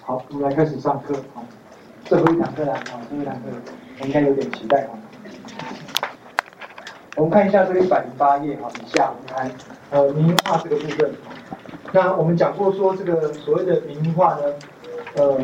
好，我们来开始上课。好，最后一堂课了。好，最后一堂课，我应该有点期待。我们看一下这个108页。好，以下我们谈民营化这个部分。那我们讲过说，这个所谓的民营化呢，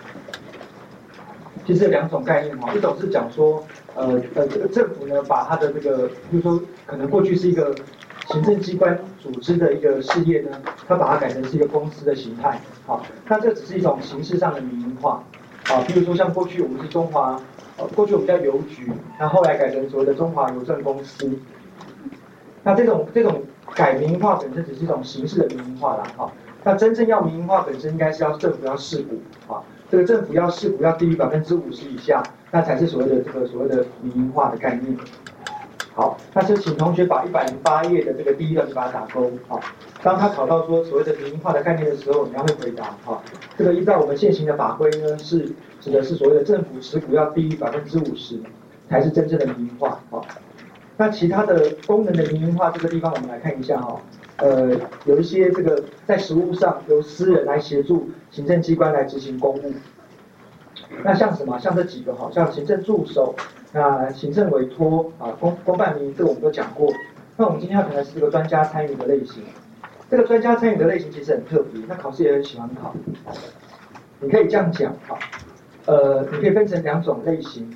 其实有两种概念哈，一种是讲说，这个政府呢，把它的这个，比如说可能过去是一个行政机关组织的一个事业呢，它把它改成是一个公司的形态。好，那这只是一种形式上的民营化。啊，比如说像过去我们是中华，过去我们叫邮局，那后来改成所谓的中华邮政公司。那这种改民营化本身只是一种形式的民营化啦。哈，那真正要民营化本身应该是要政府要释股啊。这个政府要释股要低于50%以下，那才是所谓的这个所谓的民营化的概念。好，那就请同学把108页的这个第一段就把它打勾。好，当他考到说所谓的民营化的概念的时候，你要会回答。好，这个依照我们现行的法规呢，是指的是所谓的政府持股要低于50%，才是真正的民营化。好，那其他的功能的民营化这个地方我们来看一下哈。有一些这个在实务上由私人来协助行政机关来执行公务。那像什么？像这几个哈，像行政助手，那行政委托啊，公办民营，这个我们都讲过。那我们今天要谈的是这个专家参与的类型。这个专家参与的类型其实很特别，那考试也很喜欢考。你可以这样讲哈，你可以分成两种类型。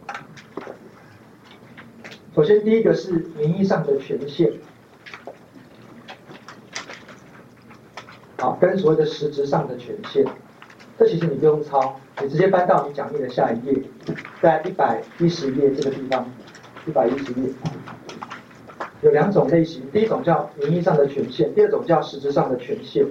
首先第一个是名义上的权限。好，跟所谓的实质上的权限，这其实你不用抄，你直接搬到你讲义的下一页，在110页这个地方，110页，有两种类型，第一种叫名义上的权限，第二种叫实质上的权限。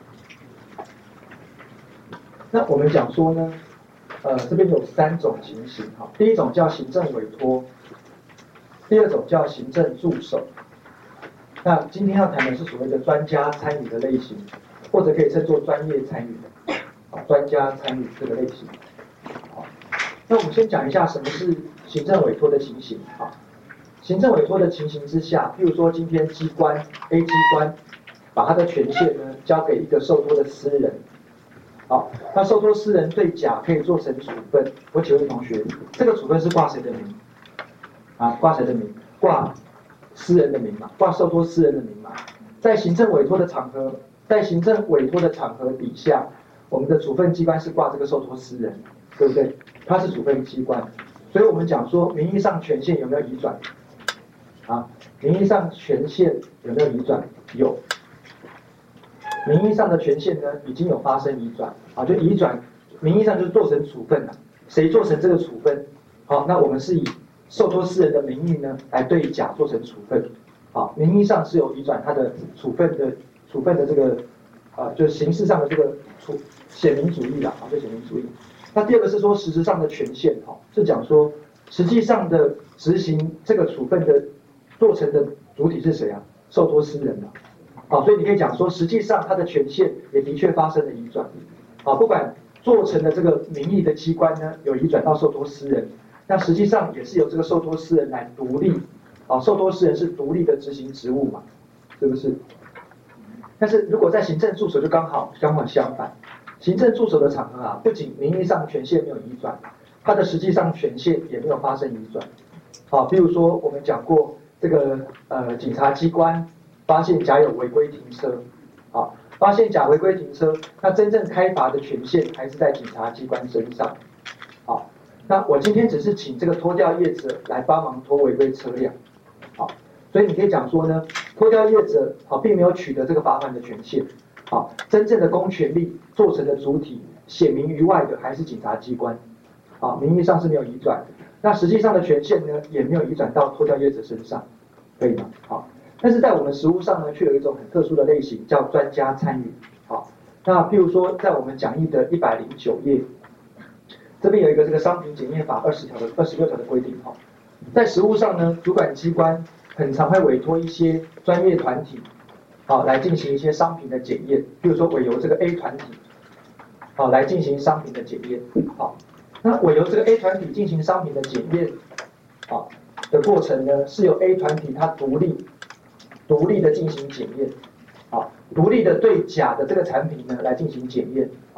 那我们讲说呢，这边有3种情形，哈，第一种叫行政委托，第二种叫行政助手。那今天要谈的是所谓的专家参与的类型。或者可以称作专业参与的，专家参与这个类型。好，那我们先讲一下什么是行政委托的情形。好，行政委托的情形之下，譬如说今天机关 A 机关把他的权限呢交给一个受托的私人。好，那受托私人对甲可以做成处分。我请问同学，这个处分是挂谁的名？啊，挂谁的名？挂私人的名嘛，挂受托私人的名嘛。在行政委托的场合。在行政委托的场合底下，我们的处分机关是挂这个受托私人，对不对？它是处分机关，所以我们讲说名义上权限有没有移转？啊，名义上权限有没有移转？有。名义上的权限呢，已经有发生移转，啊，就移转，名义上就是做成处分了。谁做成这个处分？好，那我们是以受托私人的名义呢，来对甲做成处分。好，名义上是有移转他的处分的这个就是形式上的这个显明主义啦，就显明主义。那第二个是说实质上的权限，是讲说实际上的执行这个处分的做成的主体是谁啊？受托私人啊，所以你可以讲说实际上他的权限也的确发生了移转，啊，不管做成的这个名义的机关呢有移转到受托私人，那实际上也是由这个受托私人来独立，啊，受托私人是独立的执行职务嘛，是不是？但是如果在行政助手就刚好相反，行政助手的场合啊，不仅名义上权限没有移转，它的实际上权限也没有发生移转。好，比如说我们讲过这个警察机关发现甲有违规停车，好，发现甲违规停车，那真正开罚的权限还是在警察机关身上。好，那我今天只是请这个拖吊业者来帮忙拖违规车辆，好。所以你可以讲说呢，拖吊业者并没有取得这个罚款的权限，真正的公权力做成的主体显明于外的还是警察机关，名义上是没有移转，那实际上的权限呢也没有移转到拖吊业者身上，可以吗？好，但是在我们实务上呢，却有一种很特殊的类型叫专家参与，那譬如说在我们讲义的109页，这边有一个这个商品检验法26条的规定，在实务上呢，主管机关很常会委托一些专业团体，来进行一些商品的检验，比如说委由这个 A 团体，来进行商品的检验，那委由这个 A 团体进行商品的检验，的过程呢，是由 A 团体它独立的进行检验，独立的对甲的这个产品呢来进行检验，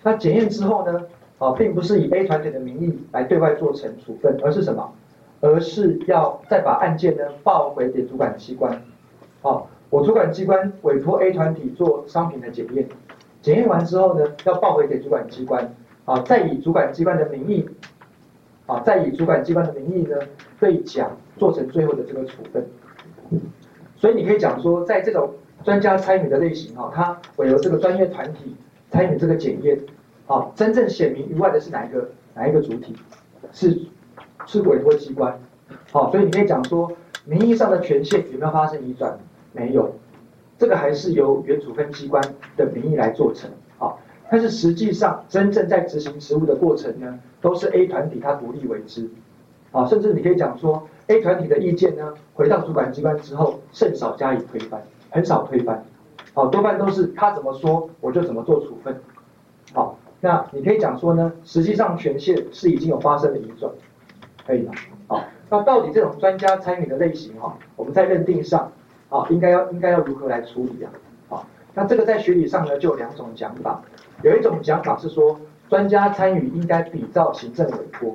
那检验之后呢，并不是以 A 团体的名义来对外做成处分，而是什么？而是要再把案件呢报回给主管机关。我主管机关委托 A 团体做商品的检验，检验完之后呢，要报回给主管机关，再以主管机关的名义，呢对甲做成最后的这个处分。所以你可以讲说，在这种专家参与的类型，它委由这个专业团体参与这个检验，真正显明于外的是哪一个主体？是委托机关。所以你可以讲说，名义上的权限有没有发生移转？没有，这个还是由原处分机关的名义来做成。但是实际上真正在执行实务的过程呢，都是 A 团体它独立为之。甚至你可以讲说 ，A 团体的意见呢，回到主管机关之后，甚少加以推翻，很少推翻。多半都是他怎么说我就怎么做处分。那你可以讲说呢，实际上权限是已经有发生的移转，可以吗？那到底这种专家参与的类型我们在认定上应该要如何来处理啊？那这个在学理上呢就有2种讲法，有一种讲法是说专家参与应该比照行政委托，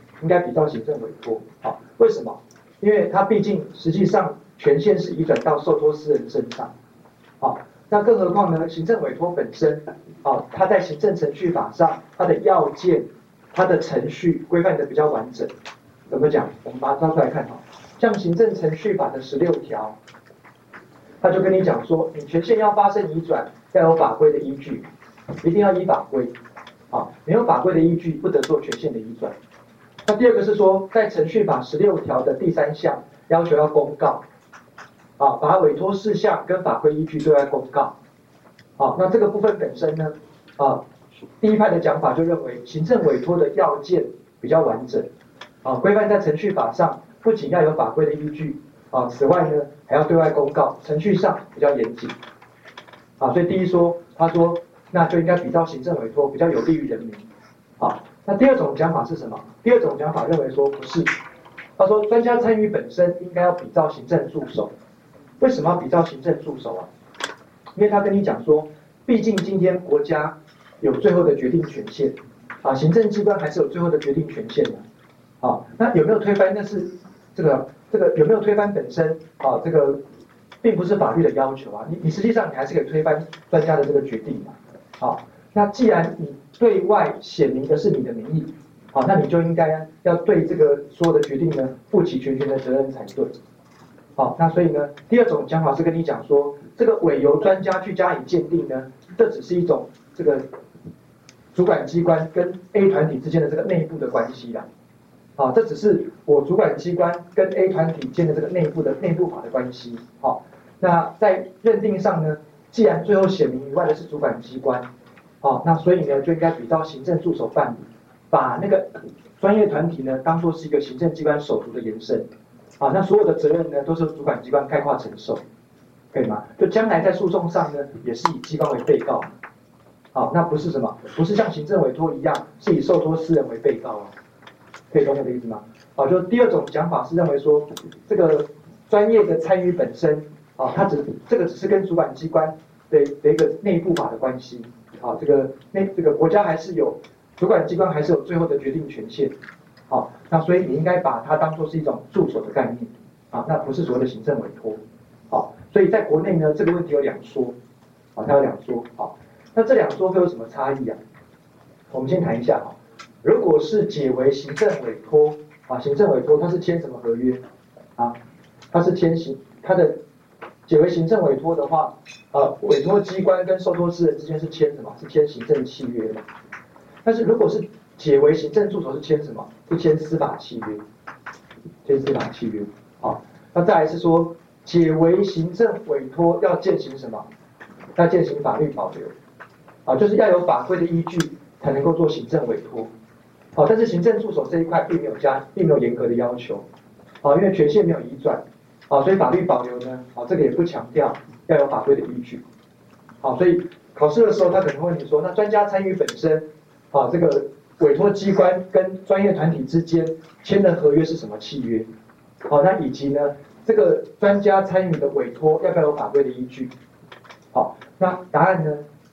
为什么？因为它毕竟实际上权限是移转到受托私人身上，那更何况呢，行政委托本身它在行政程序法上它的要件、它的程序规范的比较完整。怎么讲？我们把它抓出来看像行政程序法的16条，他就跟你讲说，你权限要发生移转，要有法规的依据，一定要依法规。没有法规的依据，不得做权限的移转。那第二个是说，在程序法16条的第3项，要求要公告，把委托事项跟法规依据对外公告。那这个部分本身呢，第一派的讲法就认为，行政委托的要件比较完整。规范在程序法上，不仅要有法规的依据，此外呢，还要对外公告，程序上比较严谨。所以第一说，他说，那就应该比照行政委托，比较有利于人民。那第二种讲法是什么？第二种讲法认为说不是，他说专家参与本身应该要比照行政助手。为什么要比照行政助手啊？因为他跟你讲说，毕竟今天国家有最后的决定权限，行政机关还是有最后的决定权限的。那有没有推翻？那是这个有没有推翻本身这个并不是法律的要求你实际上你还是可以推翻专家的这个决定嘛。那既然你对外显明的是你的名义，那你就应该要对这个所有的决定呢负起全权的责任才对。那所以呢，第二种讲法是跟你讲说，这个委由专家去加以鉴定呢，这只是一种这个主管机关跟 A 团体之间的这个内部的关系啦。这只是我主管机关跟 A 团体间的这个内部法的关系。那在认定上呢，既然最后显明以外的是主管机关，那所以呢就应该比照行政助手办理，把那个专业团体呢当作是一个行政机关手足的延伸。那所有的责任呢都是主管机关概括承受，可以吗？就将来在诉讼上呢也是以机关为被告。那不是什么？不是像行政委托一样是以受托私人为被告可以懂我的意思吗？就第二种讲法是认为说，这个专业的参与本身，它这个只是跟主管机关的一个内部法的关系。这个国家还是有主管机关还是有最后的决定权限。那所以你应该把它当作是一种助手的概念。那不是所谓的行政委托。所以在国内呢，这个问题有2说。它有2说。那这2说会有什么差异啊？我们先谈一下如果是解为行政委托，行政委托它是签什么合约？它是它的解为行政委托的话，委托机关跟受托私人之间是签什么？是签行政契约嘛？但是如果是解为行政助手是签什么？是签司法契约，那再来是说解为行政委托要践行什么？要践行法律保留，就是要有法规的依据才能够做行政委托。但是行政助手这一块并没有严格的要求，因为权限没有移转，所以法律保留呢，这个也不强调要有法规的依据，所以考试的时候他可能会问你说，那专家参与本身，这个委托机关跟专业团体之间签的合约是什么契约？那以及呢，这个专家参与的委托要不要有法规的依据？那答案呢，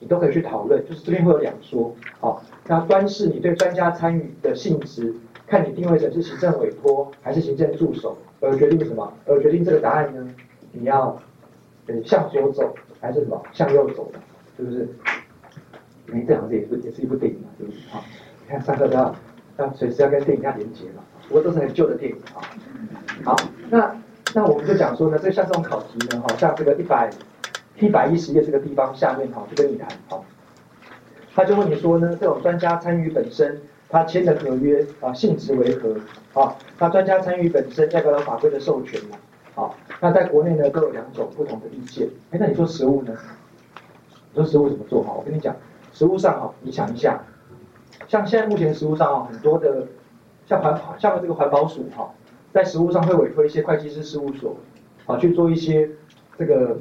你都可以去讨论，就是这边会有两说，好，那端视你对专家参与的性质，看你定位成是行政委托还是行政助手，而决定什么？而决定这个答案呢，你要向左走还是什么向右走的，是不是？这好像也是一部电影嘛，是不是？好，你看上课都要随时要跟电影要连接嘛，不过都是很旧的电影啊。好，那我们就讲说呢，像这种考题呢，像这个110页这个地方下面就跟你谈，他就问你说呢，这种专家参与本身，他签的合约性质为何？那专家参与本身要不要有法规的授权嘛？那在国内呢都有2种不同的意见。那你说实务呢？你说实务怎么做？我跟你讲，实务上你想一下，像现在目前实务上很多的像这个环保署在实务上会委托一些会计师事务所去做一些这个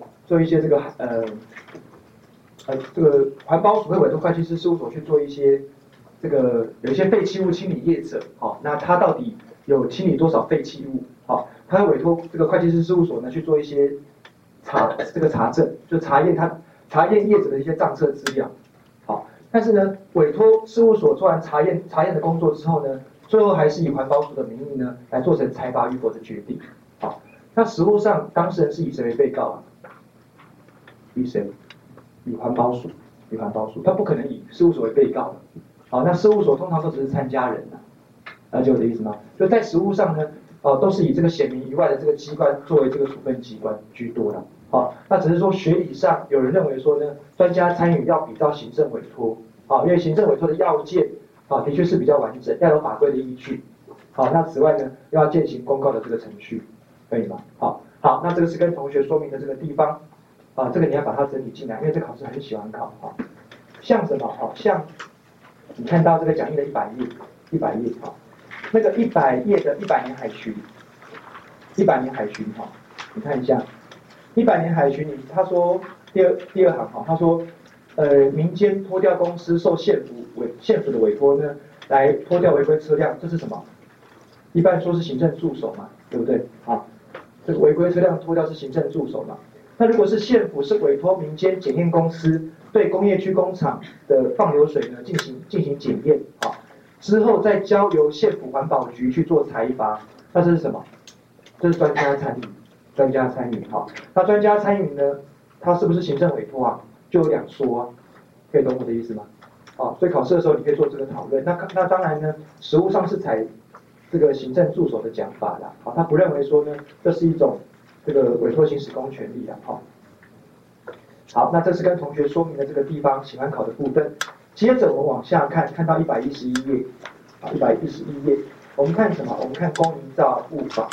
环保署会委托会计师事务所去做一些有一些废弃物清理业者那他到底有清理多少废弃物他会委托这个会计师事务所呢去做一些查证，就查验业者的一些账册资料但是呢委托事务所做完查验的工作之后呢，最后还是以环保署的名义呢来做成裁罚与否的决定。那实务上当事人是以谁为被告以谁？以环保署，他不可能以事务所为被告的。那事务所通常都只是参加人了解我的意思吗？就在实务上呢，都是以这个显明以外的这个机关作为这个处分机关居多的。那只是说学理上有人认为说呢，专家参与要比照行政委托，因为行政委托的要件的确是比较完整，要有法规的依据。那此外呢，要践行公告的这个程序，可以吗？好，那这个是跟同学说明的这个地方。这个你要把它整理进来，因为这考试很喜欢考像什么像你看到这个讲义的100页那个100页的100年海巡，100年海巡你看一下100年海巡他说第二行他说民间拖吊公司受县府的委托呢，来拖吊违规车辆，这是什么？一般说是行政助手嘛，对不对？这个违规车辆拖吊是行政助手嘛？那如果是县府是委托民间检验公司对工业区工厂的放流水呢进行检验之后再交由县府环保局去做裁罚，那这是什么？这是专家参与。那专家参与呢，它是不是行政委托就有2说可以懂我的意思吗？所以考试的时候你可以做这个讨论。那当然呢，实务上是采这个行政助手的讲法啦。他不认为说呢，这是一种这个委托行使公权力啦。好，那这是跟同学说明的这个地方喜欢考的部分。接着我们往下看到111页，111页，我们看什么？我们看公营造物法。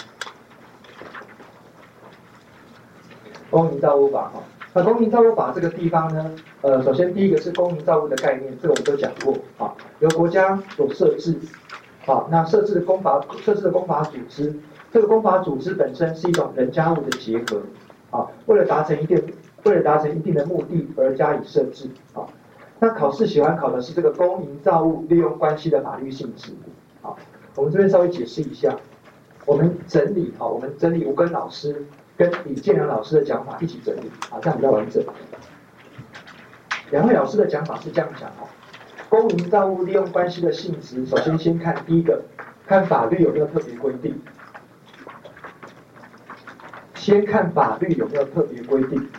公营造物法那公营造物法这个地方呢，首先第一个是公营造物的概念，这个我们都讲过由国家所设置那设置的公法组织，这个公法组织本身是一种人家物的结合为了达成一定的目的而加以设置那考试喜欢考的是这个公营造物利用关系的法律性质我们这边稍微解释一下，我们整理吴根老师跟李建良老师的讲法一起整理这样比较完整。2位老师的讲法是这样讲公营造物利用关系的性质，首先先看第一个，看法律有没有特别规定。先看法律有没有特别规定。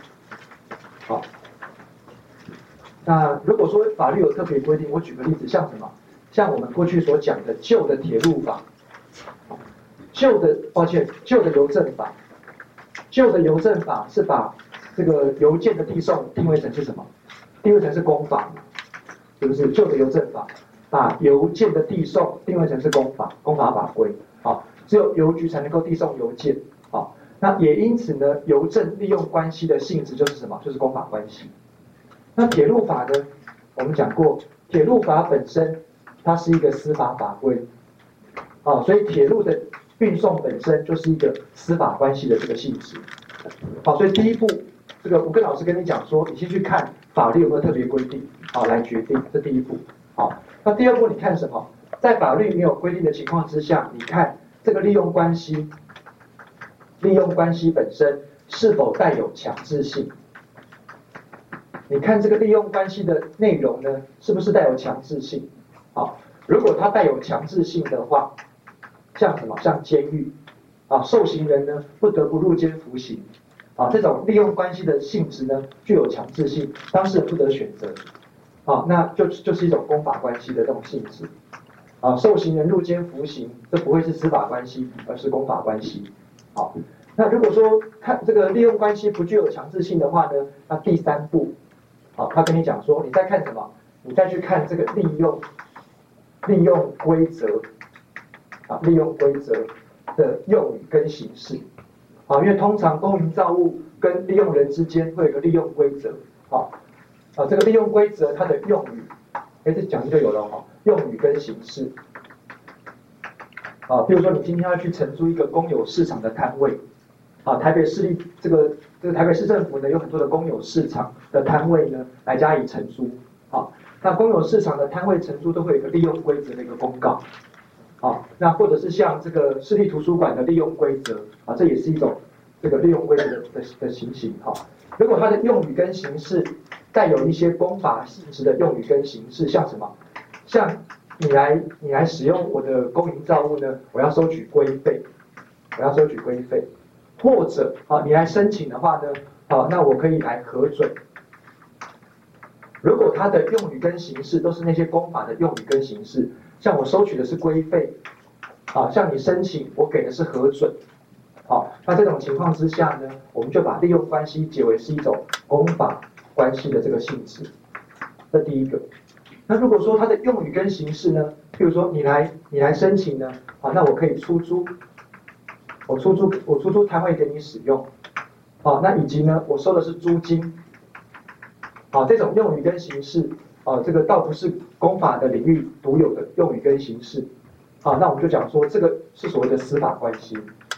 那如果说法律有特别规定，我举个例子，像什么？像我们过去所讲的旧的铁路法，旧的邮政法，旧的邮政法是把这个邮件的递送定位成是什么？定位成是公法，是不是？旧的邮政法把邮件的递送定位成是公法法规，只有邮局才能够递送邮件，那也因此呢，邮政利用关系的性质就是什么？就是公法关系。那铁路法呢？我们讲过，铁路法本身它是一个司法法规，所以铁路的运送本身就是一个司法关系的这个性质。所以第一步，这个吴根老师跟你讲说，你先去看法律有没有特别规定，来决定，这第一步。那第二步你看什么？在法律没有规定的情况之下，你看这个利用关系本身是否带有强制性？ 你看这个利用关系的内容呢，是不是带有强制性？好，如果它带有强制性的话，像什么？像监狱啊，受刑人呢不得不入监服刑啊，这种利用关系的性质呢具有强制性，当事人不得选择啊，那就是一种公法关系的这种性质啊，受刑人入监服刑，这不会是司法关系，而是公法关系。好，那如果说看这个利用关系不具有强制性的话呢，那第三步，好，他跟你讲说，你在看什么？你再去看这个利用规则啊，利用规则的用语跟形式啊，因为通常公营造物跟利用人之间会有个利用规则，啊，这个利用规则它的用语，这讲就有了哈，用语跟形式。啊，比如说你今天要去承租一个公有市场的摊位，啊，台北市立这个台北市政府呢有很多的公有市场的摊位呢来加以承租，啊，那公有市场的摊位承租都会有一个利用规则的一个公告，啊，那或者是像这个市立图书馆的利用规则，啊，这也是一种这个利用规则的情形，哈，如果它的用语跟形式带有一些公法性质的用语跟形式，像什么，像你来使用我的公营造物呢，我要收取规费，或者啊，你来申请的话呢，啊，那我可以来核准。如果它的用语跟形式都是那些公法的用语跟形式，像我收取的是规费，啊，像你申请我给的是核准，好，那这种情况之下呢，我们就把利用关系解为是一种公法关系的这个性质，这第一个。那如果说它的用语跟形式呢，譬如说你来申请呢，啊，那我可以出租，我出租摊位给你使用，啊，那以及呢，我收的是租金，啊，这种用语跟形式，啊，这个倒不是公法的领域独有的用语跟形式，啊，那我们就讲说这个是所谓的司法关系，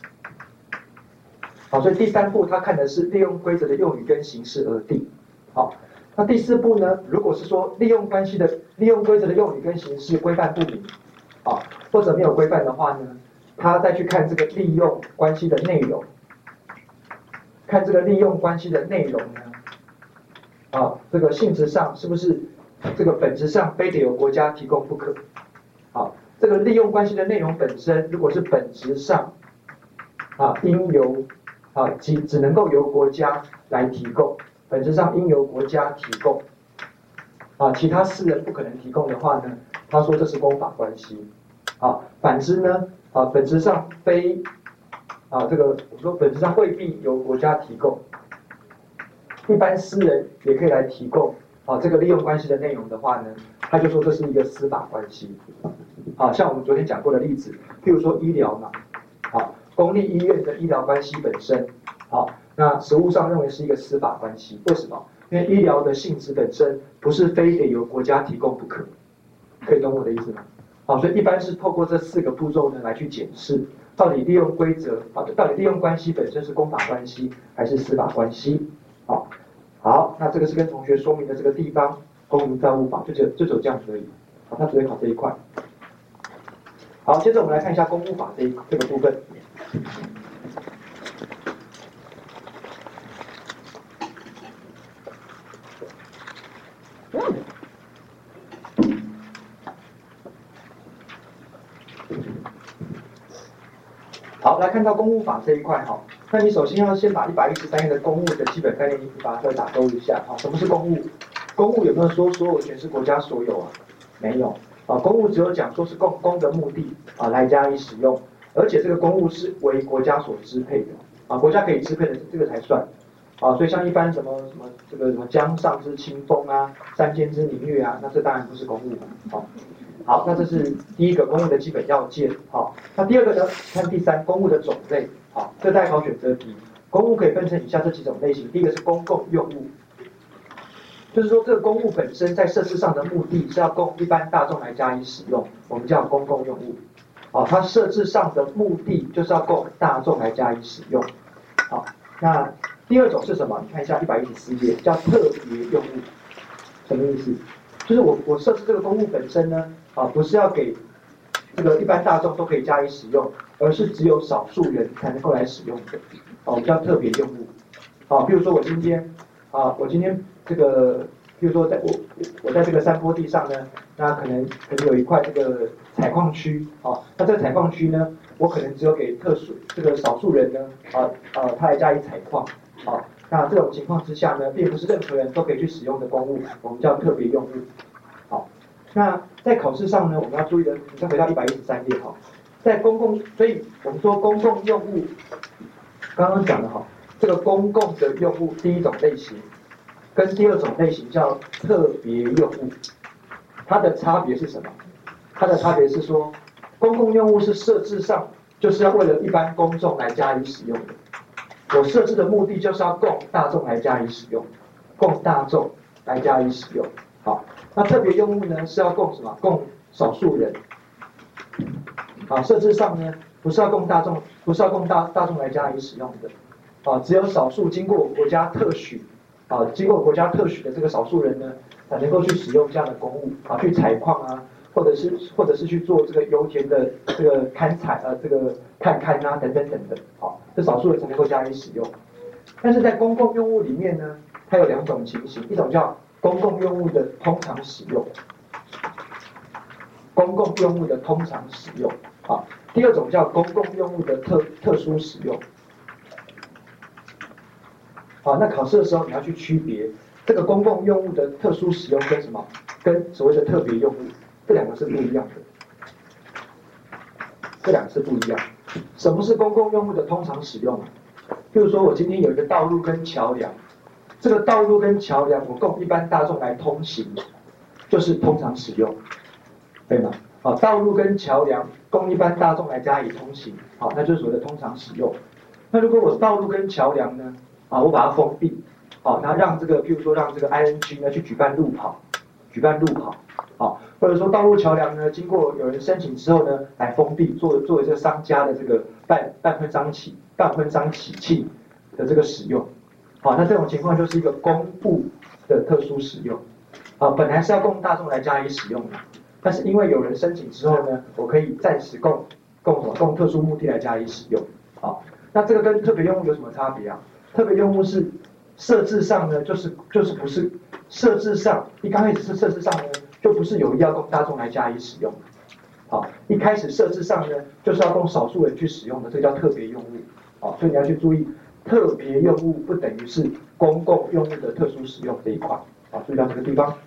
好，所以第三步他看的是利用规则的用语跟形式而定，好。那第四步呢？如果是说利用规则的用语跟形式规范不明，啊，或者没有规范的话呢，他再去看这个利用关系的内容，看这个利用关系的内容呢，啊，这个性质上是不是这个本质上非得由国家提供不可？啊，这个利用关系的内容本身，如果是本质上啊应由啊只能够由国家来提供。本质上应由国家提供，啊，其他私人不可能提供的话呢，他说这是公法关系，啊，反之呢，啊，本质上非，啊，这个我说本质上未必由国家提供，一般私人也可以来提供，啊，这个利用关系的内容的话呢，他就说这是一个司法关系，啊，像我们昨天讲过的例子，譬如说医疗嘛，啊，公立医院的医疗关系本身，好。那实务上认为是一个司法关系，为什么？因为医疗的性质本身不是非得由国家提供不可，可以懂我的意思吗？好，所以一般是透过这4个步骤呢来去检视，到底利用规则，到底利用关系本身是公法关系还是司法关系？好，那这个是跟同学说明的这个地方公营造物法，就只有这样子而已。好，他只会考这一块。好，接着我们来看一下公务法这个部分。好，来看到公务法这一块哈，那你首先要先把113页的公务的基本概念，你把它稍微打勾一下啊。什么是公务？公务有没有说所有权是国家所有啊？没有啊，公务只有讲说是公的目的啊来加以使用，而且这个公务是为国家所支配的啊，国家可以支配的这个才算啊。所以像一般什么这个什么江上之清风啊，山间之明月啊，那这当然不是公务啊。好，那这是第一个公务的基本要件。好，那第二个呢？看第3公务的种类。好，这待考选择题。公务可以分成以下这几种类型。第一个是公共用务，就是说这个公务本身在设置上的目的是要供一般大众来加以使用，我们叫公共用务。好，它设置上的目的就是要供大众来加以使用。好，那第二种是什么？你看一下114页，叫特别用务。什么意思？就是我设置这个公务本身呢，啊，不是要给这个一般大众都可以加以使用，而是只有少数人才能够来使用的，啊，我们叫特别用务，啊，比如说我今天这个，比如说我在这个山坡地上呢，那可能有一块这个采矿区，啊，那这个采矿区呢，我可能只有给这个少数人呢，他来加以采矿，啊，那这种情况之下呢，并不是任何人都可以去使用的公物，我们叫特别用物，好，那在考试上呢，我们要注意的，你再回到113页哈，在所以我们说公共用物，刚刚讲的哈，这个公共的用物第一种类型。跟第二种类型叫特别用物，它的差别是什么？它的差别是说，公共用物是设置上就是要为了一般公众来加以使用的，我设置的目的就是要供大众来加以使用，供大众来加以使用。好，那特别用物呢是要供什么？供少数人。啊，设置上呢不是要供大众，不是要供大众来加以使用的。啊，只有少数经过国家特许。啊，经过国家特许的这个少数人呢，才能够去使用这样的公物啊，去采矿啊，或者是去做这个油田的这个这个探勘啊等等等等，好，这少数人才能够加以使用。但是在公共用物里面呢，它有两种情形，一种叫公共用物的通常使用，公共用物的通常使用，啊，第二种叫公共用物的特殊使用。好，那考试的时候你要去区别这个公共用物的特殊使用跟什么？跟所谓的特别用物，这两个是不一样的。这两个是不一样。什么是公共用物的通常使用？譬如说我今天有一个道路跟桥梁，这个道路跟桥梁我供一般大众来通行，就是通常使用，对吗？好，道路跟桥梁供一般大众来加以通行，好，那就是所谓的通常使用。那如果我道路跟桥梁呢？啊，我把它封闭，好，那让这个，譬如说让这个 ING 呢去举办路跑，好，或者说道路桥梁呢，经过有人申请之后呢，来封闭，作为这个商家的这个办婚丧喜庆的这个使用，好，那这种情况就是一个公务的特殊使用，啊，本来是要供大众来加以使用的，但是因为有人申请之后呢，我可以暂时供特殊目的来加以使用，好，那这个跟特别用物有什么差别啊？特别用物是设置上呢，就是不是设置上，一刚开始是设置上呢，就不是有意要供大众来加以使用。好，一开始设置上呢，就是要供少数人去使用的，这叫特别用物。好，所以你要去注意，特别用物不等于是公共用物的特殊使用这一块。好，注意到这个地方。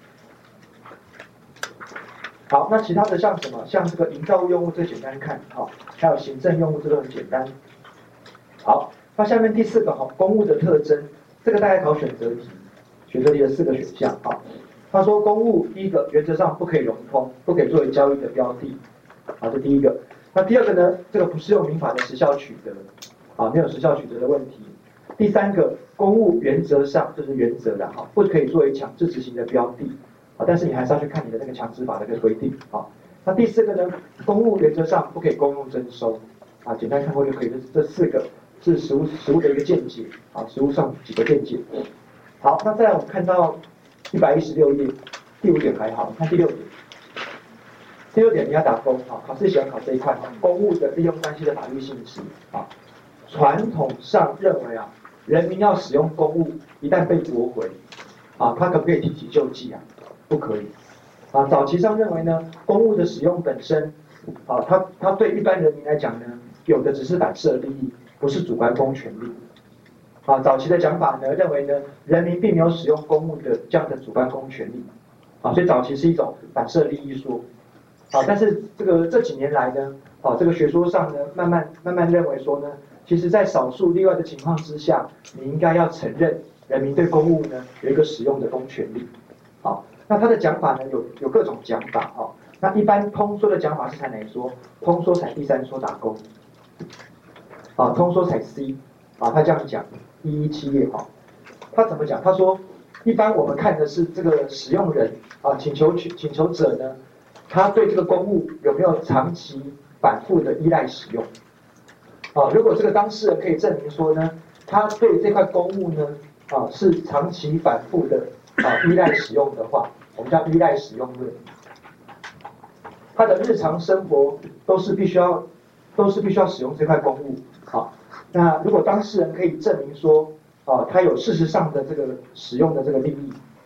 好，那其他的像什么？像这个营造物用物最简单看，好，还有行政用物这个很简单。好。那下面第4个公物的特征，这个大概考选择题，选择题的4个选项好。他说公物第一个原则上不可以融通，不可以作为交易的标的，好，这第一个。那第二个呢，这个不适用民法的时效取得，啊，没有时效取得的问题。第3个，公物原则上这是原则的哈，不可以作为强制执行的标的，啊，但是你还是要去看你的那个强制法的一个规定，好。那第4个呢，公物原则上不可以公用征收，啊，简单看过就可以，这4个。是实务的一个见解啊，实务上几个见解。好，那再来我们看到116页第5点还好，看第6点。第6点你要打勾啊，考试喜欢考这一块啊，公务的利用关系的法律性质啊。传统上认为啊，人民要使用公物，一旦被驳回啊，他可不可以提起救济啊？不可以啊。早期上认为呢，公物的使用本身啊，它对一般人民来讲呢，有的只是反射利益。不是主观公权力，啊，早期的讲法呢，认为呢，人民并没有使用公物的这样的主观公权力，啊，所以早期是一种反射利益说，啊，但是这几年来呢，啊，这个学说上呢，慢慢认为说呢，其实在少数例外的情况之下，你应该要承认人民对公物呢有一个使用的公权力，好，那他的讲法呢有各种讲法，啊，那一般通说的讲法是采哪一说？通说采第3说打勾。啊，通说采 C， 啊，他这样讲，117页哈，他怎么讲？他说，一般我们看的是这个使用人啊，请求者呢，他对这个公物有没有长期反复的依赖使用？啊，如果这个当事人可以证明说呢，他对这块公物呢，啊是长期反复的依赖使用的话，我们叫依赖使用论。他的日常生活都是必须要使用这块公物。好，那如果当事人可以证明说，他有事实上的这个使用的这个利益，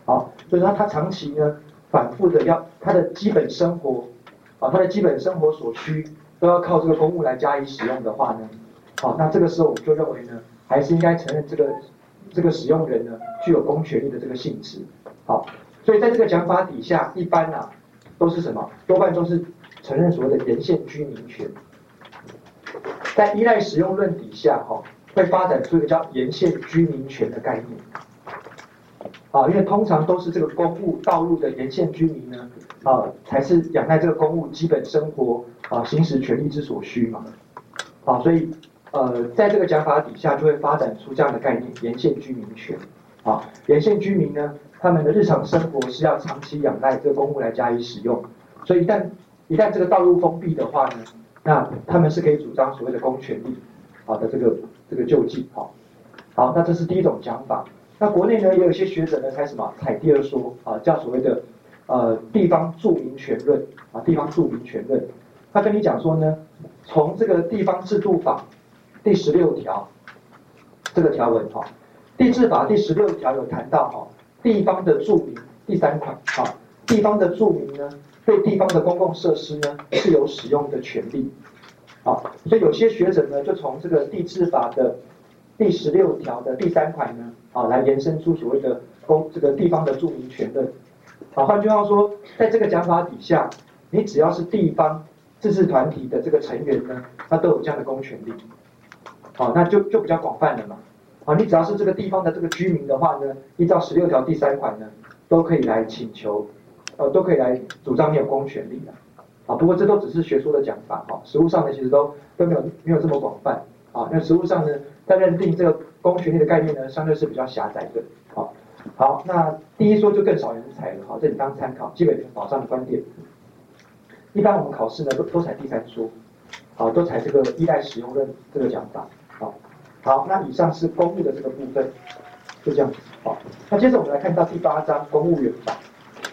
所以说他长期呢反复的要他的基本生活他的基本生活所需都要靠这个公务来加以使用的话呢，那这个时候我们就认为呢，还是应该承认这个使用人呢具有公权力的这个性质。好，所以在这个讲法底下，一般都是什么？多半都是承认所谓的沿线居民权。在依赖使用论底下，会发展出一个叫沿线居民权的概念。因为通常都是这个公务道路的沿线居民呢，才是仰赖这个公务基本生活行使权利之所需嘛。所以在这个讲法底下就会发展出这样的概念，沿线居民权。沿线居民呢，他们的日常生活是要长期仰赖这个公务来加以使用，所以一旦这个道路封闭的话呢，那他们是可以主张所谓的公权力的这个救济。好，那这是第一种讲法。那国内呢也有一些学者呢采第二说叫所谓的地方住民权论地方住民权论。他跟你讲说呢，从这个地方制度法第16条这个条文地制法第16条有谈到地方的住民第3款地方的住民呢对地方的公共设施呢是有使用的权利。所以有些学者呢就从这个地制法的第16条的第3款呢来延伸出所谓的这个地方的住民权论。换句话说，在这个讲法底下，你只要是地方自治团体的这个成员呢，他都有这样的公权力。那就比较广泛了嘛。你只要是这个地方的这个居民的话呢，依照16条第3款呢，都可以来请求，都可以来主张你有公权力的。不过这都只是学说的讲法实务上呢其实都没有这么广泛那实务上呢，在认定这个公权力的概念呢，相对是比较狭窄的。好，那第一说就更少人采了这里当参考，基本权保障的观点。一般我们考试呢都采第3说，都采这个依赖使用论这个讲法。好，那以上是公务的这个部分，就这样子。那接着我们来看到第8章公务员法。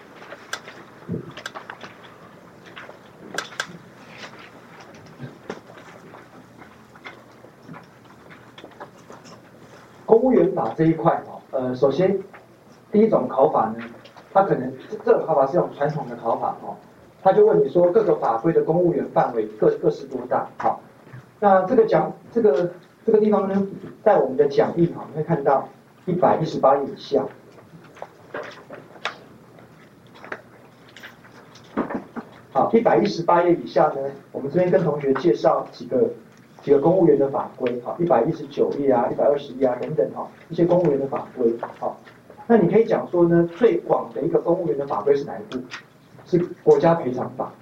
公务员法这一块首先第一种考法呢，它可能这种考法是一种传统的考法他就问你说各个法规的公务员范围各是多大？那这个地方呢，在我们的讲义你会看到118页以下。118页以下呢，我们这边跟同学介绍几个公务员的法规119页120页等等一些公务员的法规那你可以讲说呢，最广的一个公务员的法规是哪一部？是国家赔偿法。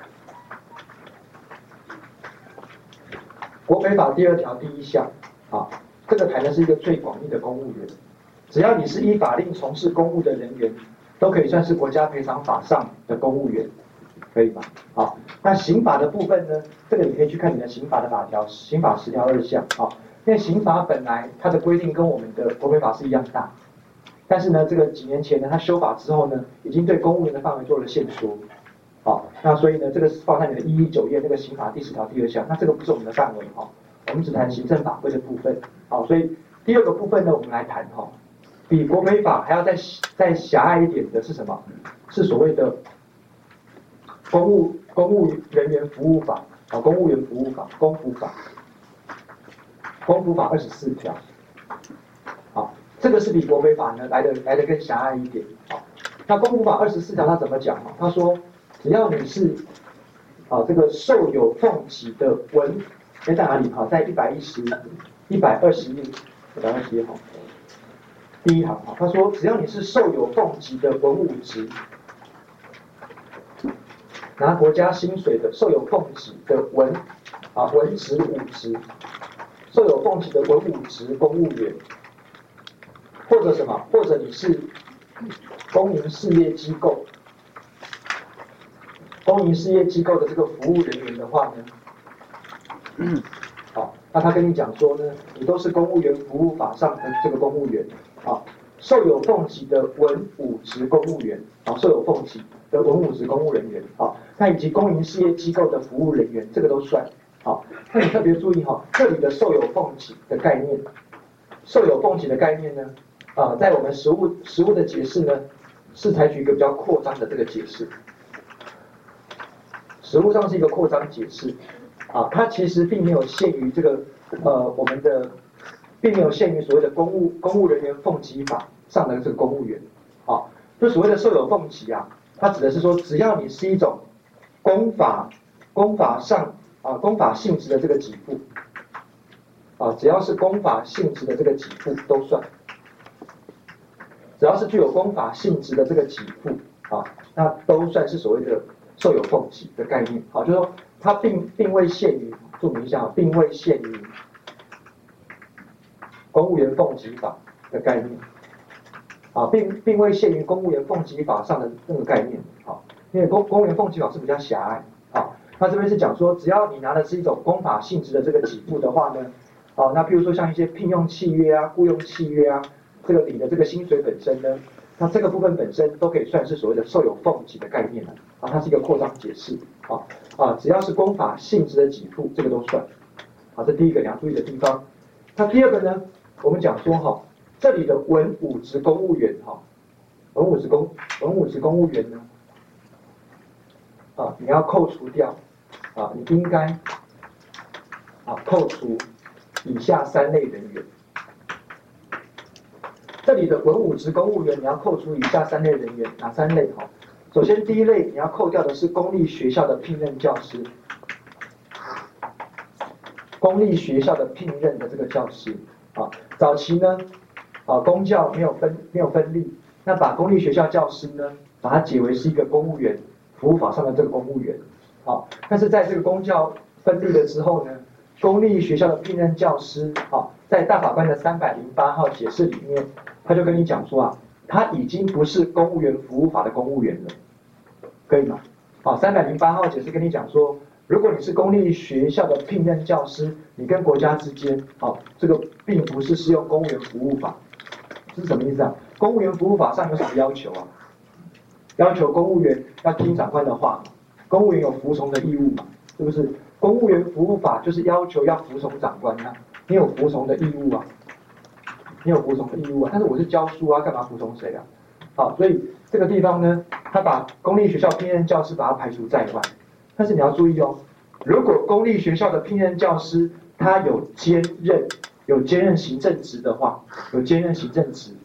国赔法第2条第1项这个谈的是一个最广义的公务员，只要你是依法令从事公务的人员，都可以算是国家赔偿法上的公务员，可以吗？那刑法的部分呢，这个你可以去看你的刑法的法条，刑法10条2项因为刑法本来它的规定跟我们的国赔法是一样大，但是呢，这个几年前呢，它修法之后呢，已经对公务员的范围做了限缩。那所以呢，这个是放在你的119页那个刑法第10条第2项，那这个不是我们的范围我们只谈行政法规的部分所以第2个部分呢，我们来谈比国赔法还要再狭隘一点的是什么？是所谓的公务人员服务法公务员服务法公服法24条这个是比国赔法呢来得更狭隘一点那公服法24条它怎么讲他说只要你是这个受有俸给的文在哪里在120页第1行他说只要你是受有俸给的文武职，拿国家薪水的受有俸给的文职武职，受有俸给的文武职公务员，或者什么，或者你是公营事业机构的这个服务人员的话呢，那他跟你讲说呢，你都是公务员服务法上的这个公务员受有俸给的文武职公务员受有俸给的文武职公务人员那以及公营事业机构的服务人员，这个都算那你特别注意这里的受有俸给的概念，受有俸给的概念呢在我们实务的解释呢， 是采取一个比较扩张的这个解释，实务上是一个扩张解释，啊，它其实并没有限于这个我们的，并没有限于所谓的公务人员俸给法上的这个公务员，啊，就所谓的受有俸给啊，它指的是说，只要你是一种公法性质的这个给付，啊，只要是公法性质的这个给付都算。只要是具有公法性质的这个给付啊，那都算是所谓的受有俸给的概念。好，就是说它并未限于，注明一下，并未限于公务员俸给法的概念。啊，并未限于公务员俸给法上的那个概念。好，因为公务员俸给法是比较狭隘。好，那这边是讲说，只要你拿的是一种公法性质的这个给付的话呢，啊，那譬如说像一些聘用契约啊、雇佣契约啊。这个领的这个薪水本身呢，那这个部分本身都可以算是所谓的受有俸给的概念了啊，它是一个扩张解释啊，只要是公法性质的给付，这个都算啊，这第一个你要注意的地方。那第二个呢，我们讲说哈，这里的文武职公务员哈，文武职公务员呢，啊，你要扣除掉啊，你应该啊扣除以下3类人员。这里的文武职公务员，你要扣除以下3类人员，哪3类？哈，首先第一类你要扣掉的是公立学校的聘任教师，公立学校的聘任的这个教师啊，早期呢，啊公教没有分立，那把公立学校教师呢，把它解为是一个公务员服务法上的这个公务员，好，但是在这个公教分立了之后呢，公立学校的聘任教师啊，在大法官的308号解释里面。他就跟你讲说啊，他已经不是公务员服务法的公务员了，可以吗？好，308号解释跟你讲说，如果你是公立学校的聘任教师，你跟国家之间，好，这个并不是适用公务员服务法，这是什么意思啊？公务员服务法上有什么要求啊？要求公务员要听长官的话，公务员有服从的义务嘛，是不是？公务员服务法就是要求要服从长官啊，你有服从的义务啊。你有服从的义务啊，但是我是教书啊，干嘛服从谁啊？好，所以这个地方呢，他把公立学校聘任教师把它排除在外。但是你要注意哦，如果公立学校的聘任教师他有兼任行政职的话，有兼任行政职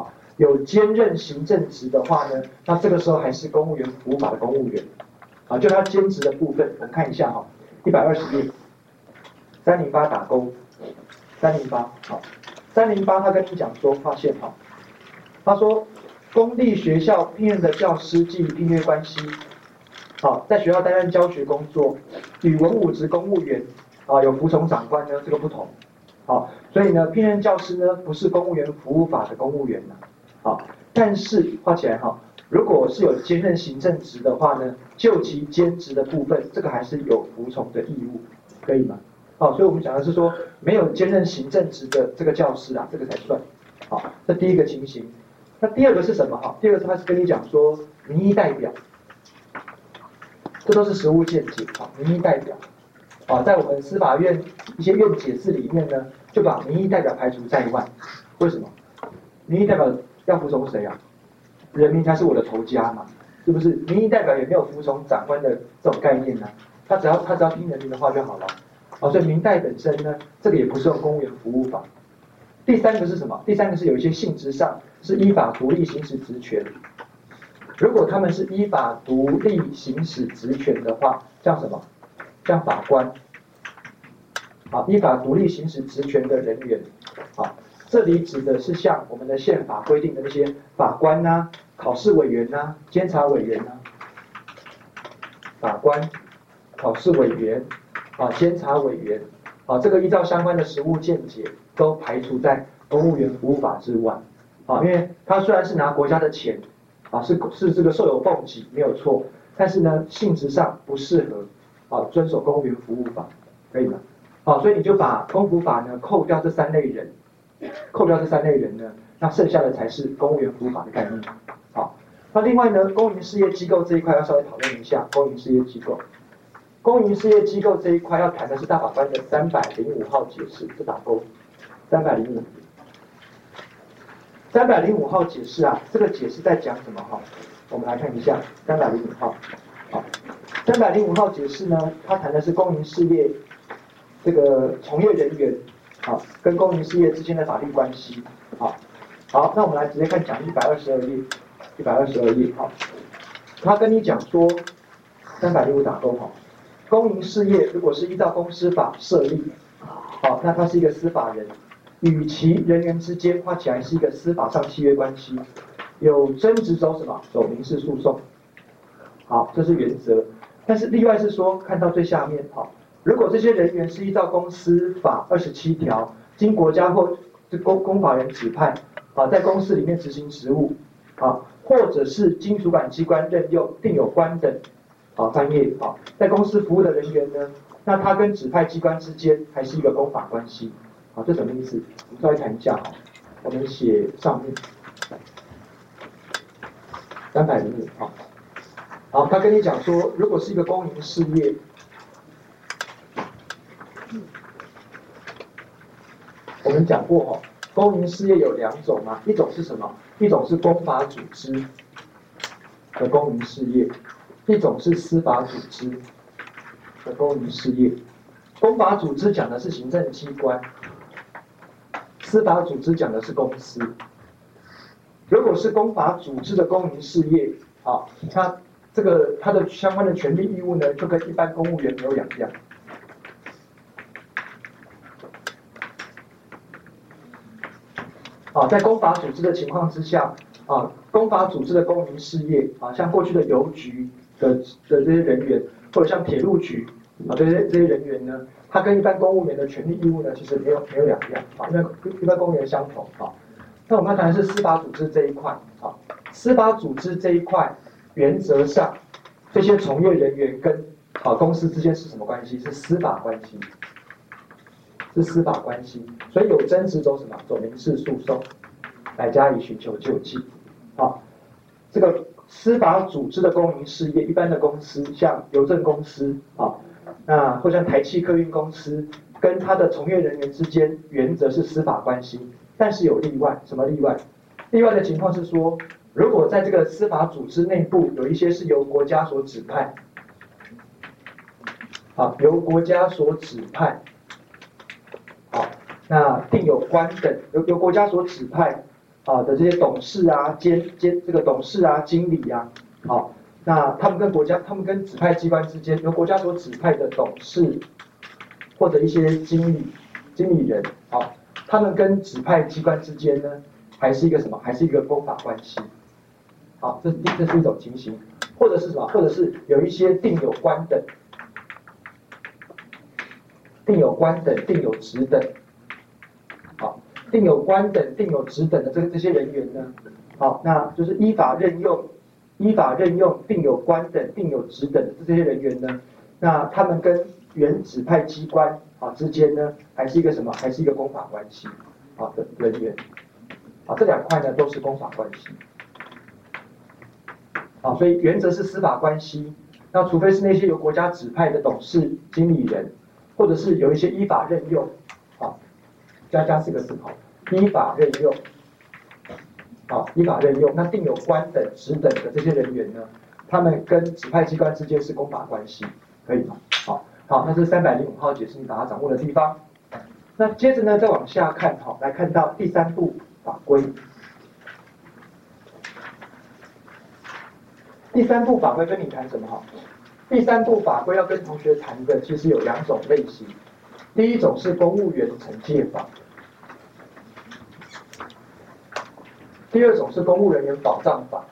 的话呢，那这个时候还是公务员服务法的公务员。啊，就他兼职的部分，我们看一下哈，120页，308打勾，308好。308他跟你讲说，发现哈，他说公立学校聘任的教师基于聘约关系，好，在学校担任教学工作，与文武职公务员啊有服从长官呢，这个不同，好，所以呢，聘任教师呢不是公务员服务法的公务员呐，好，但是画起来哈，如果是有兼任行政职的话呢，就其兼职的部分，这个还是有服从的义务，可以吗？好，所以我们讲的是说，没有兼任行政职的这个教师啊，这个才算。好，这第一个情形。那第二个是什么？哈，第二个他是跟你讲说，民意代表，这都是实务见解。好，民意代表，啊，在我们司法院一些院解释里面呢，就把民意代表排除在外。为什么？民意代表要服从谁啊？人民才是我的头家嘛，是不是？民意代表也没有服从长官的这种概念呢，他只要听人民的话就好了。好，所以民代本身呢，这个也不是用公务员服务法。第三个是什么？第三个是有一些性质上是依法独立行使职权。如果他们是依法独立行使职权的话，像什么？像法官。好，依法独立行使职权的人员。好，这里指的是像我们的宪法规定的那些法官呐、考试委员呐、监察委员呐、法官、考试委员。啊，监察委员，啊，这个依照相关的实务见解，都排除在公务员服务法之外，啊，因为他虽然是拿国家的钱，啊，是这个受有俸给没有错，但是呢，性质上不适合啊遵守公务员服务法，可以吗？好，所以你就把公服法呢扣掉这3类人，呢，那剩下的才是公务员服务法的概念。好，那另外呢，公营事业机构这一块要稍微讨论一下，公营事业机构。公营事业机构这一块要谈的是大法官的305号解释，这打勾，305。 305号解释啊，这个解释在讲什么哈？我们来看一下305号。好，305号解释呢，它谈的是公营事业这个从业人员跟公营事业之间的法律关系。好，那我们来直接看讲122页，122页好，他跟你讲说305打勾哈，公营事业如果是依照公司法设立，好，那它是一个司法人。与其人员之间画起来是一个司法上契约关系，有争执走什么？走民事诉讼。好，这是原则。但是例外是说，看到最下面，如果这些人员是依照公司法27条，经国家或公法人指派，在公司里面执行职务，或者是经主管机关任用定有关等，翻译，在公司服务的人员呢，那他跟指派机关之间还是一个公法关系。好，这什么意思？我们稍微谈一下哈。我们写上面305好，他跟你讲说，如果是一个公营事业，我们讲过哈，公营事业有2种嘛，一种是什么？一种是公法组织的公营事业，一种是司法组织的公营事业。公法组织讲的是行政机关。司法组织讲的是公司。如果是公法组织的公营事业，它的相关的权利义务呢，就跟一般公务员没有两样。在公法组织的情况之下，公法组织的公营事业，像过去的邮局的这些人员，或者像铁路局，这些人员呢，它跟一般公务员的权利义务呢，其实没有两样，因为一般公务员相同。那我们要谈的是司法组织这一块，司法组织这一块，原则上这些从业人员跟公司之间是什么关系？是司法关系，是司法关系。所以有争执走什么？走民事诉讼来加以寻求救济。这个司法组织的公营事业，一般的公司，像邮政公司那或像台汽客运公司，跟它的从业人员之间原则是司法关系，但是有例外。什么例外？例外的情况是说，如果在这个司法组织内部有一些是由国家所指派，由国家所指派，那定有关等由国家所指派的这些董事啊、这个董事啊、经理啊，那他们跟指派机关之间，由国家所指派的董事或者一些经理人，他们跟指派机关之间呢，还是一个什么？还是一个公法关系。这是一种情形，或者是什么？或者是有一些定有关等、定有职等，定有关等、定有职等的这些人员呢，那就是依法任用定有关等、定有职等的这些人员呢，那他们跟原指派机关之间呢，还是一个什么？还是一个公法关系的人员。这2块呢都是公法关系。所以原则是司法关系。那除非是那些由国家指派的董事、经理人，或者是有一些依法任用，加4个字依法任用。依法任用，那定有关等、职等的这些人员呢，他们跟指派机关之间是公法关系，可以吗？好，那是305号解释你把它掌握的地方。那接着呢，再往下看，来看到第3部法规。第3部法规跟你谈什么？第3部法规要跟同学谈的其实有2种类型，第一种是公务员惩戒法。第2种是公务人员保障法，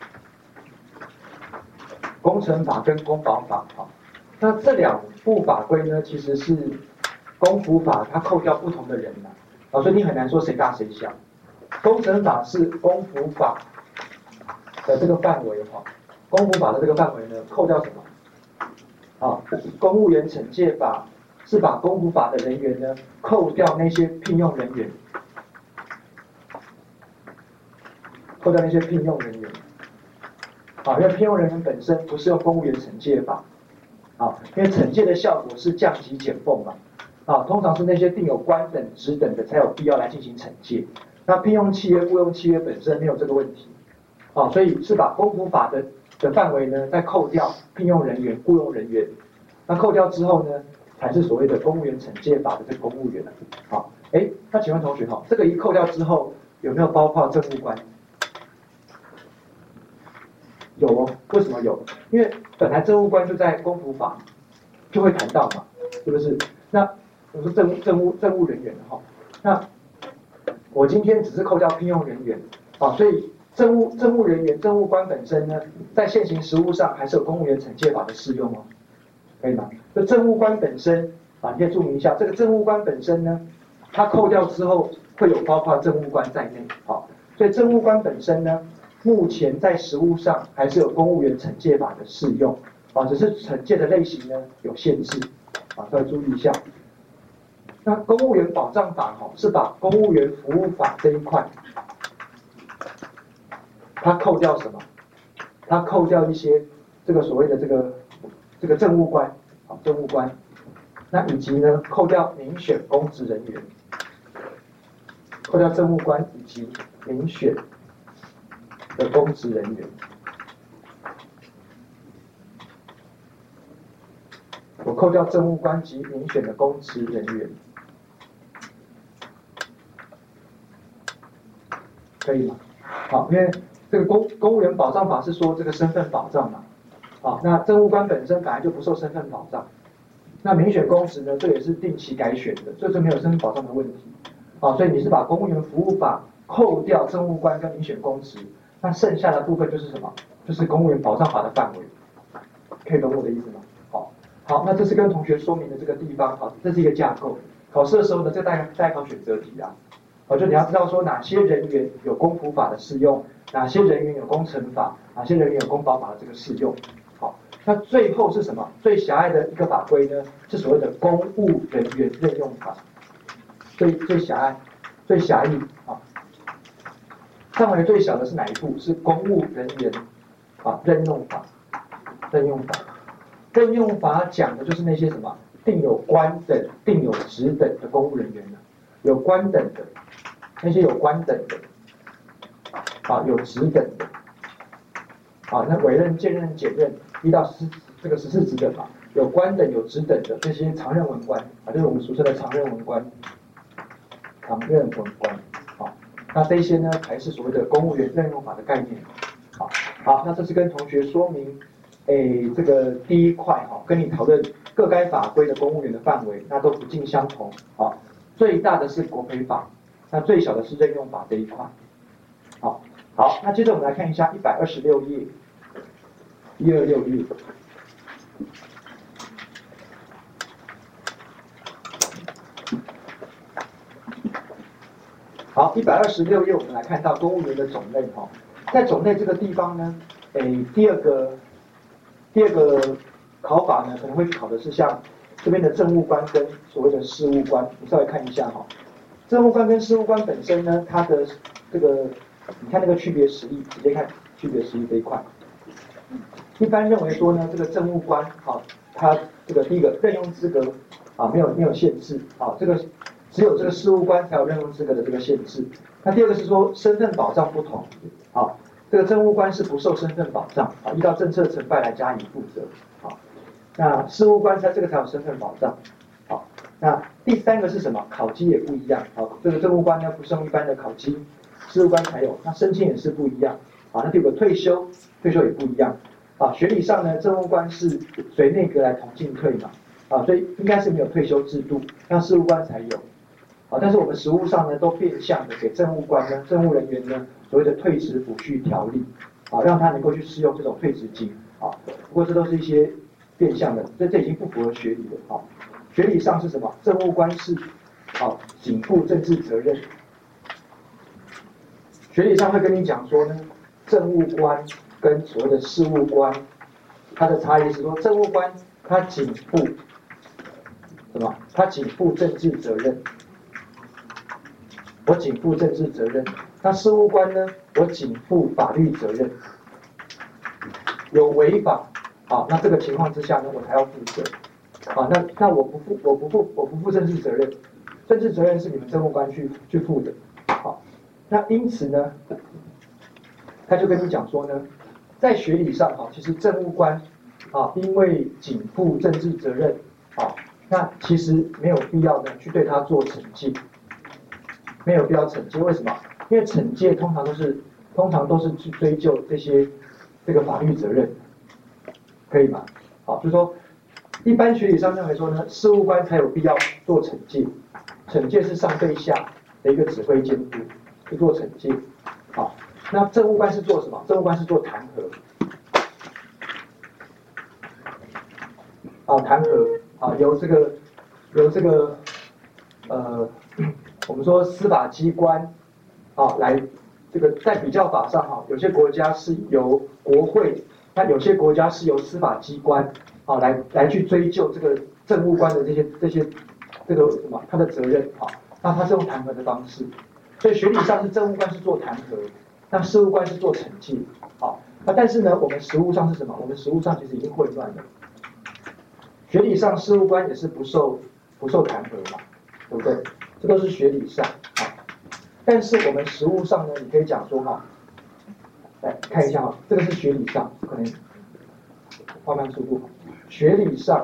工程法跟公保法。那这2部法规呢，其实是公服法它扣掉不同的人所以你很难说谁大谁小。工程法是公服法的这个范围公服法的这个范围呢，扣掉什么？公务员惩戒法是把公服法的人员呢，扣掉那些聘用人员。扣掉那些聘用人员，因为聘用人员本身不是用公务员惩戒法，因为惩戒的效果是降级减俸嘛，通常是那些定有关等、职等的才有必要来进行惩戒。 那聘用契约、雇佣契约本身没有这个问题，所以是把公仆法的范围呢再扣掉聘用人员、雇佣人员，那扣掉之后呢，才是所谓的公务员惩戒法的这个公务员。好，那请问同学这个一扣掉之后有没有包括政务官？有哦，为什么有？因为本来政务官就在公仆法就会谈到嘛，是不是？那我说政务人员那我今天只是扣掉聘用人员所以政务人员、政务官本身呢，在现行实务上还是有公务员惩戒法的适用哦，可以吗？就政务官本身你可以注明一下，这个政务官本身呢，它扣掉之后会有包括政务官在内，所以政务官本身呢，目前在实务上还是有公务员惩戒法的适用只是惩戒的类型呢有限制稍微注意一下。那公务员保障法是把公务员服务法这一块，它扣掉什么？它扣掉一些这个所谓的这个政务官政务官，那以及呢扣掉民选公职人员，扣掉政务官以及民选的公职人员。我扣掉政务官及民选的公职人员，可以吗？因为这个公务员保障法是说这个身份保障嘛，那政务官本身本来就不受身份保障，那民选公职呢，这也是定期改选的，所以这没有身份保障的问题，所以你是把公务员服务法扣掉政务官跟民选公职，那剩下的部分就是什么？就是公务员保障法的范围，可以懂我的意思吗？好，那这是跟同学说明的这个地方，这是一个架构。考试的时候呢，这大概考选择题就你要知道说哪些人员有公仆法的适用，哪些人员有工程法，哪些人员有公保法的这个适用。好，那最后是什么？最狭隘的一个法规呢，是所谓的公务人员任用法，最狭隘、最狭义范围最小的是哪一部？是公务人员任用法，任用法。任用法讲的就是那些什么定有官等、定有职等的公务人员有官等的，那些有官等的，有职等的，那委任、兼任、检任1到14职等有官等、有职等的这些常任文官就是我们俗称的常任文官，常任文官那这些呢才是所谓的公务员任用法的概念。好，那这是跟同学说明。这个第一块跟你讨论各该法规的公务员的范围，那都不尽相同最大的是国赔法，那最小的是任用法这一块。好，那接着我们来看一下126页，126页。好，126页我们来看到公务员的种类在种类这个地方呢，第二个考法呢，可能会考的是像这边的政务官跟所谓的事务官，你稍微看一下政务官跟事务官本身呢，它的这个，你看那个区别实例，直接看区别实例这一块。一般认为说呢，这个政务官它这个第一个任用资格没有限制这个只有这个事务官才有任用资格的这个限制。那第二个是说身份保障不同这个政务官是不受身份保障依照政策成败来加以负责那事务官这个才有身份保障那第三个是什么？考绩也不一样这个政务官呢不是用一般的考绩，事务官才有，那升迁也是不一样那第五个退休也不一样学理上呢，政务官是随内阁来同进退嘛所以应该是没有退休制度，那事务官才有但是我们实务上呢，都变相的给政务官呢、政务人员呢所谓的退职抚恤条例让他能够去适用这种退职金不过这都是一些变相的，这已经不符合学理了学理上是什么？政务官是仅负政治责任。学理上会跟你讲说呢，政务官跟所谓的事务官，它的差异是说，政务官他仅负什么？他仅负政治责任。我仅负政治责任，那事务官呢？我仅负法律责任。有违法，那这个情况之下呢，我才要负责。那我不负政治责任，政治责任是你们政务官去负的。 那因此呢，他就跟你讲说呢，在学理上哈，其实政务官啊，因为仅负政治责任啊，那其实没有必要呢去对他做惩戒，没有必要惩戒。为什么？因为惩戒通常都是去追究这个法律责任，可以吗？好，就是说一般学理上认为说呢，事务官才有必要做惩戒，惩戒是上对下的一个指挥监督，去做惩戒。好，那政务官是做什么？政务官是做弹劾。弹劾由这个我们说司法机关来这个在比较法上有些国家是由国会，那有些国家是由司法机关来去追究这个政务官的这些这个什么他的责任那他是用弹劾的方式，所以学理上是政务官是做弹劾，那事务官是做惩戒那但是呢，我们实务上是什么？我们实务上其实已经混乱了。学理上事务官也是不受弹劾嘛，对不对？这都是学理上但是我们实务上呢，你可以讲说来看一下这个是学理上，可能放慢速度。学理上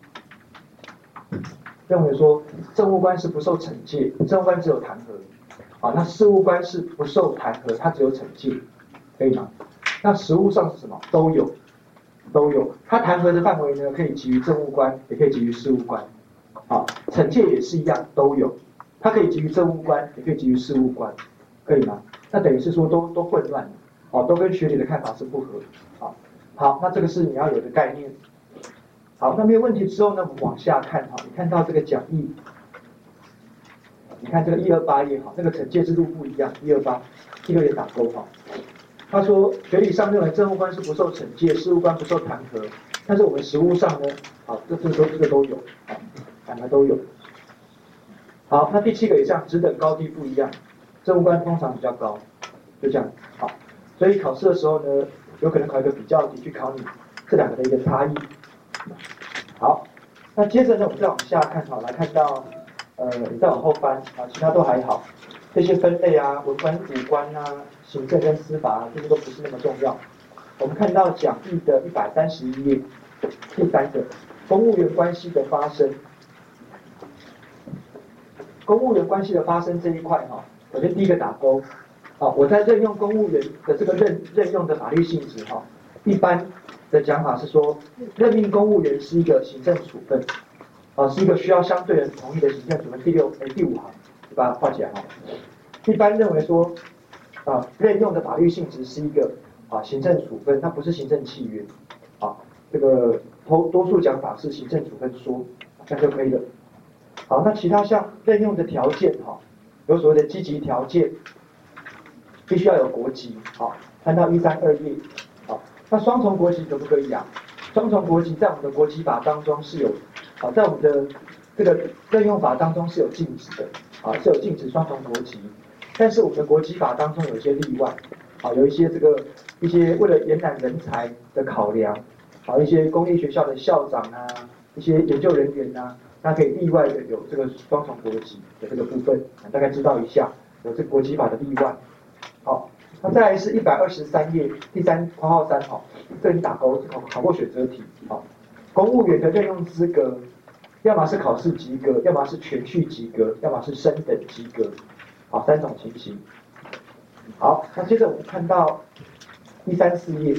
认为说政务官是不受惩戒，政务官只有弹劾那事务官是不受弹劾，他只有惩戒，可以吗？那实务上是什么？都有。他弹劾的范围呢，可以给予政务官，也可以给予事务官。惩戒也是一样，都有。他可以给予政务官，也可以给予事务官，可以吗？那等于是说都混乱了，都跟学理的看法是不合。好，那这个是你要有的概念。好，那没有问题之后呢，我们往下看你看到这个讲义，你看这个128页这个惩戒制度不一样，128第6页打勾他说，学理上认为政务官是不受惩戒，事务官不受弹劾，但是我们实务上呢，这个都有，两个都有。好，那第7个也这样，职等高低不一样，政务官通常比较高，就这样。好，所以考试的时候呢，有可能考一个比较题去考你这两个的一个差异。好，那接着呢，我们再往下看来看到，你再往后翻其他都还好。这些分类文官、武官行政跟司法这些都不是那么重要。我们看到讲义的131页，第3个，公务员关系的发生。公务员关系的发生这一块首先第一个打勾。我在任用公务员的这个任用的法律性质一般的讲法是说，任命公务员是一个行政处分，是一个需要相对人同意的行政处分。第5行。把它画起来一般认为说，任用的法律性质是一个行政处分，它不是行政契约。这个多数讲法是行政处分说，这样就可以了。好，那其他像任用的条件有所谓的积极条件，必须要有国籍。看到132页。那双重国籍可不可以双重国籍在我们的国籍法当中是有，在我们的这个任用法当中是有禁止的。是有禁止双重国籍，但是我们的国籍法当中有一些例外，有一些为了延揽人才的考量，一些公立学校的校长一些研究人员那可以例外的有这个双重国籍的这个部分，大概知道一下有这个国籍法的例外。好，那再来是123页第3括号3这里打勾，考过选择题。公务员的任用资格。要么是考试及格，要么是全序及格，要么是升等及格，3种情形。好，那接着我们看到134页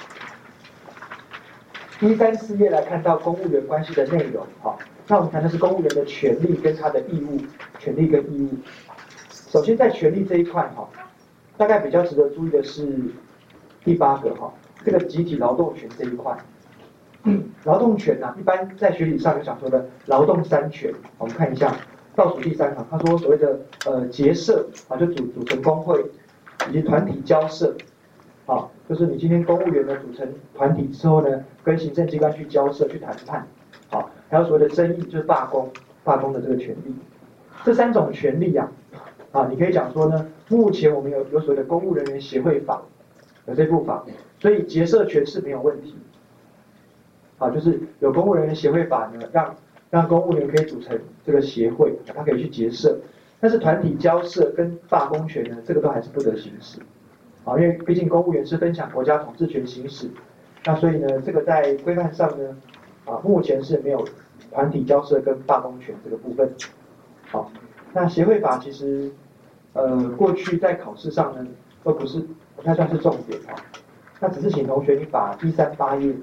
，134页来看到公务员关系的内容。那我们谈的是公务员的权利跟他的义务，权利跟义务。首先在权利这一块大概比较值得注意的是第8个这个集体劳动权这一块。劳动权一般在学理上有讲说的劳动3权。我们看一下倒数第3行，他说所谓的结社就组成工会，以及团体交涉。就是你今天公务员呢组成团体之后呢，跟行政机关去交涉去谈判。还有所谓的争议就是罢工的这个权利。这3种权利你可以讲说呢，目前我们有所谓的公务人员协会法，有这部法，所以结社权是没有问题。就是有公务人员协会法呢，让公务员可以组成这个协会，他可以去结社。 但是团体交涉跟罢工权呢，这个都还是不得行使。啊，因为毕竟公务员是分享国家统治权行使，那所以呢，这个在规范上呢，目前是没有团体交涉跟罢工权这个部分。好，那协会法其实，过去在考试上呢，都不太算是重点啊。那只是请同学你把138页，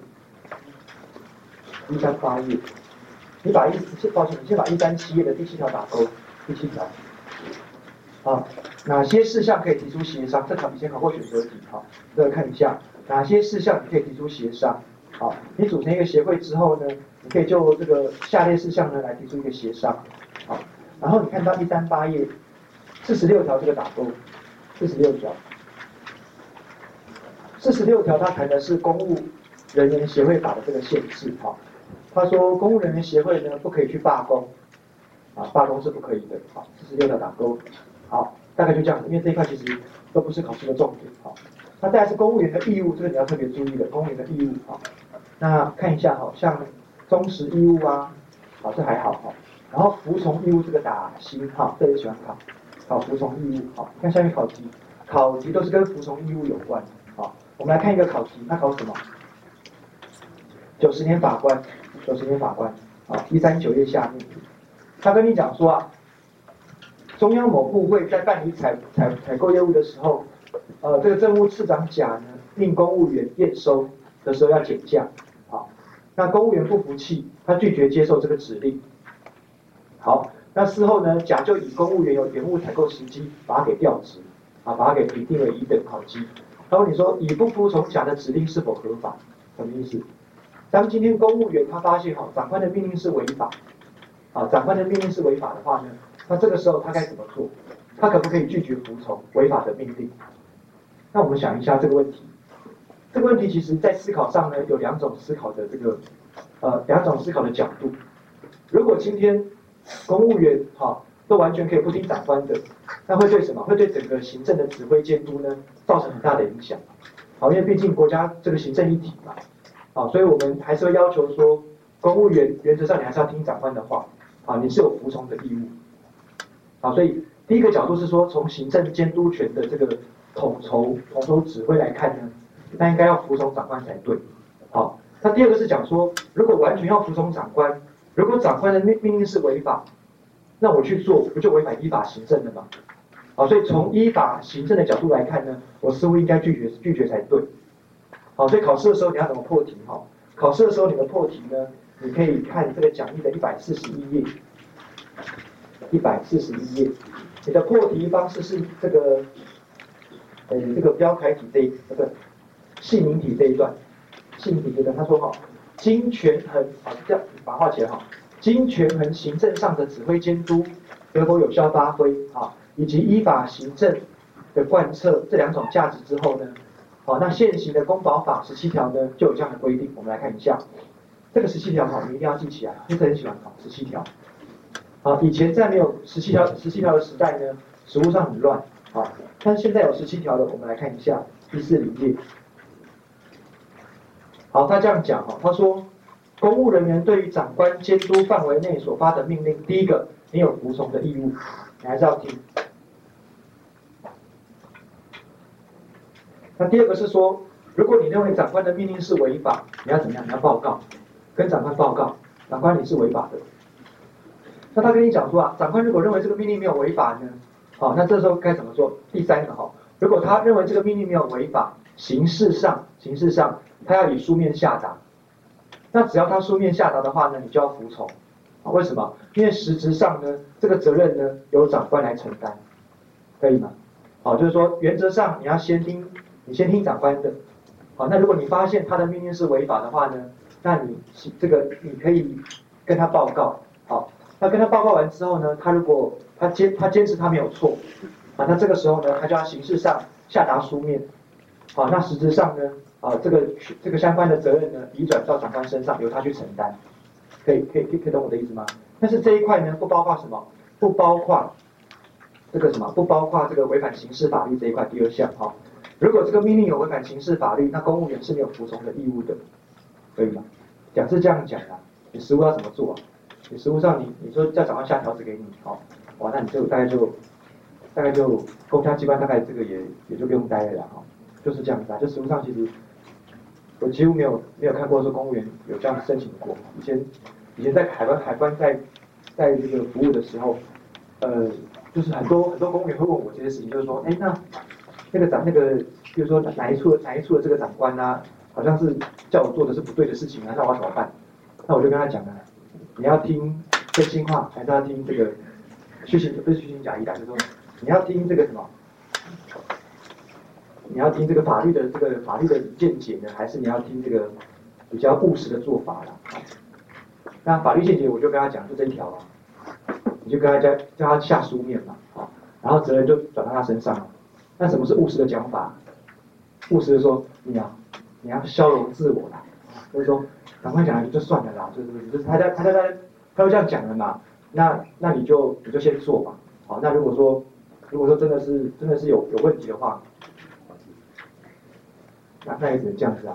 你把抱歉，你先把137页的第7条打勾，第7条。啊，哪些事项可以提出协商？这考以前考过选择题，好，大家看一下哪些事项你可以提出协商。好，你组成一个协会之后呢，你可以就这个下列事项呢来提出一个协商。好，然后你看到138页46条这个打勾，46条，46条它谈的是公务人员协会法的这个限制。好，他说公务人员协会呢不可以去罢工，罢工是不可以的。好，46条打勾。好，大概就这样子，因为这一块其实都不是考试的重点。好，那再来是公务员的义务，这个你要特别注意的，公务员的义务。好，那看一下，好像忠实义务啊，好，这还好。好，然后服从义务这个打星号，这也喜欢考服从义务。好，看下面考题都是跟服从义务有关。好，我们来看一个考题，它考什么？90年法官，139页下面，他跟你讲说啊。中央某部会在办理采购业务的时候，这个政务次长甲呢，令公务员验收的时候要减价，好，那公务员不服气，他拒绝接受这个指令，好，那事后呢，甲就以公务员有延误采购时机，把他给调职，把他给评定为乙等考绩。他问你说，乙不服从甲的指令是否合法？什么意思？当今天公务员他发现长官的命令是违法，长官的命令是违法的话呢？那这个时候他该怎么做？他可不可以拒绝服从违法的命令？那我们想一下这个问题。这个问题其实在思考上呢，有两种思考的角度。如果今天公务员都完全可以不听长官的，那会对什么？会对整个行政的指挥监督呢造成很大的影响。好，因为毕竟国家这个行政一体嘛，所以我们还是会要求说，公务员原则上你还是要听长官的话，你是有服从的义务。好，所以第一个角度是说，从行政监督权的这个统筹指挥来看呢，那应该要服从长官才对。好，那第二个是讲说，如果完全要服从长官，如果长官的命令是违法，那我去做不就违反依法行政了吗？好，所以从依法行政的角度来看呢，我似乎应该拒绝才对。好，所以考试的时候你要怎么破题？考试的时候你的破题呢，你可以看这个讲义的141页。141页，你的破题方式是这个，这个标楷体姓名体这一段，他说经权衡，这样把它画起来经权衡行政上的指挥监督能否有效发挥以及依法行政的贯彻这两种价值之后呢，那现行的公保法17条呢就有这样的规定，我们来看一下，这个17条你一定要记起来，因为很喜欢考17条。以前在没有17条的时代呢，实务上很乱，但是现在有17条了，我们来看一下140页。好，他这样讲他说，公务人员对于长官监督范围内所发的命令，第一个，你有服从的义务，你还是要听。那第二个是说，如果你认为长官的命令是违法，你要怎么样？你要报告，跟长官报告，长官你是违法的。那他跟你讲说长官如果认为这个命令没有违法呢，那这时候该怎么做？第三个如果他认为这个命令没有违法，形式上他要以书面下达，那只要他书面下达的话呢，你就要服从。为什么？因为实质上呢，这个责任呢由长官来承担，可以吗？就是说原则上你先听长官的。那如果你发现他的命令是违法的话呢，那你可以跟他报告。那跟他报告完之后呢，他如果他坚持他没有错，那这个时候呢，他就要形式上下达书面，那实质上呢，这个相关的责任呢，移转到长官身上，由他去承担，可以懂我的意思吗？但是这一块呢，不包括什么？不包括这个违反刑事法律这一块第二项如果这个命令有违反刑事法律，那公务员是没有服从的义务的，可以吗？是这样讲你实务要怎么做你实务上你说叫长官下条子给你哇，那你就大概就公家机关大概这个也就不用待了啦，哈，就是这样子啊。就实务上其实我几乎没有看过说公务员有这样申请过。以前在海关在这个服务的时候，就是很多公务员会问我这些事情，就是说，哎，那个，比如说哪一处的这个长官啊，好像是叫我做的是不对的事情啊，那我要怎么办？那我就跟他讲了，你要听真心话，还是要听这个不是虚情假意的，就是说你要听这个什么？你要听这个法律的见解呢，还是你要听这个比较务实的做法啦？那法律见解我就跟他讲，就这一条啊，你就跟他叫他下书面嘛，好，然后责任就转到他身上了。那什么是务实的讲法？务实的说，你要消融自我啦，就是说赶快讲就算了啦，就是他会这样讲的嘛，那你就先做吧，好，那如果说真的是有问题的话。那也只能这样子啊，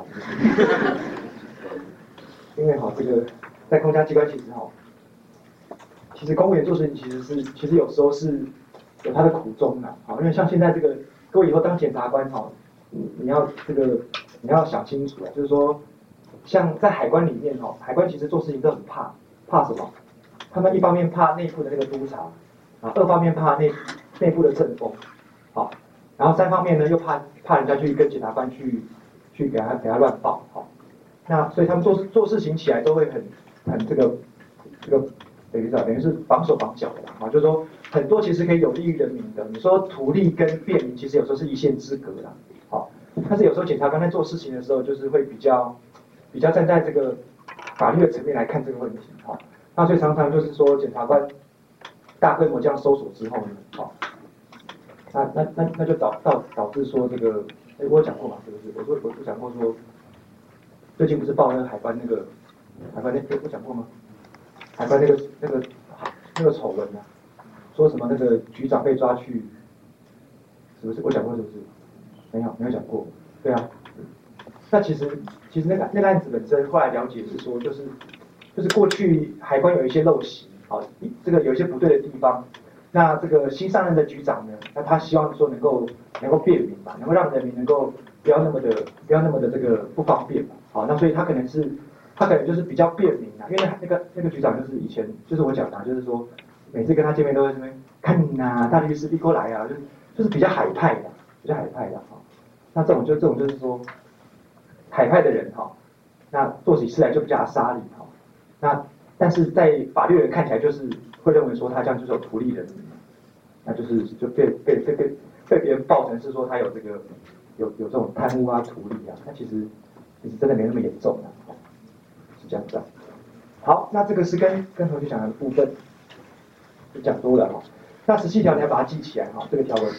因为这个在公家机关其实公务员做事情其实有时候是有他的苦衷的，因为像现在这个各位以后当检察官你要想清楚啊，就是说像在海关里面海关其实做事情都很怕什么？他们一方面怕内部的那个督察二方面怕内部的政风，好，然后三方面呢又怕人家去跟检察官去给他乱报，好，那所以他们做事情起来都会很这个等于是绑手绑脚的啦，就是说很多其实可以有利于人民的，你说图利跟便民其实有时候是一线之隔啦，好，但是有时候检察官在做事情的时候就是会比较站在这个法律的层面来看这个问题，好，那所以常常就是说检察官大规模这样搜索之后呢，好，那就导致说这个。我有讲过嘛，是不是？我讲过说，最近不是报那个海关我讲过吗？海关那个丑闻啊，说什么那个局长被抓去，是不是？我讲过是不是？没有讲过，对啊。那其实那个案子本身后来了解是说，就是过去海关有一些陋习，这个有一些不对的地方。那这个新上任的局长呢，那他希望说能够便民嘛，能够让人民能够不要那么的这个不方便嘛，好，那所以他可能就是比较便民啊，因为那个局长就是以前就是我讲的，就是说每次跟他见面都在这边看呐，大律师立过来啊，就是比较海派的，那这种就是说海派的人那做起事来就比较阿莎力那但是在法律人看起来就是会认为说他这样就是有图利人民。那就被别人报成是说他有这个有这种贪污啊、图利啊，那其实真的没那么严重啊，是这样子啊。好，那这个是跟同学讲的部分就讲多了那17条你要把它记起来这个条文。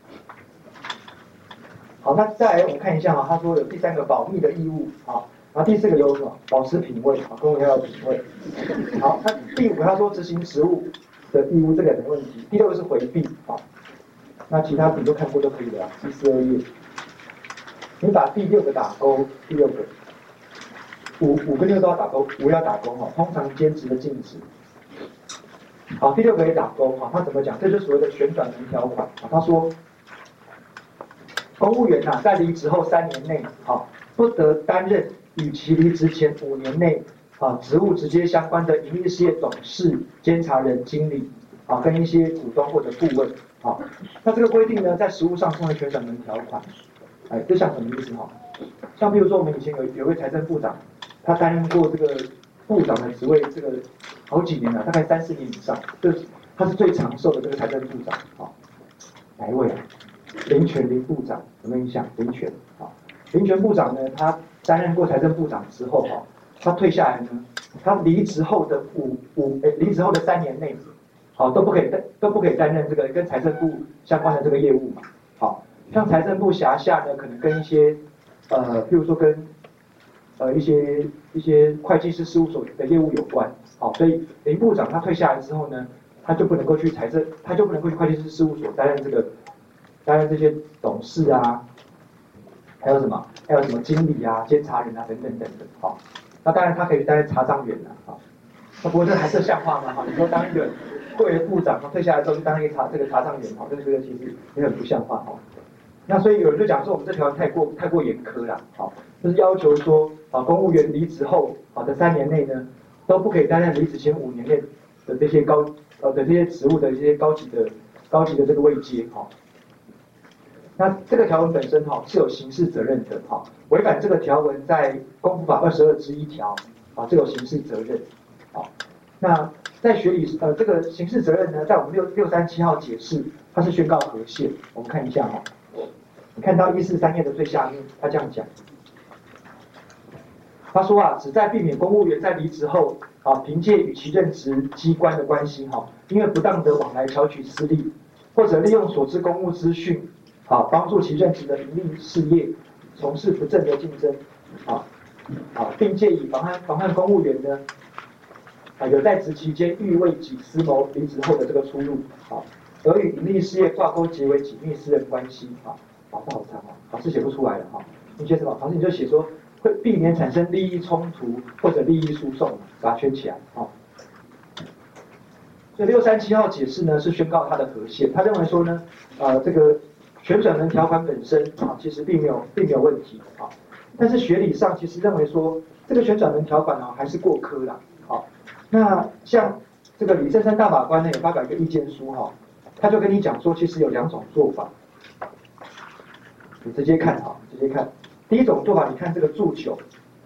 好，那再来我们看一下他说有第3个保密的义务然后第4个有什么？保持品味公务员要有品味。好，那第5个他说执行职务的义务，这个没问题。第6个是回避那其他你都看过就可以了第42页，你把第6个打勾，第6个5跟6都要打勾，5要打勾通常兼职的禁止。好，第6个也打勾他怎么讲？这就是所谓的旋转门条款他说，公务员在离职后3年内不得担任与其离职前5年内职务直接相关的营利事业董事、监察人、经理跟一些股东或者顾问那这个规定呢，在实务上称为旋转门条款。这像什么意思像比如说我们以前有位财政部长，他担任过这个部长的职位，这个好几年了，大概3、4年以上，他是最长寿的这个财政部长哪一位啊？林全部长有没有印象？林全部长呢，他担任过财政部长之后他退下来呢，他离职后的3年内都不可以担任这个跟财政部相关的这个业务嘛。像财政部辖下呢，可能跟一些譬如说跟一些会计师事务所的业务有关。所以林部长他退下来之后呢，他就不能够去会计师事务所担任这些董事啊，还有什么经理啊、监察人啊等等那当然他可以担任查账员那不过这还是像话吗？你说当一个贵为部长，退下来之后就当一个查账员，这个其实也很不像话哈。那所以有人就讲说我们这条太过严苛了，好，就是要求说公务员离职后的3年内呢，都不可以担任离职前5年内的这些这些职务的一些高级的这个位阶哈。那这个条文本身是有刑事责任的哈，违反这个条文在公服法22之1条这有刑事责任。好，那在学理这个刑事责任呢，在我们637号解释，它是宣告合宪。我们看一下哈，你看到143页的最下面，他这样讲，他说旨在避免公务员在离职后凭借与其任职机关的关系因为不当的往来巧取私利，或者利用所知公务资讯帮助其任职的盈利事业从事不正的竞争并借以妨害公务员呢有在职期间欲为己私谋离职后的这个出入而与盈利事业挂钩结为紧密私人关系这好长考试写不出来了你写什么？考试你就写说会避免产生利益冲突或者利益输送，把它圈起来所以637号解释呢是宣告它的合宪，他认为说呢这个旋转门条款本身其实并没有问题但是学理上其实认为说这个旋转门条款还是过苛啦那像这个李正山大法官呢也发表一个意见书他就跟你讲说其实有2种做法，你直接看第一种做法，你看这个注9，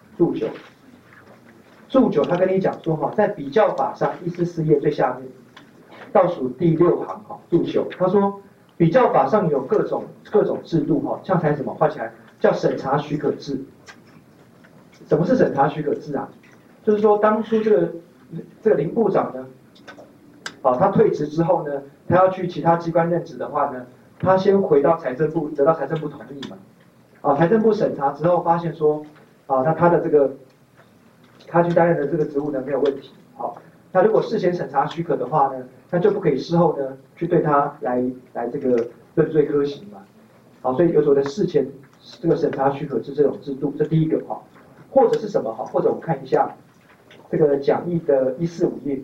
他跟你讲说在比较法上144页最下面倒数第6行注9，他说比较法上有各种制度像才什么画起来叫审查许可制。什么是审查许可制就是说当初这个林部长呢他退职之后呢，他要去其他机关任职的话呢，他先回到财政部得到财政部同意嘛财政部审查之后发现说那他的这个他去担任的这个职务呢没有问题那如果事前审查许可的话呢，那就不可以事后呢去对他来这个论罪科刑嘛所以有所谓的事前这个审查许可制这种制度，这第一个或者是什么或者我们看一下这个讲义的145页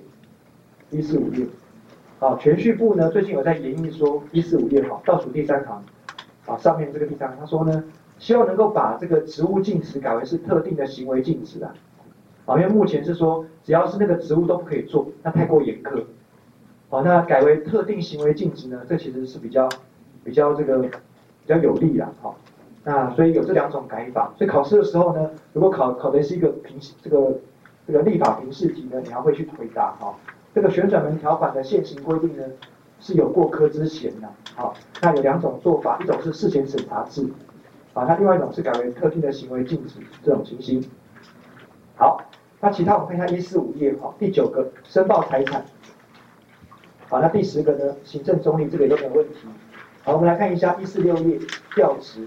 铨叙部呢最近有在研议说145页倒数第3行上面这个第3行他说呢希望能够把这个职务禁止改为是特定的行为禁止因为目前是说只要是那个职务都不可以做，那太过严苛那改为特定行为禁止呢，这其实是比较这个比较有利那所以有这2种改法，所以考试的时候呢，如果考的是一个这个立法评试题呢，你要会去回答这个旋转门条款的现行规定呢是有过苛之嫌的那有2种做法，一种是事前审查制那另外一种是改为特定的行为禁止这种情形。好，那其他我们看一下145页第9个申报财产那第10个呢行政中立，这个也都没有问题。好，我们来看一下146页调职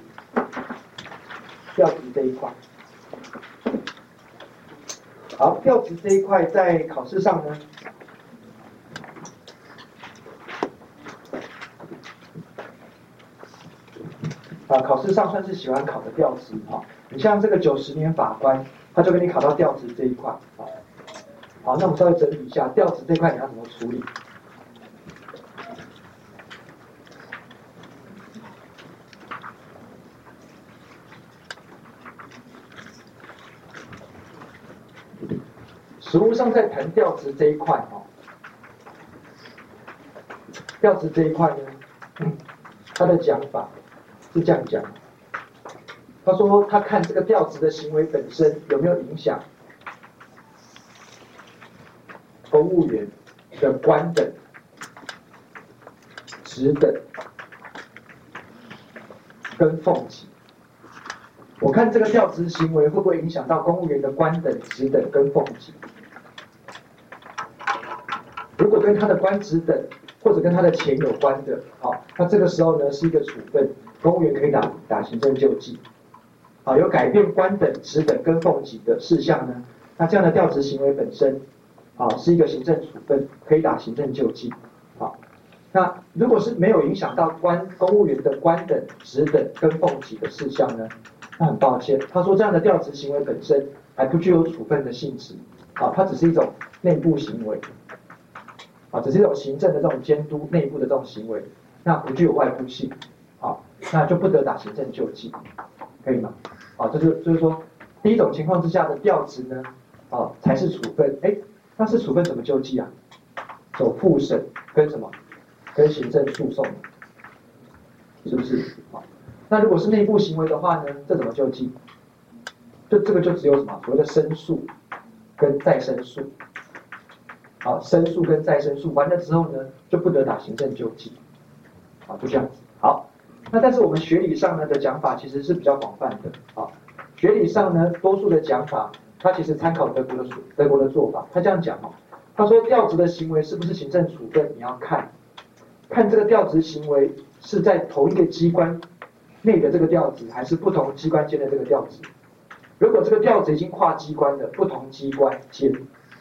这一块。好，调职这一块在考试上呢考试上算是喜欢考的调职你像这个90年法官他就跟你考到调职这一块好，那我们稍微整理一下调职这一块你要怎么处理。实务上在谈调职这一块调职这一块呢他的讲法是这样讲，他说他看这个调职的行为本身有没有影响公务员的官等、职等跟俸级。我看这个调职行为会不会影响到公务员的官等、职等跟俸级？如果跟他的官职等或者跟他的钱有关的，那这个时候呢是一个处分，公务员可以打行政救济。有改变官等、职等跟俸级的事项呢，那这样的调职行为本身，是一个行政处分，可以打行政救济。那如果是没有影响到公务员的官等、职等跟俸级的事项呢，那很抱歉，他说这样的调职行为本身还不具有处分的性质，它只是一种内部行为。 啊，只是一种行政的这种监督内部的这种行为，那不具有外部性，好，那就不得打行政救济，可以吗？啊，就是说，第一种情况之下的调职呢，啊才是处分，哎，那是处分怎么救济啊？走复审跟什么？跟行政诉讼，是不是？好，那如果是内部行为的话呢，这怎么救济？就这个就只有什么所谓的申诉跟再申诉，好，申诉跟再申诉完了之后呢，就不得打行政救济，好，就这样子。好，那但是我们学理上呢的讲法其实是比较广泛的，好，学理上呢多数的讲法，它其实参考德国的做法，他这样讲哦，他说调职的行为是不是行政处分，你要看这个调职行为是在同一个机关内的这个调职，还是不同机关间的这个调职。如果这个调职已经跨机关了，不同机关间，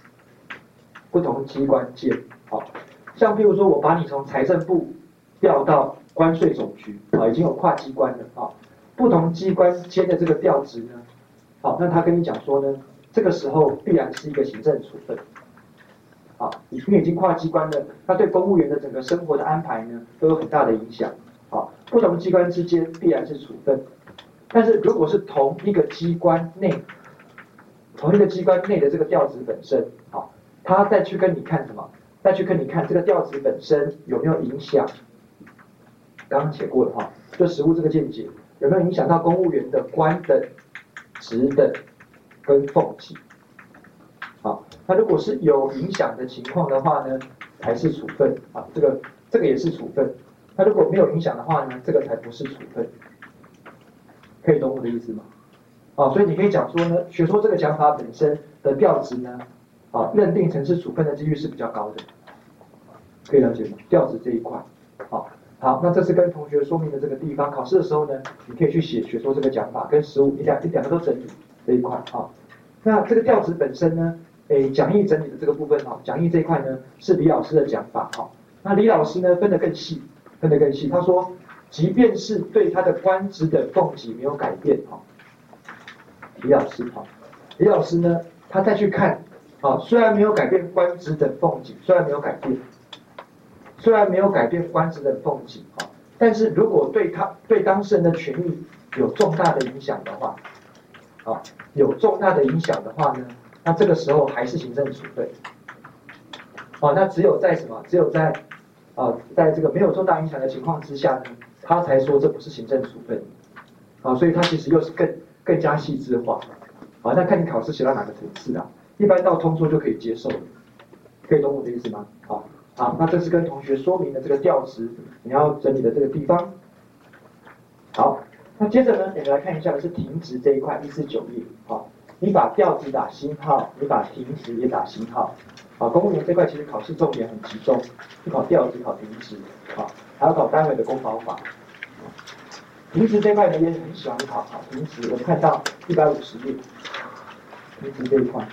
好，像譬如说我把你从财政部调到关税总局，啊，已经有跨机关了，啊，不同机关间的这个调职呢，好，那他跟你讲说呢，这个时候必然是一个行政处分，好，因为已经跨机关了，它对公务员的整个生活的安排呢，都有很大的影响，好，不同机关之间必然是处分。但是如果是同一个机关内的这个调职本身，好，他再去跟你看什么？再去跟你看这个调职本身有没有影响？刚刚写过了哈，就实务这个见解有没有影响到公务员的官等、职等跟俸级？好，那如果是有影响的情况的话呢，才是处分啊，这个也是处分。那如果没有影响的话呢，这个才不是处分。可以懂我的意思吗？啊，所以你可以讲说呢，学说这个讲法本身的调职呢，啊，认定成是处分的几率是比较高的，可以了解吗？调职这一块，好，那这是跟同学说明的这个地方，考试的时候呢，你可以去写学说这个讲法跟实务一两个都整理这一块啊。那这个调职本身呢，讲义整理的这个部分哈，讲义这一块呢是李老师的讲法哈。那李老师呢分得更细，他说。即便是对他的官职的俸级没有改变，李老师呢，他再去看，虽然没有改变官职的俸级，虽然没有改变官职的俸级，但是如果对当事人的权益有重大的影响的话，呢，那这个时候还是行政处分，那只有在在这个没有重大影响的情况之下呢。他才说这不是行政处分，所以他其实又是更加细致化，那看你考试写到哪个层次啊，一般到通说就可以接受，可以懂我的意思吗？好，那这是跟同学说明的这个调职你要整理的这个地方。好，那接着呢，我们来看一下的是停职这一块，149页，你把调职打星号，你把停职也打星号，公务员这块其实考试重点很集中，是考调职、考停职，还要考单位的公保法。停职这块呢也很喜欢考，停职我们看到150页，停职这一块。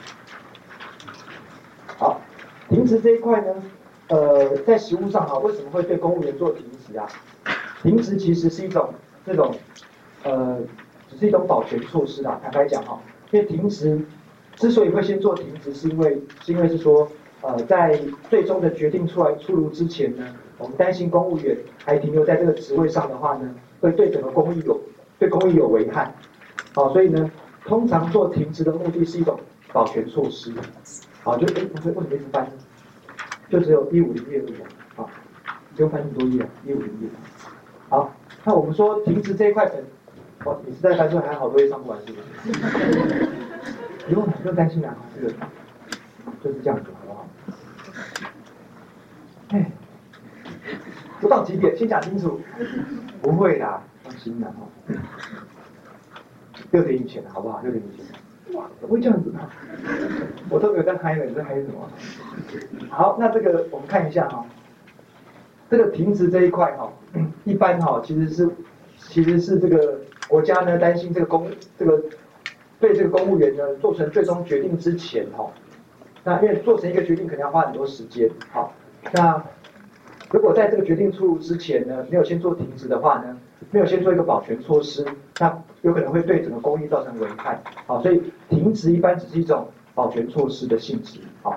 好，停职这一块呢，在实务上为什么会对公务员做停职啊？停职其实是一种只是一种保全措施啦。坦白讲因为停职之所以会先做停职，是因为是说，在最终的决定出炉之前呢，我们担心公务员还停留在这个职位上的话呢，会对整个公益有危害，所以呢，通常做停职的目的是一种保全措施，就为什么一直翻？就只有150页而已不用翻那么多页，150页。好，那我们说停职这一块你是在翻书还有好多页上不完是不是？不用担心啦，这个就是这样子，好不好？不到几点，先讲清楚。不会啦，放心啦6点以前的好不好？6点以前。哇，怎么会这样子呢？我都没有在嗨了，你在嗨什么？好，那这个我们看一下这个停职这一块一般其实是这个国家呢担心对这个公务员呢做成最终决定之前那因为做成一个决定可能要花很多时间那如果在这个决定出炉之前呢没有先做停职的话呢，没有先做一个保全措施，那有可能会对整个公益造成危害所以停职一般只是一种保全措施的性质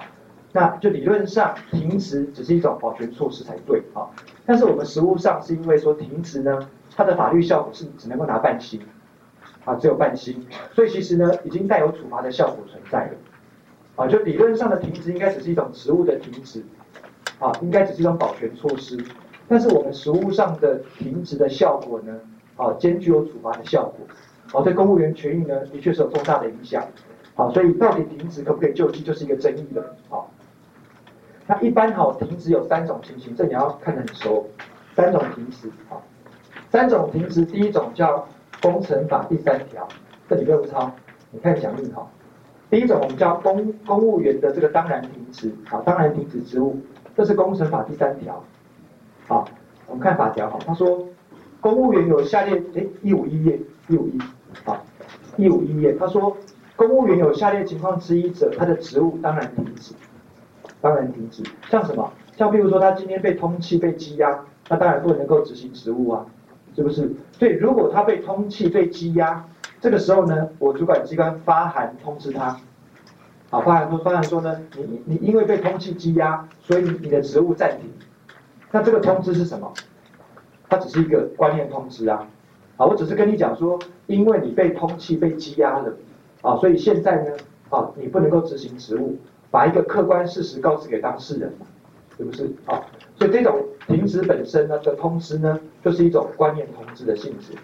那就理论上停职只是一种保全措施才对啊。但是我们实务上是因为说停职呢，它的法律效果是只能够拿半薪，啊，只有半薪，所以其实呢已经带有处罚的效果存在了，啊，就理论上的停职应该只是一种职务的停止，啊，应该只是一种保全措施。但是我们实务上的停职的效果呢，啊，兼具有处罚的效果，啊，对公务员权益呢的确是有重大的影响，啊，所以到底停职可不可以救济，就是一个争议了，啊。那一般好停职有3种情形，这你要看得很熟。3种停职，好，3种停职，第一种叫工程法第3条，这里不用抄，你看讲义哈。第一种我们叫公务员的这个当然停职，好，当然停止职务，这是工程法第3条。好，我们看法条，好，他说公务员有下列，151页，151，好，151页，他说公务员有下列情况之一者，他的职务当然停止，当然停止。像什么？像譬如说他今天被通缉、被羁押，那当然不能够执行职务啊，是不是？所以如果他被通缉、被羁押，这个时候呢，我主管机关发函通知他，好，发函说呢，你因为被通缉、羁押，所以你的职务暂停。那这个通知是什么？它只是一个观念通知啊，啊，我只是跟你讲说，因为你被通缉、被羁押了，啊，所以现在呢，啊，你不能够执行职务，把一个客观事实告知给当事人，是不是？啊，所以这种停职本身呢的通知呢，就是一种观念通知的性质，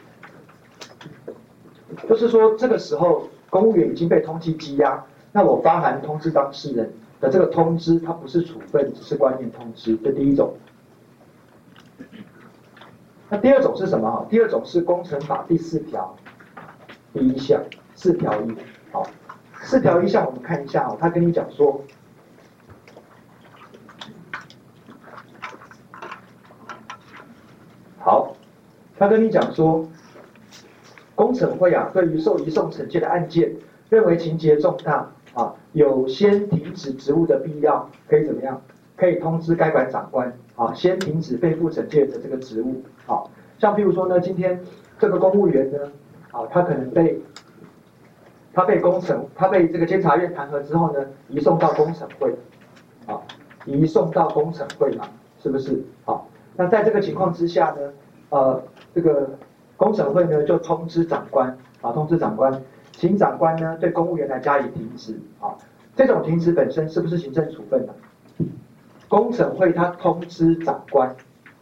就是说这个时候公务员已经被通缉羁押，那我发函通知当事人的这个通知，它不是处分，只是观念通知，这第一种。那第二种是什么？第二种是工程法第4条第1项4条1，好，4条1项我们看一下，他跟你讲说，好，他跟你讲说，工程会啊，对于受移送惩戒的案件，认为情节重大啊，有先停止职务的必要，可以怎么样？可以通知该管长官啊，先停止被负惩戒的这个职务。好，像譬如说呢，今天这个公务员呢，啊，他可能被这个监察院弹劾之后呢，移送到工程会，啊，移送到工程会嘛，是不是？好，那在这个情况之下呢，这个工程会呢就通知长官，啊，通知长官，请长官呢对公务员来加以停职，啊，这种停职本身是不是行政处分的？工程会他通知长官，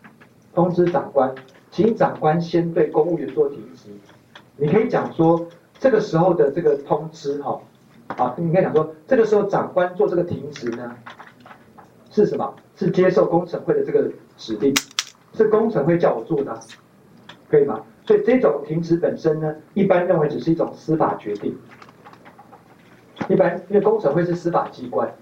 请长官先对公务员做停职。你可以讲说，这个时候的这个通知，你可以讲说，这个时候长官做这个停职呢，是什么？是接受工程会的这个指令，是工程会叫我做的，可以吗？所以这种停职本身呢，一般认为只是一种司法决定。一般因为工程会是司法机关。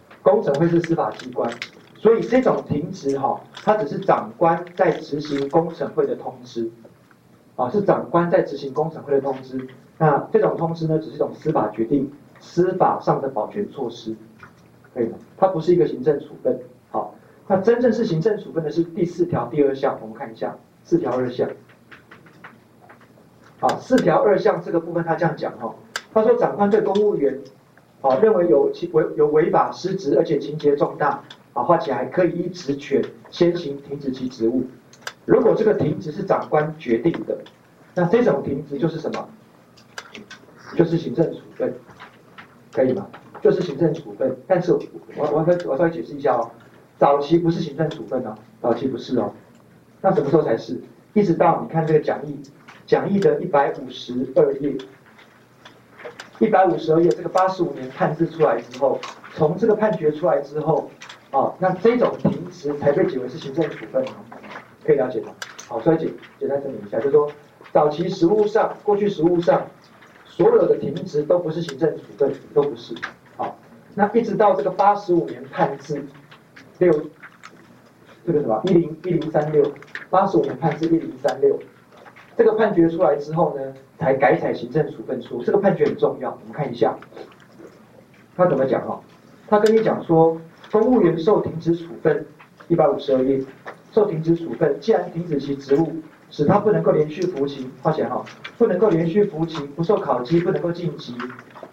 所以这种停职它只是长官在执行工程会的通知，是长官在执行工程会的通知。那这种通知呢，只是一种司法决定，司法上的保全措施，可以吗？它不是一个行政处分。好，那真正是行政处分的是第4条第2项，我们看一下4条2项。4条2项这个部分他这样讲他说长官对公务员认为有违法失职，而且情节重大，或且还可以依职权先行停止其职务。如果这个停职是长官决定的，那这种停职就是什么？就是行政处分，可以吗？就是行政处分。但是我稍微解释一下早期不是行政处分早期不是那什么时候才是？一直到你看这个讲义的152页。152页这个85年判字出来之后，从这个判决出来之后，那这种停职才被解为是行政处分可以了解吗？好，所以简单整理一下，就是说，早期过去实务上，所有的停职都不是行政处分，都不是。好，那一直到这个85年判字这个什么1036，85年判字1036。这个判决出来之后呢，才改采行政处分书。这个判决很重要，我们看一下，他怎么讲他跟你讲说，公务员受停职处分，152页，受停职处分，既然停止其职务，使他不能够连续服刑，画起来不能够连续服刑，不受考绩，不能够晋级，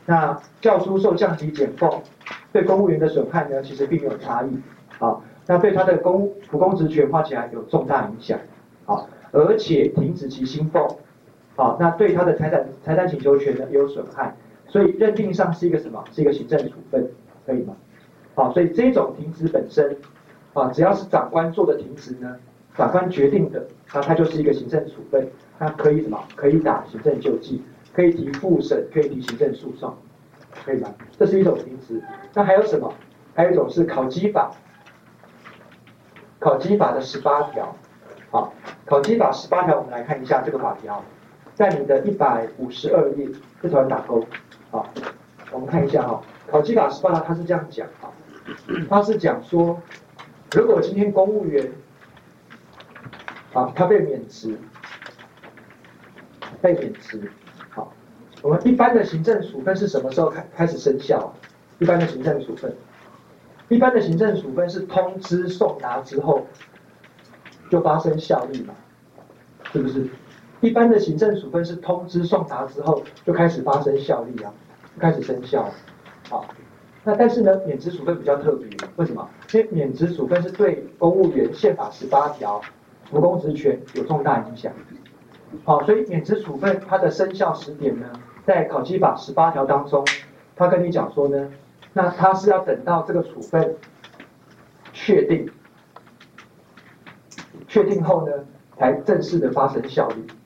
那教书受降级减俸，对公务员的损害呢，其实并没有差异。好，那对他的服公职权画起来有重大影响。好，而且停止其薪俸。好，那对他的财产请求权呢也有损害，所以认定上是一个什么？是一个行政处分，可以吗？好，所以这种停职本身，啊，只要是长官做的停职呢，长官决定的，那它就是一个行政处分，那可以什么？可以打行政救济，可以提复审，可以提行政诉讼，可以吗？这是一种停职。那还有什么？还有一种是考绩法，考绩法的18条。好，考绩法18条，我们来看一下这个法条，在你的152页，这条打勾。好，我们看一下哈，考绩法18条它是这样讲啊，它是讲说，如果今天公务员啊他被免职，好，我们一般的行政处分是什么时候开始生效？一般的行政处分是通知送达之后就发生效力嘛，是不是？一般的行政处分是通知送达之后就开始发生效力啊，开始生效。好，那但是呢，免职处分比较特别，为什么？因为免职处分是对公务员宪法18条服公职权有重大影响。好，所以免职处分它的生效时点呢，在考绩法18条当中，他跟你讲说呢，那他是要等到这个处分确定后呢，才正式的发生效力。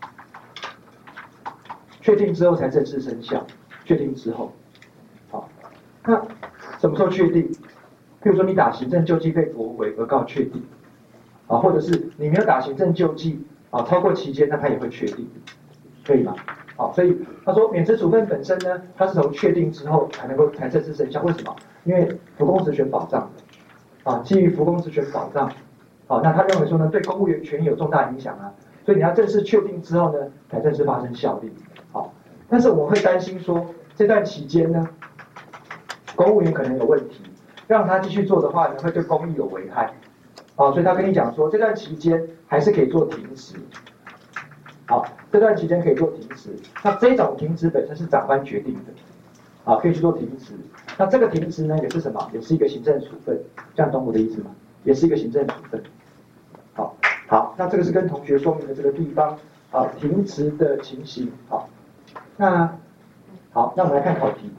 确定之后才正式生效。确定之后，好，那什么时候确定？譬如说你打行政救济被驳回而告确定，啊，或者是你没有打行政救济啊，超过期间，那他也会确定，可以吗？好，所以他说免职处分本身呢，它是从确定之后才正式生效。为什么？因为服公职权保障啊，基于服公职权保障，好，那他认为说呢，对公务员权益有重大影响啊，所以你要正式确定之后呢，才正式发生效力。好，但是我们会担心说，这段期间呢，公务员可能有问题，让他继续做的话呢，会对公益有危害。好，所以他跟你讲说，这段期间还是可以做停职。好，这段期间可以做停职。那这种停职本身是长官决定的，好，可以去做停职。那这个停职呢，也是什么？也是一个行政处分，这样懂我的意思吗？也是一个行政处分。好，那这个是跟同学说明的这个地方啊，停职的情形。好，那我们来看考题。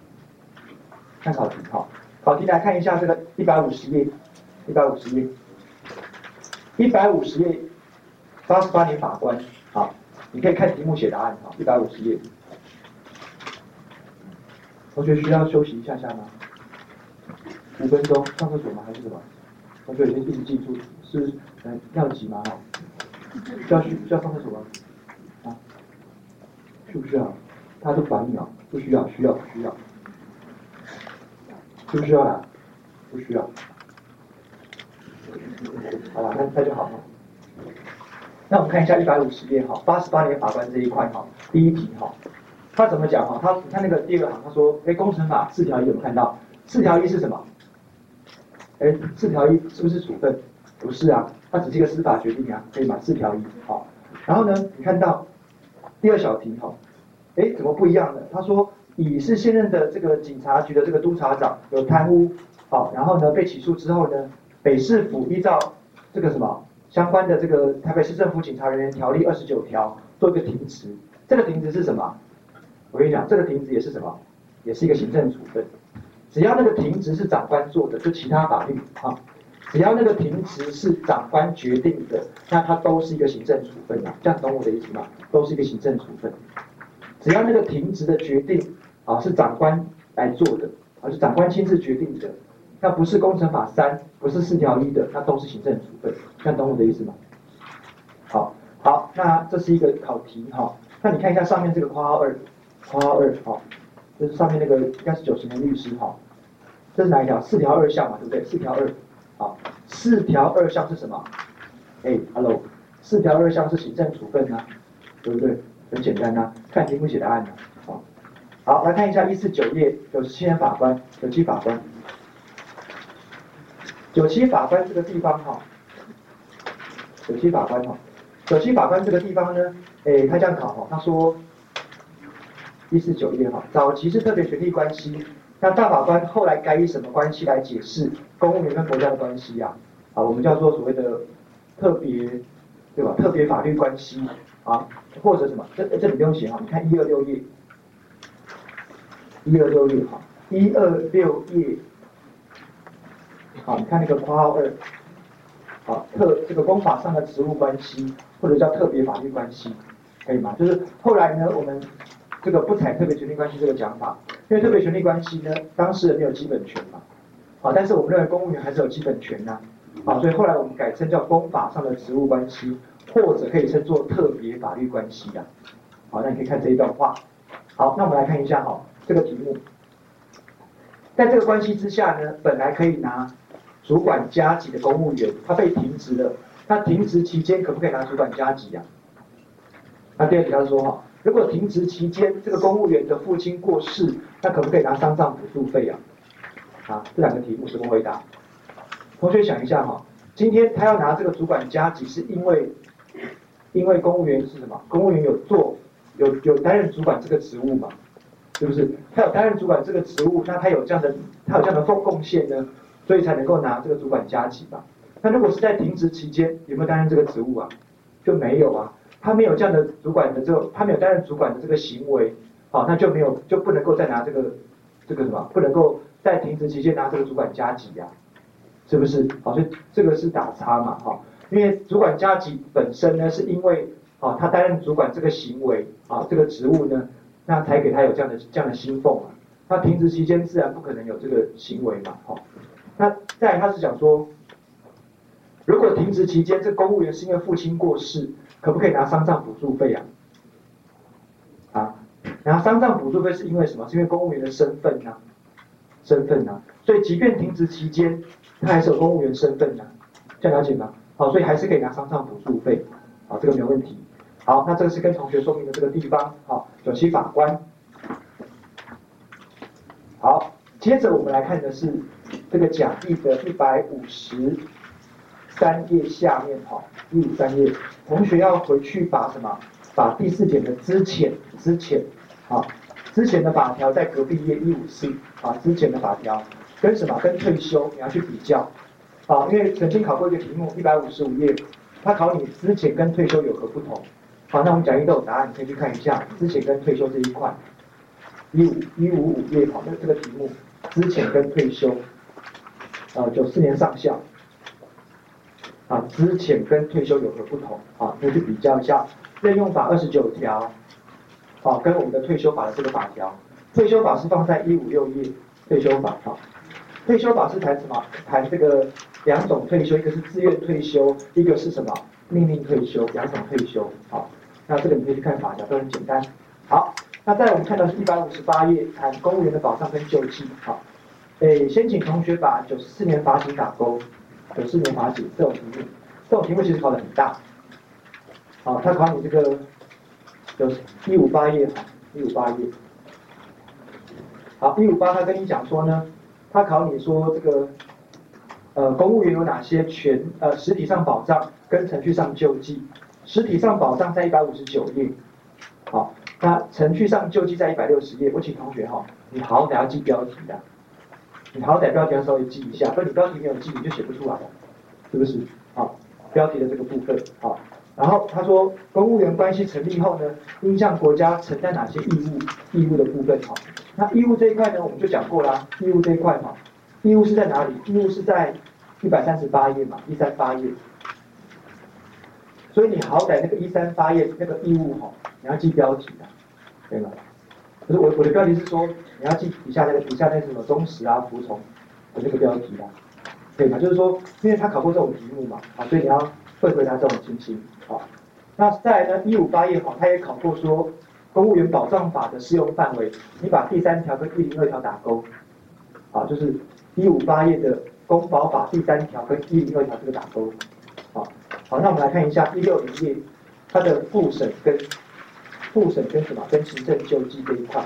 好，考题来看一下这个150页88年法官。好，你可以看题目写答案。好，150页。同学需要休息一下吗？5分钟，上厕所吗？还是什么？同学已经一直记住，是尿急吗？需要上厕所吗？啊？需不需要？他都反应了，不需要，需要。需不需要啦？不需要。好吧，那就好了。那我们看一下150页哈，88年法官这一块哈，第一题哈，他怎么讲哈？你看那个第2行，他说，工程法4条1有没有看到？4条1是什么？4条1是不是处分？不是啊，它只是一个司法决定啊，可以吗？4条1好，然后呢，你看到第2小题哈，怎么不一样呢？他说，乙是现任的这个警察局的这个督察长有贪污，好，然后呢被起诉之后呢，北市府依照这个什么相关的这个台北市政府警察人员条例29条做一个停职。这个停职是什么？我跟你讲，这个停职也是什么？也是一个行政处分。只要那个停职是长官做的，就其他法律啊，只要那个停职是长官决定的，那它都是一个行政处分啊。这样懂我的意思吗？都是一个行政处分。只要那个停职的决定啊是长官来做的，是长官亲自决定的，那不是工程法3，不是4条1的，那都是行政处分。这样懂我的意思吗？好，那这是一个考题哈。那你看一下上面这个括号2哈，就是上面那个应该是90年律师哈。这是哪一条？4条2项嘛，对不对？4条2，好，4条2项是什么？hello，4条2项是行政处分啊，对不对？很简单啊，看题目写答案啊。好，来看一下149页97年法官，97法官这个地方哈，97法官这个地方呢，他这样考哈，他说 149页哈，早期是特别权利关系，那大法官后来该以什么关系来解释公务员跟国家的关系啊？我们叫做所谓的特别，对吧？特别法律关系啊，或者什么？这里不用写哈，你看126页，126页哈，126页，好，你看那个括号2，好，这个公法上的职务关系，或者叫特别法律关系，可以吗？就是后来呢，我们这个不采特别权利关系这个讲法，因为特别权利关系呢，当事人没有基本权嘛，但是我们认为公务员还是有基本权呐，所以后来我们改称叫公法上的职务关系，或者可以称作特别法律关系啊。好，那你可以看这一段话。好，那我们来看一下这个题目，在这个关系之下呢，本来可以拿主管加级的公务员，他被停职了，他停职期间可不可以拿主管加级啊？那第二题他说如果停职期间这个公务员的父亲过世，那可不可以拿丧葬补助费啊？这两个题目怎么回答？同学想一下今天他要拿这个主管加级，是因为公务员是什么？公务员有担任主管这个职务嘛？是不是？他有担任主管这个职务，那他有这样的贡献呢，所以才能够拿这个主管加级吧？那如果是在停职期间，有没有担任这个职务啊？就没有啊，他没有这样的主管的他没有担任主管的这个行为，那就不能够再拿这个什么，不能够在停职期间拿这个主管加级啊，是不是？所以这个是打叉嘛，因为主管加级本身呢，是因为他担任主管这个行为这个职务呢，那才给他有这样的薪俸嘛。那停职期间自然不可能有这个行为嘛，那再来他是讲说，如果停职期间这公务员是因为父亲过世，可不可以拿丧葬补助费啊？拿丧葬补助费是因为什么？是因为公务员的身份啊，所以即便停职期间，他还是有公务员身份这样了解吗？所以还是可以拿丧葬补助费，这个没有问题。好，那这个是跟同学说明的这个地方，97法官。好，接着我们来看的是这个讲义的153页下面153页，同学要回去把把第4点的之前的法条在隔壁页154之前的法条跟跟退休你要去比较因为曾经考过一个题目155页，他考你之前跟退休有何不同。那我们讲义都有答案，你可以去看一下之前跟退休这一块155页这个题目之前跟退休94年上校之前跟退休有何不同可以去比较一下任用法29条跟我们的退休法的这个法条。退休法是放在156页，退休法退休法是谈什么？谈这个2种退休，一个是自愿退休，一个是什么？命令退休，2种退休那这个你可以去看法条，都很简单。好，那再来我们看到是158页，谈公务员的保障跟救济先请同学把94年罚刑打勾，94年罚刑这种题目其实考得很大他考你这个158页158页158他跟你讲说呢，他考你说这个公务员有哪些实体上保障跟程序上救济。实体上保障在159页，那程序上救济在160页。我请同学你好歹要记标题的，你好歹标题要稍微记一下，不然你标题没有记你就写不出来了，是不是？标题的这个部分然后他说公务员关系成立后呢，应向国家承担哪些义务的部分那义务这一块呢，我们就讲过啦，义务这一块义务是在哪里？义务是在138页嘛，138页。所以你好歹那个138页那个义务你要记标题的，对吗？可是我的标题是说你要记底下那什么忠实服从的那个标题对吗？就是说，因为他考过这种题目嘛所以你要会回答这种情形那再来呢，158页他也考过说公务员保障法的适用范围，你把第3条跟102条打勾就是158页的公保法第3条跟102条这个打勾好，那我们来看一下160页，它的复审跟什么？跟行政救济这一块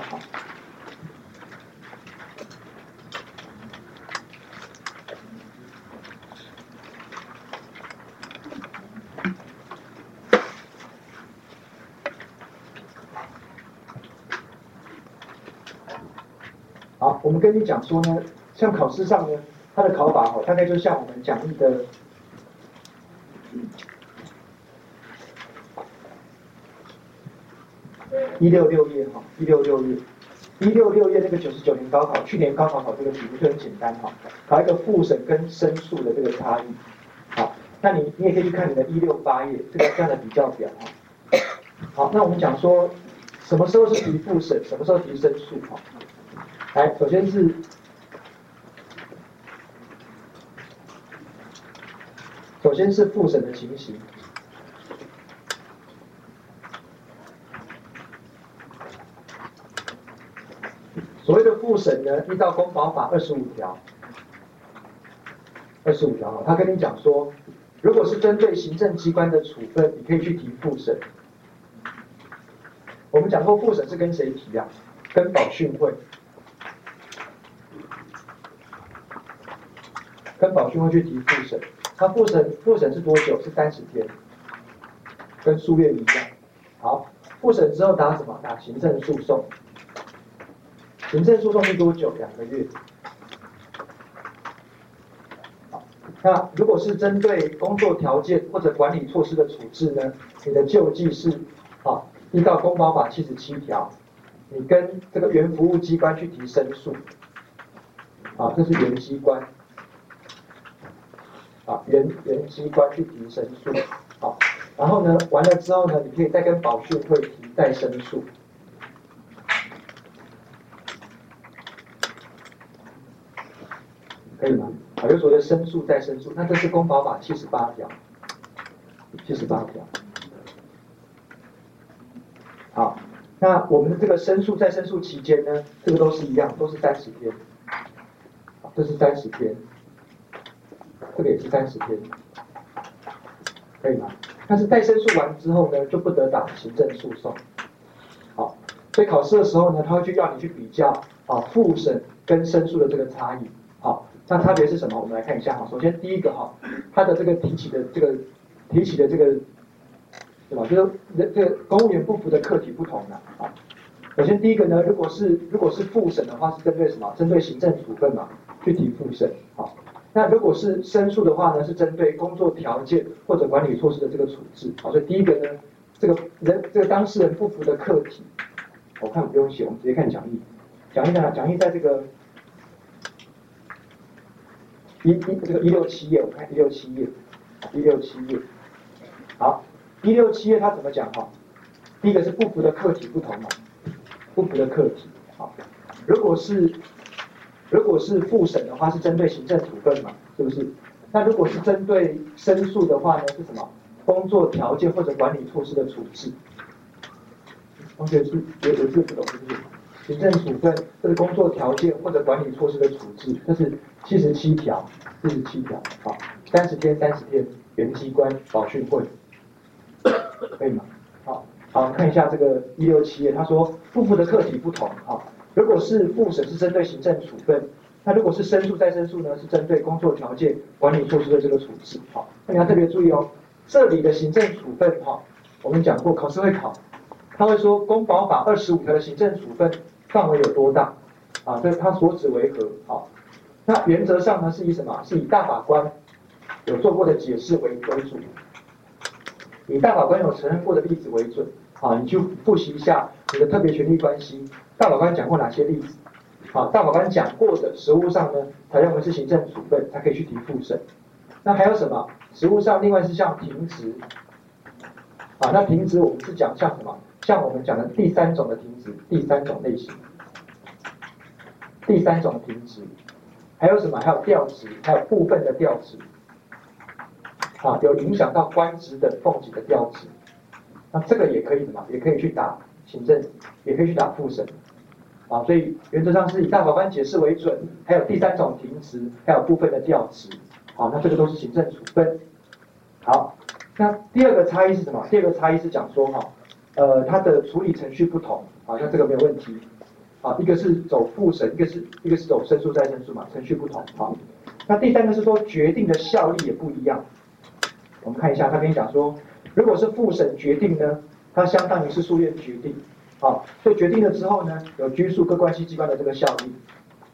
我们跟你讲说呢，像考试上呢，它的考法大概就像我们讲义的166页166页那个99年高考，去年高考考这个题目就很简单考一个复审跟申诉的这个差异。好，那你也可以去看你的168页这样的比较表好，那我们讲说什么时候是提复审，什么时候提申诉来，首先是复审的情形。所谓的复审呢，依照公保法25条，他跟你讲说，如果是针对行政机关的处分，你可以去提复审。我们讲过复审是跟谁提啊？跟保训会，去提复审。它复审是多久？是30天，跟诉愿一样。好，复审之后打什么？打行政诉讼。行政诉讼是多久？2个月。好，那如果是针对工作条件或者管理措施的处置呢？你的救济是依照公保法77条，你跟这个原服务机关去提申诉。这是原机关。原机关去提申诉。然后呢，完了之后呢，你可以再跟保训会提再申诉。可以吗？有所谓的申诉再申诉，那这是公保法78条。好，那我们的这个申诉再申诉期间呢，这个都是一样，都是30天。这是30天，这个也是30天，可以吗？但是再申诉完之后呢，就不得打行政诉讼。好，所以考试的时候呢，他会要你去比较复审跟申诉的这个差异。好，那差别是什么？我们来看一下首先第一个它的这个提起的这个，对吧？就是这个公务员不服的课题不同了首先第一个呢，如果是复审的话，是针对什么？针对行政处分嘛，去提复审。那如果是申诉的话呢，是针对工作条件或者管理措施的这个处置。所以第一个呢，这个当事人不服的课题，我看不用写，我们直接看讲义。讲义在这个167页，我看167页。好，167页它怎么讲第一个是不服的课题不同嘛，不服的课题。如果是复审的话，是针对行政处分嘛，是不是？那如果是针对申诉的话呢，是什么？工作条件或者管理措施的处置。同学是有字不懂是不是？行政处分，这是工作条件或者管理措施的处置，这是47条。30天，原机关保训会，可以吗？好，看一下这个167页，他说不服的课题不同如果是复审是针对行政处分，那如果是申诉再申诉呢，是针对工作条件、管理措施的这个处置。那你要特别注意这里的行政处分我们讲过考试会考，他会说公保法25条的行政处分范围有多大这它所指为何那原则上呢是以什么？是以大法官有做过的解释为主，以大法官有承认过的例子为准。你去复习一下你的特别权利关系，大法官讲过哪些例子？大法官讲过的实务上呢，才认为是行政处分，才可以去提复审。那还有什么？实务上另外是像停职，那停职我们是讲像什么？像我们讲的第3种的停职，第3种类型，第3种停职，还有什么？还有调职，还有部分的调职，有影响到官职等俸级的调职。那这个也可以什么？也可以去打行政，也可以去打复审。所以原则上是以大法官解释为准，还有第3种停职，还有部分的调职。那这个都是行政处分。好，那第二个差异是什么？第二个差异是讲说它的处理程序不同。那这个没有问题。一个是走复审，一个是走申诉再申诉嘛，程序不同。那第3个是说决定的效力也不一样。我们看一下，他跟你讲说，如果是复审决定呢，它相当于是诉愿决定。所以决定了之后呢，有拘束各关系机关的这个效力。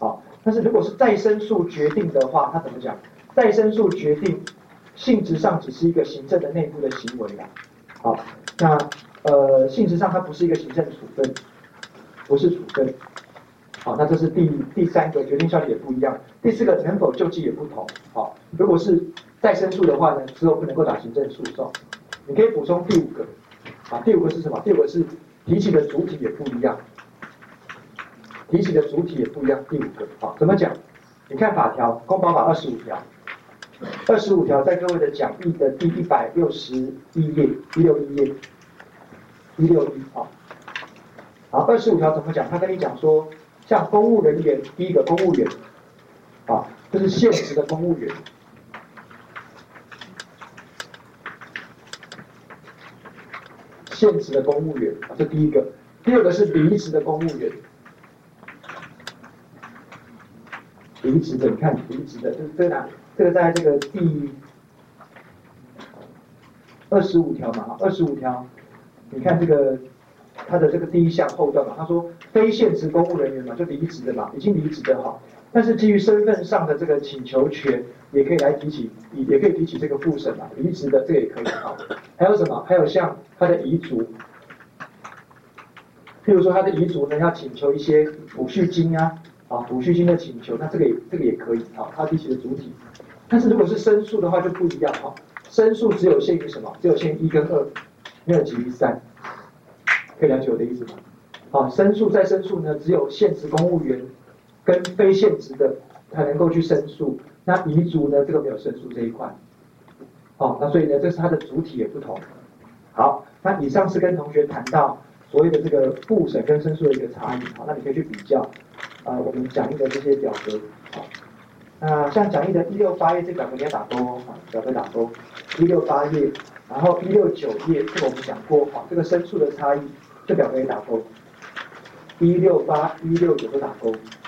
但是如果是再申诉决定的话，它怎么讲？再申诉决定性质上只是一个行政的内部的行为啦。好，那性质上它不是一个行政处分，不是处分。好，那这是第三个决定效力也不一样。第四个能否救济也不同。好，如果是再申诉的话呢，之后不能够打行政诉讼。你可以补充第五个。啊，第五个是什么？第五个是提起的主体也不一样。提起的主体也不一样。第五个，好，怎么讲？你看法条，公保法25条，25条在各位的讲义的第161页，161页，161啊。好，25条怎么讲？他跟你讲说，像公务人员，第一个公务员，啊，就是现职的公务员。现职的公务员，这第一个。第二个是离职的公务员。离职的，你看离职的，就是这个在这个第25条嘛，25条，你看这个它的这个第一项后段嘛，他说非现职公务人员嘛，就离职的嘛，已经离职的哈，但是基于身份上的这个请求权，也可以来提起，也可以提起这个复审嘛，离职的这个也可以哈。还有什么？还有像他的遗嘱，譬如说他的遗嘱呢，要请求一些抚恤金啊。抚恤金的请求，那这个也可以，他提起的主体。但是如果是申诉的话就不一样哈，申诉只有限于什么？只有限于1跟2，没有给予3，可以了解我的意思吗？申诉再申诉呢，只有现职公务员跟非现职的才能够去申诉。那遗嘱呢，这个没有申诉这一块。那所以呢，这是它的主体也不同。好，那以上是跟同学谈到所谓的这个复审跟申诉的一个差异，好，那你可以去比较。我们讲义的这些表格，好，那像讲义的168页这表格你要打勾哦，表格打勾，168页，然后169页，这个我们讲过，这个申诉的差异，这表格也打勾，168、169都打勾。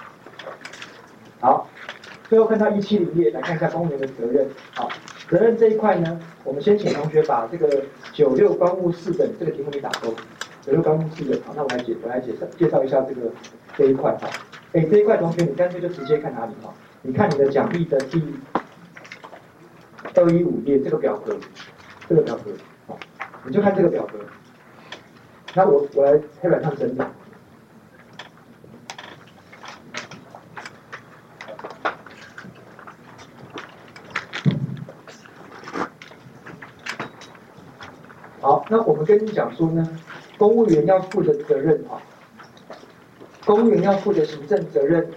好，最后看到170页，来看一下公务员的责任，好，责任这一块呢，我们先请同学把这个96公务4等这个题目你打勾，96公务4等，好，那我来介绍一下这一块，好。这一块同学，你干脆就直接看哪里哈？你看你的讲义的第215页这个表格，好，你就看这个表格。那我来黑板上整理。好，那我们跟你讲说呢，公务员要负的责任哈。公务员要负的行政责任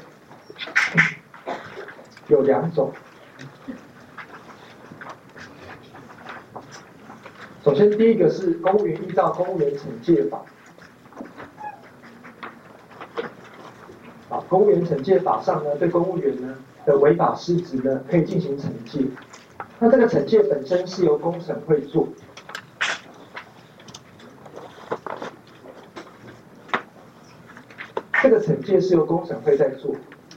有2种。首先，第一个是公务员依照公务员惩戒法。公务员惩戒法上呢，对公务员呢的违法失职呢，可以进行惩戒。那这个惩戒本身是由公审会做。这个惩戒是由公审会在做，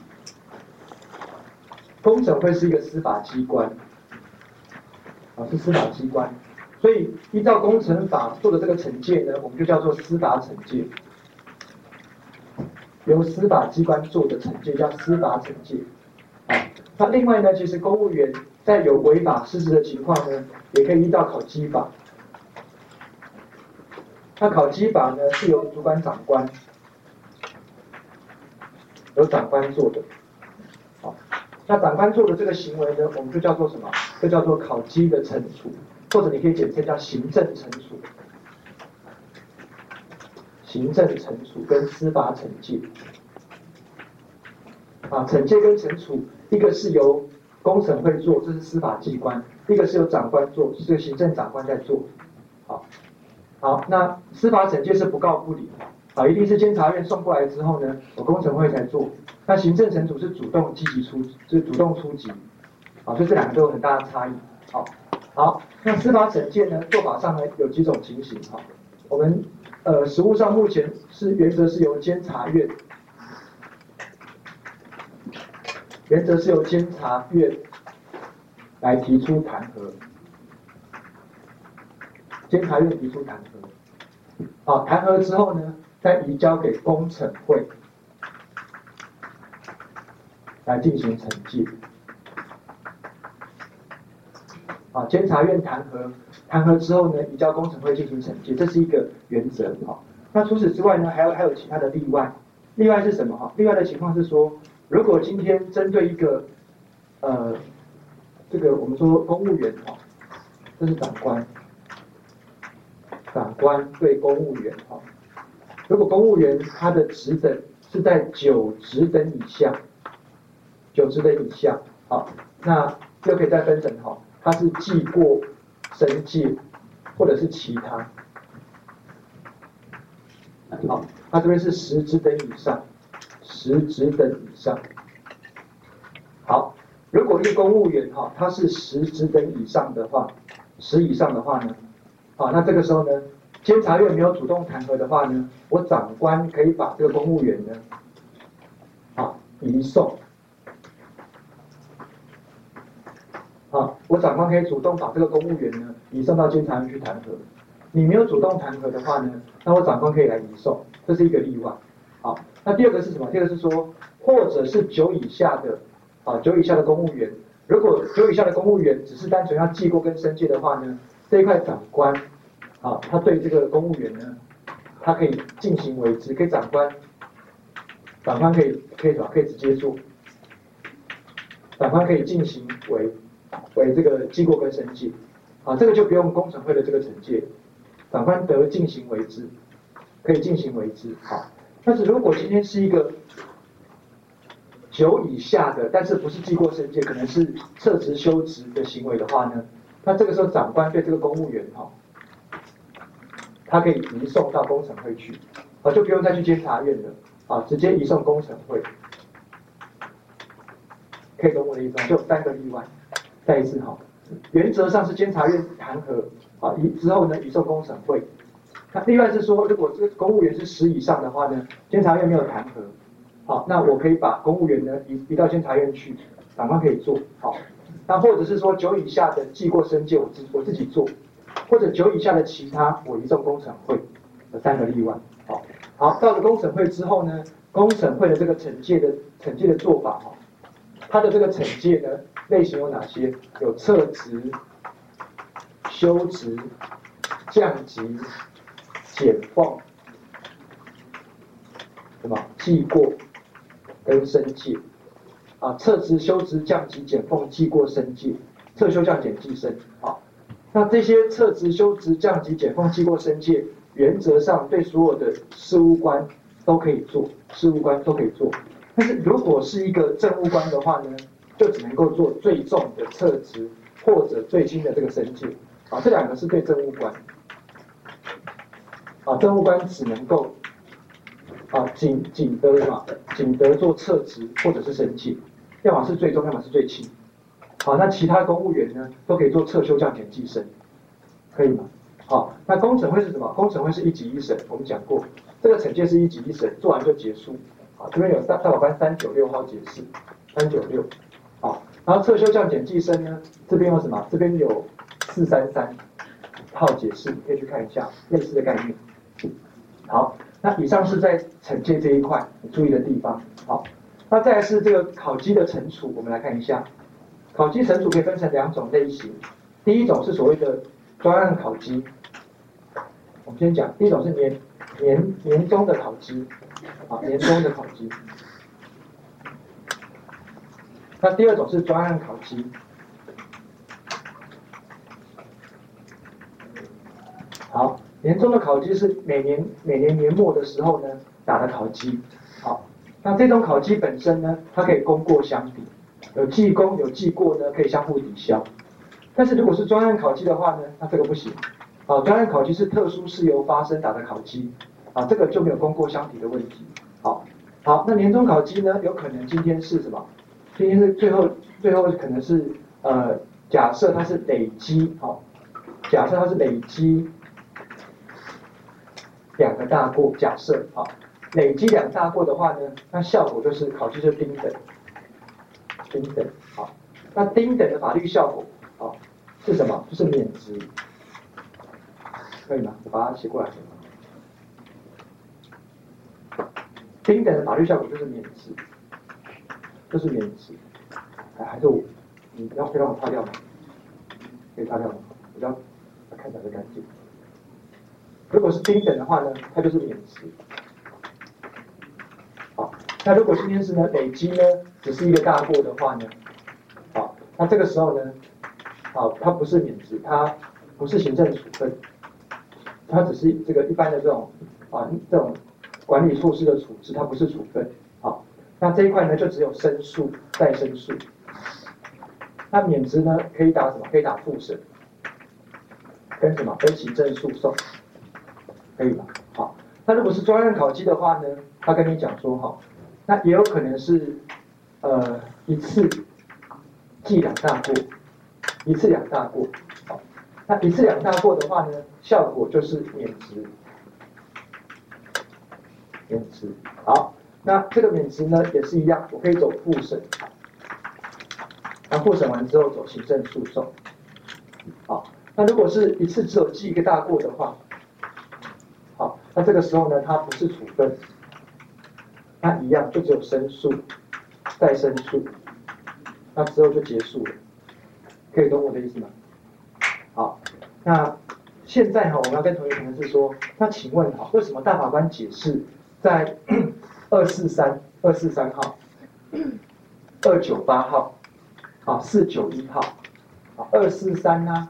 公审会是一个司法机关，是司法机关，所以依照公惩法做的这个惩戒呢，我们就叫做司法惩戒，由司法机关做的惩戒叫司法惩戒。那另外呢，其实公务员在有违法失职的情况呢，也可以依照考绩法。那考绩法呢，是由主管长官。由长官做的，好，那长官做的这个行为呢，我们就叫做什么？这叫做考绩的惩处，或者你可以简称叫行政惩处。行政惩处跟司法惩戒，惩戒跟惩处，一个是由公审会做，这是司法机关；一个是由长官做，是行政长官在做。好，那司法惩戒是不告不理。一定是监察院送过来之后呢，我公惩会才做。那行政惩处是主动积极出，就是主动出击。所以这两个都有很大的差异。好，那司法惩戒呢，做法上呢有几种情形。我们实务上目前原则是由监察院，来提出弹劾。监察院提出弹劾。弹劾之后呢，再移交给公惩会。 来进行惩戒。啊，监察院弹劾之后呢，移交工程会进行惩戒，这是一个原则。好，那除此之外呢，还有其他的例外。例外是什么？哈，例外的情况是说，如果今天针对一个这个我们说公务员哈，这是长官对公务员哈，如果公务员他的职等是在9职等以下，9职等以下，好，那又可以再分成哈，他是记过申诫或者是其他，好，他这边是10职等以上，10职等以上，好，如果一个公务员哈，他是10职等以上的话，10以上的话呢，啊，那这个时候呢，监察院没有主动弹劾的话呢，我长官可以把这个公务员呢，啊，移送，啊，我长官可以主动把这个公务员呢移送到监察院去弹劾。你没有主动弹劾的话呢，那我长官可以来移送，这是一个例外。好，那第二个是什么？第二个是说，或者是9以下的，啊，9以下的公务员，如果9以下的公务员只是单纯要记过跟申诫的话呢，这一块长官，啊，他对这个公务员呢，他可以进行为之，可以长官可以什么？可以直接做，长官可以进行为这个记过跟申诫，啊，这个就不用工程会的这个惩戒。长官得进行为之，可以进行为之。好，但是如果今天是一个9以下的，但是不是记过申诫，可能是撤职休职的行为的话呢，那这个时候长官对这个公务员哈，他可以移送到工程会去，啊，就不用再去监察院了，啊，直接移送工程会。可以懂我的意思吗？就3个例外。再一次哈，原则上是监察院弹劾。啊，之后呢，移送工程会。那例外是说，如果这个公务员是10以上的话呢，监察院没有弹劾，好，那我可以把公务员呢移到监察院去，长官可以做。好，那或者是说9以下的记过申诫，我自己做，或者9以下的其他，我移送工程会，有3个例外。好，到了工程会之后呢，工程会的这个惩戒的做法哈，它的这个惩戒呢类型有哪些？有撤职、休职、降级、减俸，什么记过跟申诫啊，撤职、休职、降级、减俸、记过、申诫，撤休、降减、记申。好，那这些撤职、休职、降级、减俸、记过、申诫，原则上对所有的事务官都可以做，事务官都可以做。但是如果是一个政务官的话呢，就只能够做最重的撤职或者最轻的这个申诫。啊，这2个是对政务官。啊，政务官只能够啊仅得什么？仅得做撤职或者是申诫，要么是最重，要么是最轻。好，那其他公务员呢都可以做撤休、降减、记申，可以吗？好，那工程会是什么？工程会是1级1审，我们讲过，这个惩戒是1级1审，做完就结束。好，这边有大法官396号解释，396。好，然后撤休、降减、记申呢，这边有什么？这边有433号解释，你可以去看一下类似的概念。好，那以上是在惩戒这一块你注意的地方。好，那再来是这个考绩的惩处，我们来看一下。考绩惩处可以分成2种类型，第一种是所谓的专案考绩，我们先讲，第一种是年终的考绩，啊，年终的考绩。那第二种是专案考绩。好，年终的考绩是每年年末的时候呢打的考绩。好，那这种考绩本身呢，它可以功过相抵，有记功有记过呢，可以相互抵消。但是如果是专案考绩的话呢，那这个不行。啊，专案考绩是特殊事由发生打的考绩，啊，这个就没有功过相抵的问题。好，那年终考绩呢，有可能今天是什么？今天是最后可能是假设它是累积，好，假设它是累积2个大过，假设好，累积2大过的话呢，那效果就是考绩就丁等，好，那丁等的法律效果，好，是什么？就是免职，可以吗？我把它写过来。丁等的法律效果就是免职。 就是免职。还是你可以让我擦掉吗？可以擦掉吗？我要看起来的干净。如果是丁等的话呢，它就是免职。好，那如果今天是呢累积呢只是一个大过的话呢，好，那这个时候呢，好，它不是免职，它不是行政处分，它只是这个一般的这种这种管理措施的处置，它不是处分。好，那这一块呢就只有申诉、再申诉。那免职呢可以打什么？可以打复审，跟什么？跟行政诉讼，可以吧？好，那如果是专案考绩的话呢，他跟你讲说哈，那也有可能是一次记2大过，一次2大过。好，那一次2大过的话呢，效果就是免职。免职。好，那这个免职呢也是一样，我可以走复审。那复审完之后走行政诉讼，好，那如果是一次只有记一个大过的话，好，那这个时候呢，它不是处分，那一样就只有申诉，再申诉，那之后就结束了，可以懂我的意思吗？好，那现在我们要跟同学谈的是说，那请问为什么大法官解释在243号、298号？491号，243啊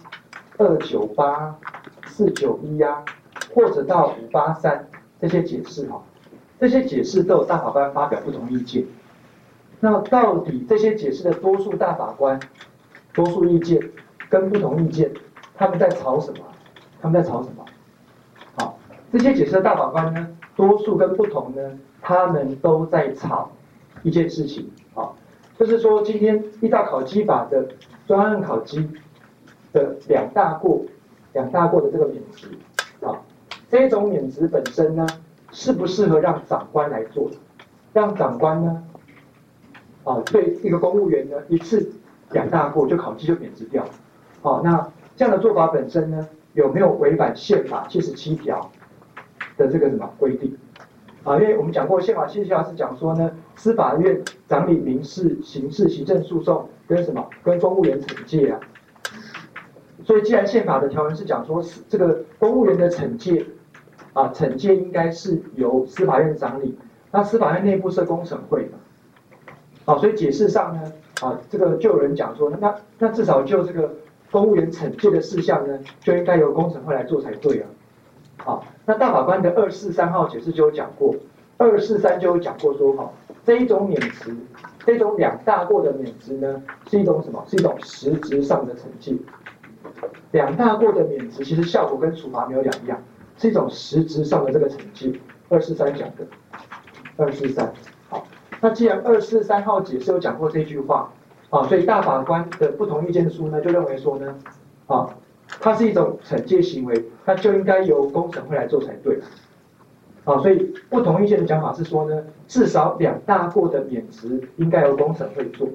，298、491啊，或者到583这些解释这些解释都有大法官发表不同意见。那到底这些解释的多数大法官、多数意见跟不同意见，他们在吵什么？他们在吵什么？好，这些解释的大法官呢，多数跟不同呢，他们都在吵一件事情。就是说，今天依照考绩法的专案考绩的2大过的这个免职，这种免职本身呢，适不适合让长官来做？让长官呢，对一个公务员呢，一次2大过就考绩就免职掉。那这样的做法本身呢，有没有违反宪法77条的这个什么规定？因为我们讲过宪法77条是讲说呢，司法院掌理民事、刑事、行政诉讼跟什么？跟公务员惩戒啊。所以既然宪法的条文是讲说，这个公务员的惩戒惩戒应该是由司法院掌理，那司法院内部设公审会嘛。所以解释上呢，这个就有人讲说，那至少就这个公务员惩戒的事项呢，就应该由公审会来做才对啊。那大法官的243号解释就有讲过，243就有讲过说，这一种免职，这种2大过的免职呢，是一种什么？是一种实质上的惩戒。2大过的免职其实效果跟处罚没有两样，是一种实质上的这个惩戒。243讲的，243。好，那既然243号解释有讲过这句话，所以大法官的不同意见书呢，就认为说呢，它是一种惩戒行为，它就应该由公审会来做才对。所以不同意见的讲法是说呢，至少2大过的免职应该由公审会做。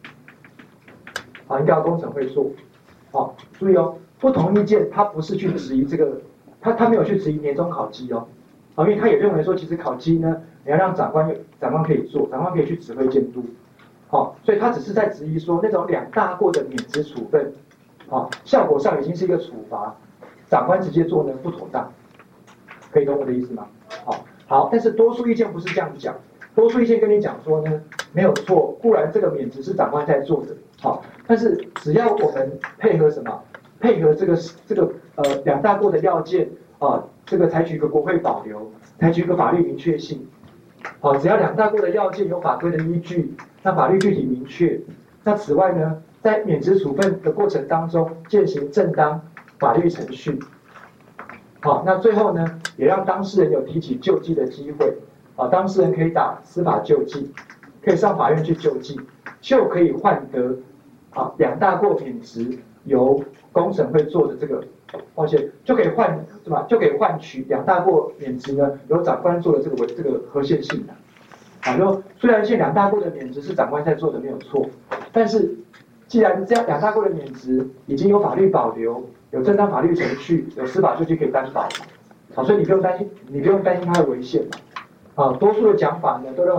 应该由公审会做。注意不同意见他不是去质疑这个，他没有去质疑年终考绩因为他也认为说，其实考绩呢，你要让长官可以做，长官可以去指挥监督。所以他只是在质疑说，那种2大过的免职处分。效果上已经是一个处罚，长官直接做呢不妥当，可以懂我的意思吗？好，但是多数意见不是这样讲，多数意见跟你讲说呢，没有错，固然这个免职是长官在做的，但是只要我们配合什么？配合这个2大过的要件这个采取一个国会保留，采取一个法律明确性，只要2大过的要件有法规的依据，那法律具体明确，那此外呢？在免职处分的过程当中，践行正当法律程序。那最后呢，也让当事人有提起救济的机会。当事人可以打司法救济，可以上法院去救济，就可以换得2大过免职由公审会做的这个，就可以换什么？就可以换取2大过免职呢由长官做的这个合宪性就虽然2大过的免职是长官在做的没有错，但是既然这样2大过的免职已经有法律保留，有正当法律程序，有司法救济可以担保所以你不用担心它的违宪多数的讲法呢都认为说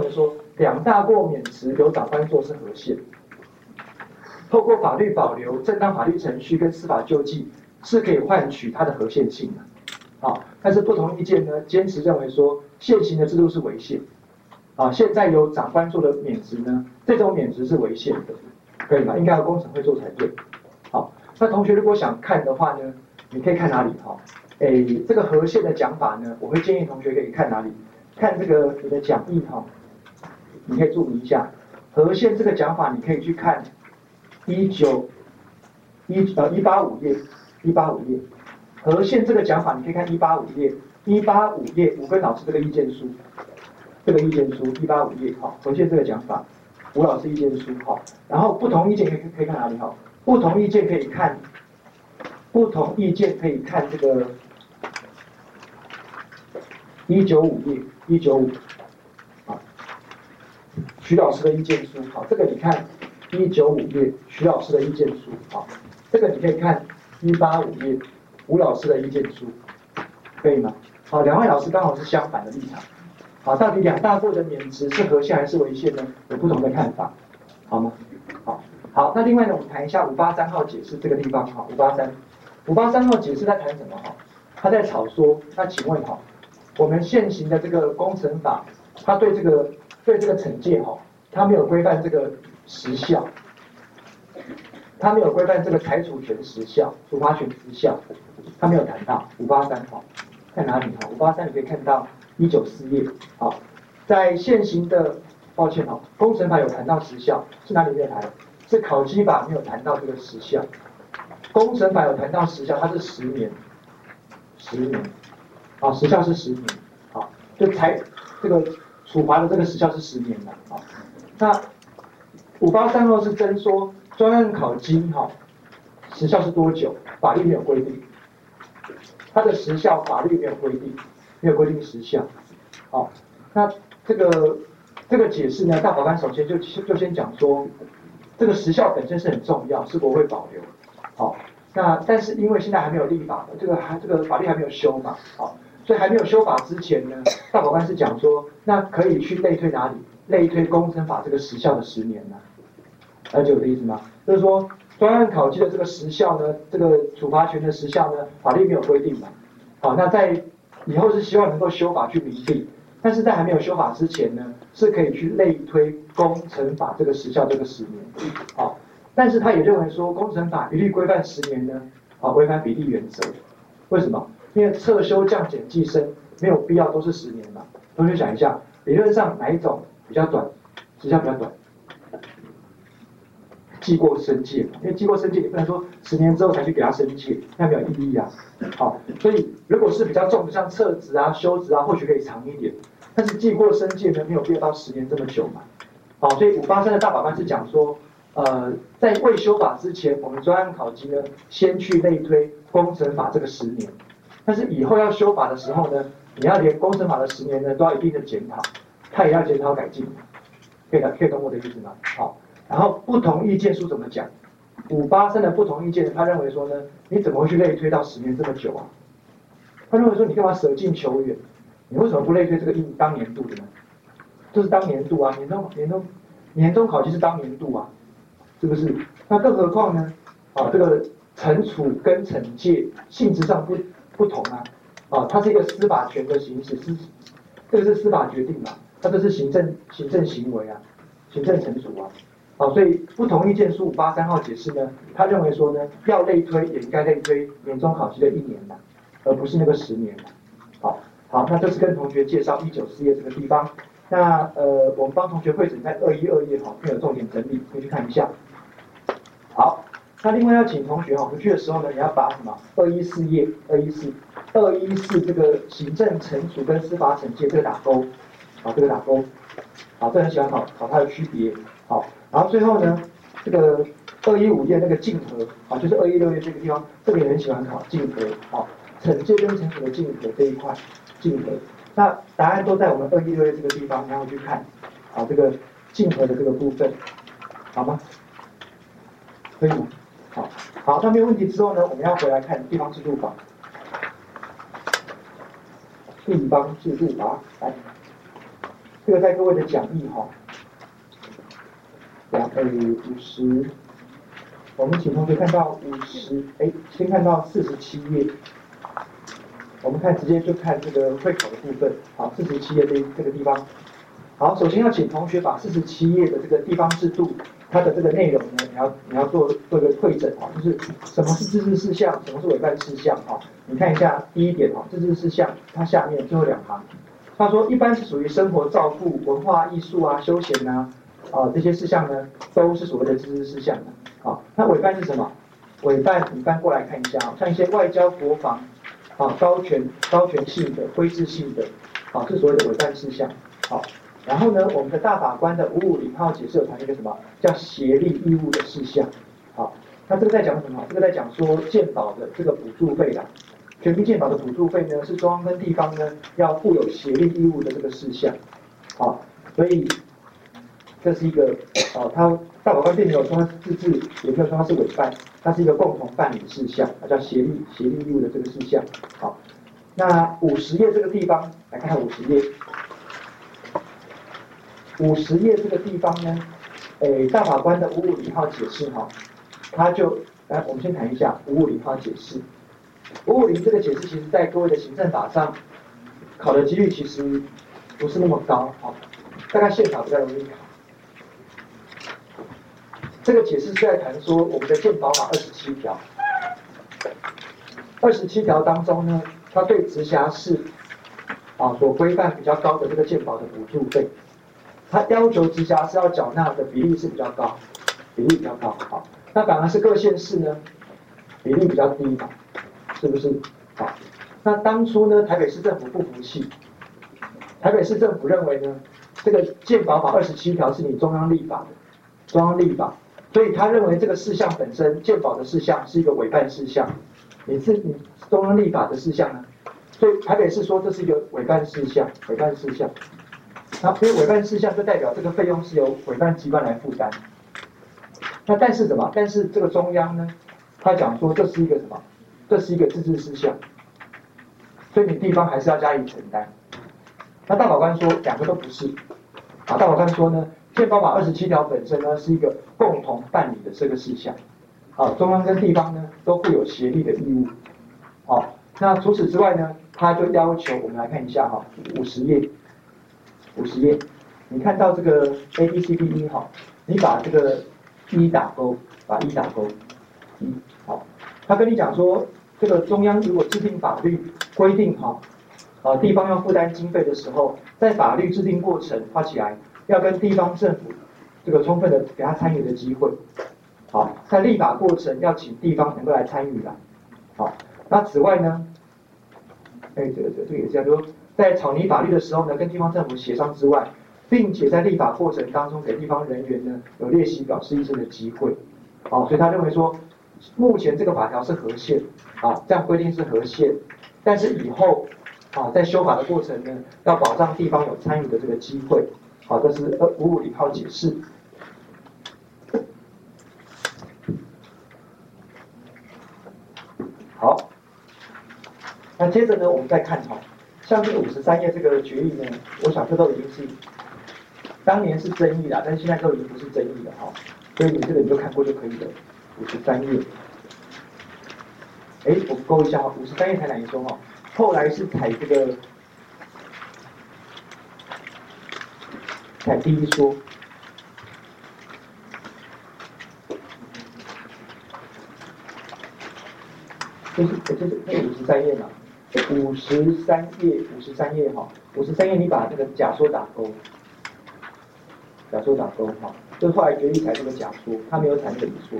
两大过免职由长官做是合宪。透过法律保留、正当法律程序跟司法救济，是可以换取它的合宪性的。好，但是不同意见呢，坚持认为说现行的制度是违宪。啊，现在由长官做的免职呢，这种免职是违宪的，可以吗？应该由工程会做才对。好，那同学如果想看的话呢，你可以看哪里？哈，这个合宪的讲法呢，我会建议同学可以看哪里？看这个你的讲义哈，你可以注意一下合宪这个讲法，你可以去看185页，185页。合宪这个讲法，你可以看185页，185页吴根老师这个意见书，185页，好，合宪这个讲法，吴老师意见书，好，然后不同意见可以看哪里？好，不同意见可以看这个195页，195，好，徐老师的意见书，好，这个你看195页，徐老师的意见书，好，这个你可以看185页，吴老师的意见书，可以吗？好，两位老师刚好是相反的立场，好，到底两大过的免职是合宪还是违宪呢？有不同的看法，好吗？好，那另外呢，我们谈一下583号解释这个地方，好，583号解释在谈什么？哈，他在吵说，那请问哈，我们现行的这个工程法，它对这个惩戒哈，它没有规范这个时效，它没有规范这个裁处权时效、处罚权时效，它没有谈到583号，在哪里？哈，583你可以看到194页，好，在现行的，抱歉哈，工程法有谈到时效，是哪里没有谈？是考基法没有谈到这个时效，工程法有谈到时效，它是10年，啊，时效是10年，好，就这个处罚的这个时效是10年的，好，那583号是征说专案考基哈，时效是多久？法律没有规定，它的时效法律没有规定，时效，好，那这个解释呢，大法官首先就先讲说。这个时效本身是很重要，是国会保留。好，那但是因为现在还没有立法，这个法律还没有修法，好，所以还没有修法之前呢，大法官是讲说，那可以去类推哪里？类推工程法这个时效的10年呢？了解我的意思吗？就是说专案考基的这个时效呢，这个处罚权的时效呢，法律没有规定嘛。好，那在以后是希望能够修法去明定。但是在还没有修法之前呢，是可以去类推工程法这个时效这个10年，好，但是他也认为说工程法一律规范10年呢，好，违反比例原则，为什么？因为撤修降减计生没有必要都是10年嘛，同学想一下，理论上哪一种比较短，时效比较短？记过申诫，因为记过申诫，你不能说10年之后才去给他申诫，那没有意义啊。好，所以如果是比较重的，像撤职啊、修职啊，或许可以长一点。但是记过申诫呢，没有必要到10年这么久嘛。好，所以583的大法官是讲说，在未修法之前，我们专案考基呢，先去类推工程法这个10年。但是以后要修法的时候呢，你要连工程法的10年呢，都要一定的检讨，他也要检讨改进。可以懂我的意思吗？好。然后不同意见书怎么讲？583的不同意见，他认为说呢，你怎么会去类推到10年这么久啊？他认为说你干嘛舍近求远？你为什么不类推这个当年度的呢？这是当年度啊，年终考期是当年度啊，是不是？那更何况呢？啊，这个惩处跟惩戒性质上不同啊，啊，它是一个司法权的行使，这个是司法决定嘛，它这是行政行为啊，行政惩处啊。好，所以不同意见书583号解释呢，他认为说呢，要类推也应该类推年终考期的1年的，而不是那个10年的。好，那这是跟同学介绍194页这个地方。那我们帮同学汇整在212页哈，没有重点整理，可以去看一下。好，那另外要请同学回去的时候呢，你要把什么214页214这个行政惩处跟司法惩戒这个打勾，好，这个打勾，好，这很喜欢考它的区别，好。然后最后呢，这个215页那个竞合，啊，就是216页这个地方，这个也很喜欢考竞合，啊，惩戒跟惩处的竞合这一块，竞合。那答案都在我们216页这个地方，然后去看，啊，这个竞合的这个部分，好吗？可以吗？好，那没有问题之后呢，我们要回来看地方制度法，地方制度法，来，这个在各位的讲义哈。 50，我们请同学看到50，先看到47页。我们直接就看这个会考的部分。好，47页这个地方。好，首先要请同学把47页的这个地方制度，它的这个内容呢，你要做一个汇整啊，就是什么是自治事项，什么是委办事项啊？你看一下第一点啊，自治事项它下面最后2行，他说一般是属于生活照顾、文化艺术啊、休闲啊这些事项呢，都是所谓的自治事项的。啊，那委办是什么？委办你翻过来看一下啊，像一些外交、国防。高权性的、规制性的，是所谓的委办事项。好，然后呢，我们的大法官的550号解释有谈一个什么叫协力义务的事项。好，那这个在讲什么？这个在讲说健保的这个补助费啦，全民健保的补助费呢是中央跟地方呢要负有协力义务的这个事项。好，所以这是一个它大法官并没有说它是自治，也没有说它是委办。它是一个共同办理事项，叫协力义务的这个事项。好，那50页这个地方来看看50页。50页这个地方呢，大法官的550号解释哈，他就来我们先谈一下550号解释。550这个解释，其实在各位的行政法上考的几率其实不是那么高啊，大概宪法比较容易考。这个解释是在谈说我们的健保法27条，27条当中呢，它对直辖市所规范比较高的这个健保的补助费，它要求直辖市要缴纳的比例是比较高，好，那反而是各县市呢比例比较低嘛，是不是？好，那当初呢台北市政府不服气，台北市政府认为呢这个健保法27条是你中央立法的，所以他认为这个事项本身，健保的事项是一个委办事项，你中央立法的事项呢，所以台北市说这是一个委办事项。那所以委办事项就代表这个费用是由委办机关来负担。那但是这个中央呢，他讲说这是一个什么？这是一个自治事项，所以你地方还是要加以承担。那大法官说2个都不是，大法官说呢。健保法27条本身呢是一个共同办理的这个事项，中央跟地方呢都负有协力的义务。好，那除此之外呢，他就要求我们来看一下50页，你看到这个 A B C D E 你把这个1打勾，好，他跟你讲说，这个中央如果制定法律规定地方要负担经费的时候，在法律制定过程画起来。要跟地方政府这个充分的给他参与的机会，好，在立法过程要请地方能够来参与啦，好，那此外呢，这个也是要说，在草拟法律的时候呢，跟地方政府协商之外，并且在立法过程当中给地方人员呢有列席表示意见的机会，好，所以他认为说，目前这个法条是合宪，这样规定是合宪，但是以后在修法的过程呢，要保障地方有参与的这个机会。好，这是550号解释。好，那接着呢，我们再看像这个53页这个决议呢，我想这都已经是当年是争议啦，但是现在都已经不是争议了所以你这个你就看过就可以了。53页，我勾一下53页才哪一说后来是采这个。第一说，这是53页嘛？53页你把这个假说打勾，就是后来决议采这个假说，他没有采这个乙说。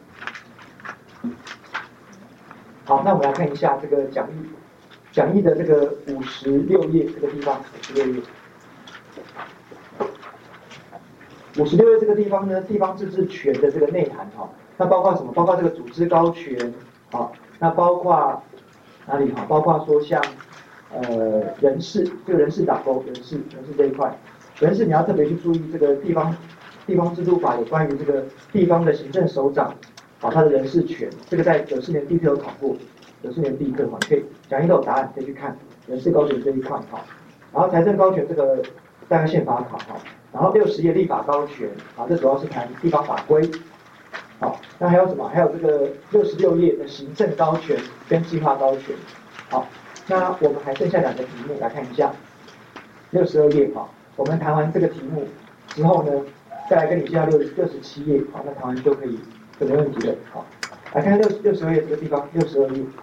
好，那我们来看一下这个讲义的这个56页这个地方，56页。56页这个地方呢，地方自治权的这个内涵那包括什么？包括这个组织高权那包括哪里包括说像人事，这个人事打勾，人事这一块，人事你要特别去注意这个地方制度法有关于这个地方的行政首长他的人事权，这个在94年地课有考过，94年地课你可以讲义都有答案，可以去看人事高权这一块然后财政高权这个大概宪法考哈。然后60页立法高权，啊，这主要是谈地方法规。好，那还有什么？还有这个66页的行政高权跟计划高权。好，那我们还剩下2个题目来看一下。62页哈，我们谈完这个题目之后呢，再来跟你介绍67页，好，那谈完就可以就没问题了。好，来看62页这个地方，62页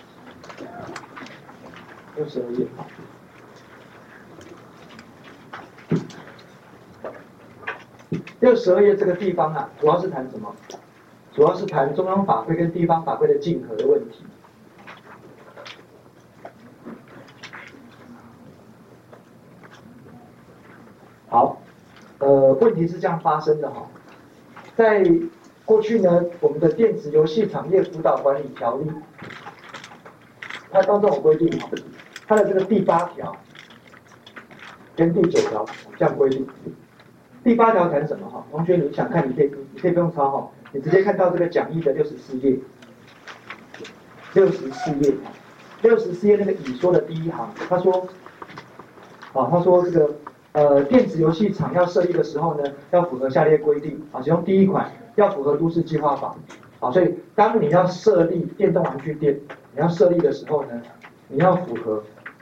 ，62页好。62页这个地方啊，主要是谈什么？主要是谈中央法规跟地方法规的竞合的问题。好，问题是这样发生的哈，在过去呢，我们的电子游戏产业辅导管理条例，它当中有规定哈，它的这个第8条跟第9条这样规定。第8条谈什么哈？同学你想看，你可以不用抄哈，你直接看到这个讲义的64页，64页，64页那个乙说的第1行，他说，他说这个电子游戏厂要设立的时候呢，要符合下列规定啊，其中第1款要符合都市计划法，啊，所以当你要设立电动玩具店，你要设立的时候呢，你要符合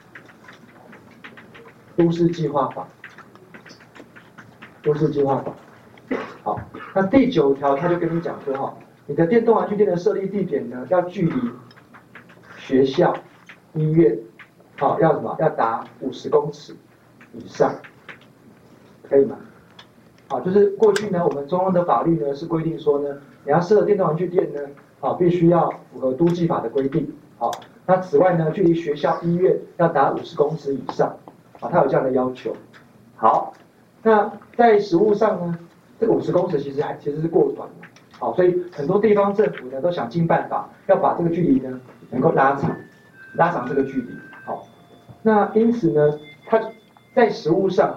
都市计划法。都市计划法。好，那第9条他就跟你讲说哈，你的电动玩具店的设立地点呢，要距离学校、医院，好，要什么？要达50公尺以上，可以吗？好，就是过去呢，我们中央的法律呢是规定说呢，你要设电动玩具店呢，好，必须要符合都计法的规定。好，那此外呢，距离学校、医院要达50公尺以上，好，它有这样的要求。好。那在实务上呢，这个50公尺其实是过短的，好，所以很多地方政府呢都想尽办法要把这个距离呢能够拉长这个距离，好，那因此呢，它在实务上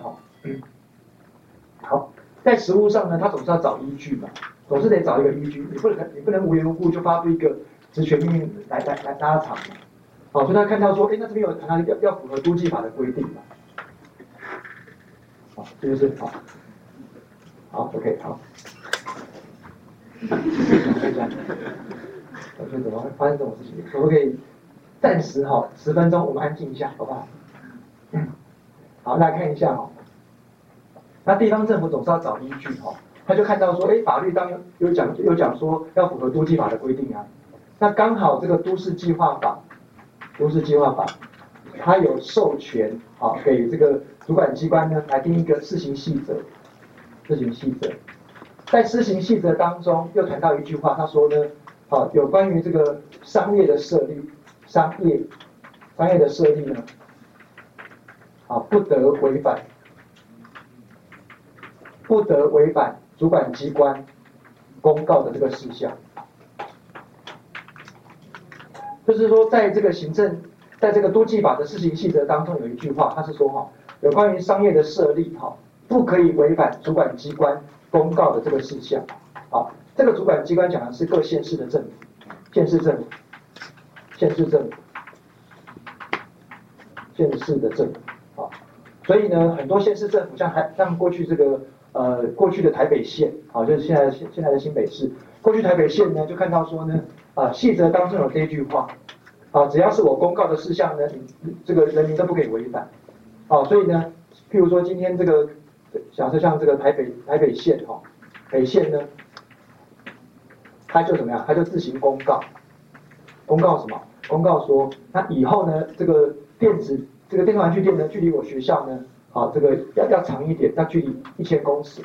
好，在实务上呢，它总是要找依据嘛，总是得找一个依据，你不能无缘无故就发布一个职权命令来拉长嘛，好，所以他看到说，那这边有谈到要符合都计法的规定嘛。好，这就是好 ，OK， 好。我觉得怎么会发生这种事情？可不可以暂时10分钟，我们安静一下，好不好？好，来看一下哈。那地方政府总是要找依据哈，他就看到说，法律当有讲说要符合都计法的规定啊。那刚好这个都市计划法，它有授权给这个主管机关呢来定一个施行细则。在施行细则当中，又谈到一句话，他说呢，有关于这个商业的设立呢，不得违反主管机关公告的这个事项。就是说，在这个都计法的施行细则当中有一句话，他是说有关于商业的设立不可以违反主管机关公告的这个事项。好，这个主管机关讲的是各县市的政府，县市的政府。好，所以呢，很多县市政府像过去过去的台北县，就是现在的新北市，过去台北县呢就看到说呢，细则当中有这一句话，只要是我公告的事项呢，这个人民都不可以违反。所以呢，譬如说今天这个假设像这个台北县北县呢，他就怎么样？他就自行公告什么？公告说，那以后呢，这个电动玩具店呢，距离我学校呢，这个要长一点，要距离1000公尺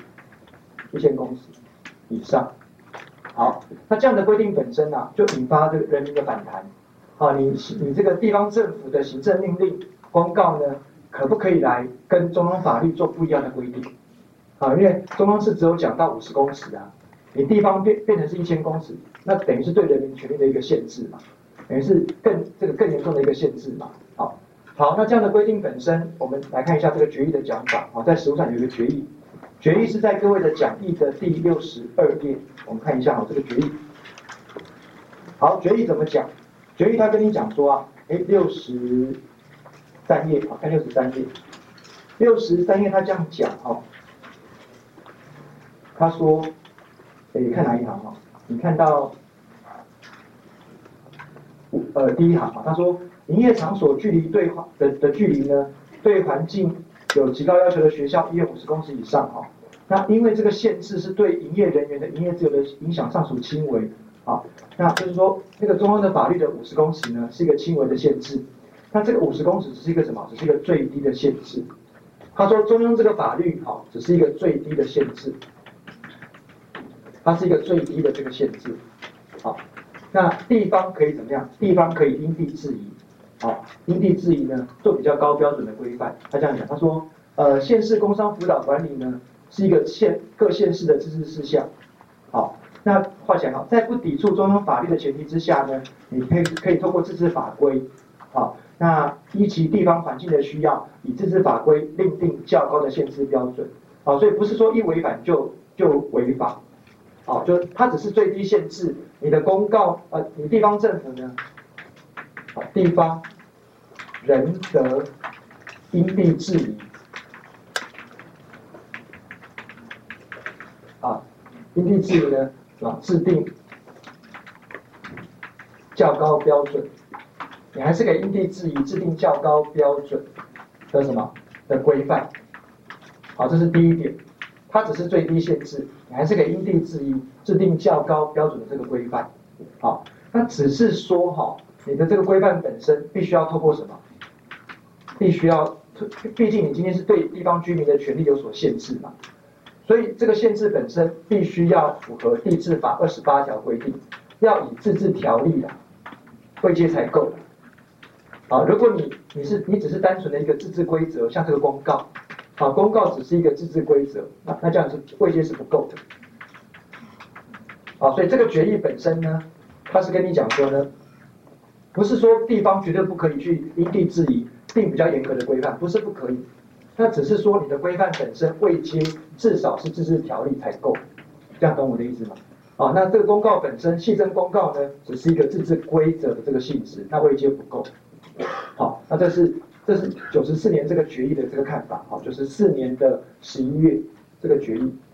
以上。好，那这样的规定本身就引发这个人民的反弹。你这个地方政府的行政命令公告呢，可不可以来跟中央法律做不一样的规定？因为中央是只有讲到50公尺啊，你地方变成是1000公尺，那等于是对人民权利的一个限制嘛，等于是更严重的一个限制嘛。好，那这样的规定本身，我们来看一下这个决议的讲法。在实务上有一个决议，决议是在各位的讲义的第62页，我们看一下这个决议。好，决议怎么讲？决议他跟你讲说63页，看63页 63页他这样讲他说，看哪一行你看到第一行他说营业场所距离的距离呢，对环境有极高要求的学校医院50公尺以上那因为这个限制是对营业人员的营业自由的影响尚属轻微那就是说那个中央的法律的50公尺呢是一个轻微的限制，那这个50公尺只是一个什么？只是一个最低的限制。他说中央这个法律只是一个最低的限制，它是一个最低的这个限制。那地方可以怎么样？地方可以因地制宜，因地制宜呢做比较高标准的规范。他这样讲，他说县市工商辅导管理呢是一个各县市的自治事项。那画起来在不抵触中央法律的前提之下呢，你可以透过自治法规，那依其地方环境的需要，以自治法规另定较高的限制标准。所以不是说一违反就违法，就它只是最低限制。你的公告，你地方政府呢，地方人得因地制宜，因地制宜呢，制定较高标准，你还是可以因地制宜制定较高标准的什么的规范。这是第一点，它只是最低限制，你还是可以因地制宜制定较高标准的这个规范。那只是说你的这个规范本身必须要透过什么？必须要，毕竟你今天是对地方居民的权利有所限制嘛。所以这个限制本身必须要符合地制法28条规定，要以自治条例位阶才够。如果你只是单纯的一个自治规则，像这个公告，公告只是一个自治规则，那这样子位阶是不够的。所以这个决议本身呢，它是跟你讲说呢，不是说地方绝对不可以去因地制宜定比较严格的规范，不是不可以。那只是说你的规范本身位阶至少是自治条例才够，这样懂我的意思吗？那这个公告本身，系政公告呢，只是一个自治规则的这个性质，那位阶不够。那这是94年这个决议的这个看法，94年的11月这个决议。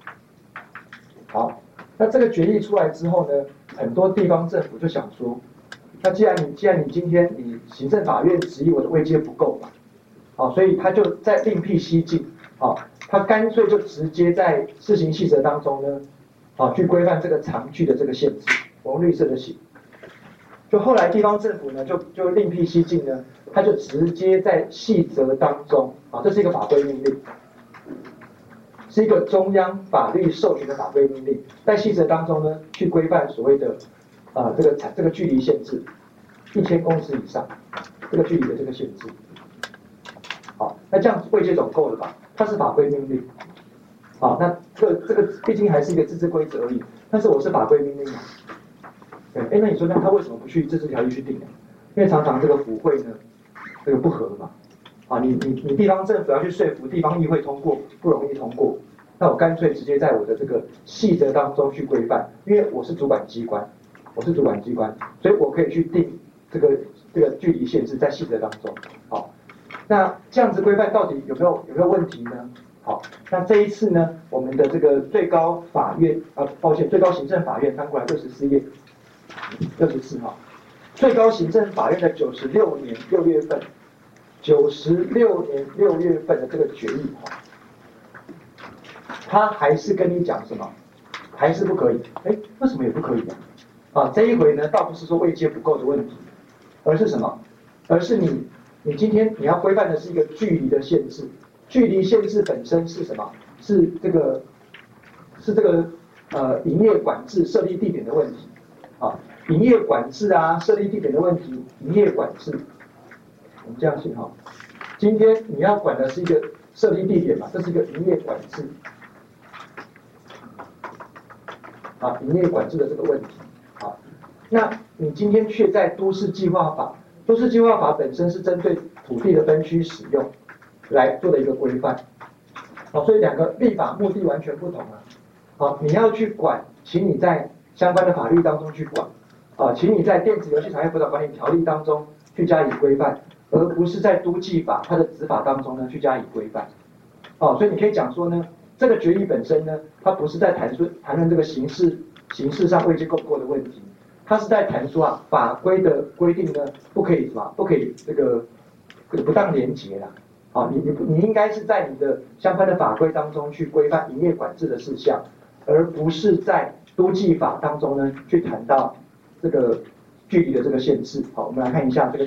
那这个决议出来之后呢，很多地方政府就想说，那既然你今天你行政法院质疑我的位阶不够嘛。所以他就在另辟蹊径，他干脆就直接在施行细则当中呢，去规范这个长距的这个限制，我用绿色的写。就后来地方政府呢，就另辟蹊径呢，他就直接在细则当中，这是一个法规命令，是一个中央法律授权的法规命令，在细则当中呢，去规范所谓的这个距离限制，1000公尺以上这个距离的这个限制。那这样位阶总够了吧？它是法规命令。那这个毕竟还是一个自治规则而已，但是我是法规命令嘛。对，那你说那他为什么不去自治条例去定呢？因为常常这个府会呢，这个不合嘛。你地方政府要去说服地方议会通过，不容易通过。那我干脆直接在我的这个细则当中去规范，因为我是主管机关，所以我可以去定这个距离限制在细则当中。那这样子规范到底有没有问题呢？那这一次呢，我们的这个最高法院最高行政法院翻过来64页，64号，最高行政法院的96年6月份的这个决议他还是跟你讲什么？还是不可以？为什么也不可以这一回呢，倒不是说位阶不够的问题，而是什么？而是你今天你要规范的是一个距离的限制，距离限制本身是什么？是这个营业管制设立地点的问题营业管制设立地点的问题，营业管制，我们这样写今天你要管的是一个设立地点嘛，这是一个营业管制营业管制的这个问题那你今天却在都市计划法本身是针对土地的分区使用来做的一个规范，所以两个立法目的完全不同你要去管，请你在相关的法律当中去管，请你在电子游戏产业辅导管理条例当中去加以规范， 而不是在都记法它的子法当中呢去加以规范。哦，所以你可以讲说呢，这个决议本身呢，它不是在谈论这个形式上位阶够不够的问题，它是在谈说啊，法规的规定呢，不可以什么，不可以这个不当连结啦。啊，你应该是在你的相关的法规当中去规范营业管制的事项，而不是在都记法当中呢去谈到这个距离的这个限制。好，我们来看一下这个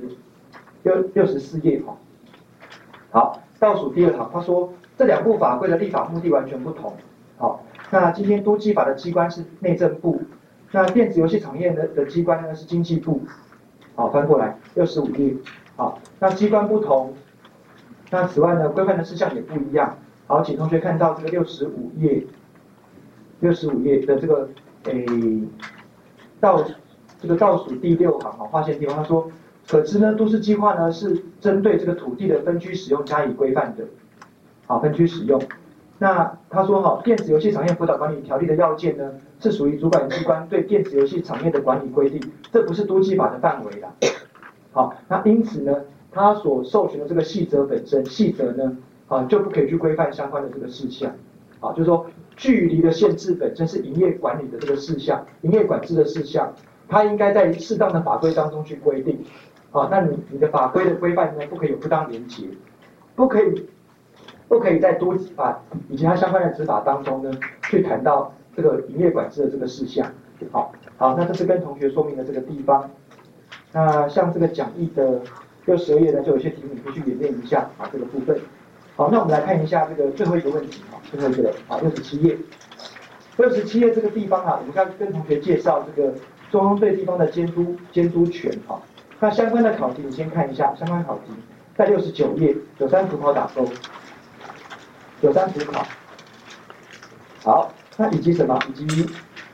64页哈。好，倒数第二行，他说这两部法规的立法目的完全不同。好，那今天都记法的机关是内政部，那电子游戏产业的机关呢是经济部。好，翻过来65页。好，那机关不同，那此外呢规范的事项也不一样。好，请同学看到这个65页的这个倒数第6行划线地方，他说。可知呢，都市计划呢是针对这个土地的分区使用加以规范的，好，分区使用。那他说哈，电子游戏产业辅导管理条例的要件呢，是属于主管机关对电子游戏产业的管理规定，这不是都计法的范围啦。好，那因此呢，他所授权的这个细则本身，细则呢，就不可以去规范相关的这个事项。好，就是说距离的限制本身是营业管理的这个事项，营业管制的事项，它应该在适当的法规当中去规定。啊，那你的法规的规范呢，不可以有不当连结，不可以在都执法以及它相关的执法当中呢，去谈到这个营业管制的这个事项。好，那这是跟同学说明的这个地方。那像这个讲义的62页呢，就有些题目你可以去演练一下啊这个部分。好，那我们来看一下这个最后一个问题啊，最后一个了啊，67页。67页这个地方啊，我们刚跟同学介绍这个中央对地方的监督权啊。那相关的考题，你先看一下相关考题，在69页有3图考打勾，有3图考。好，那以及什么？以及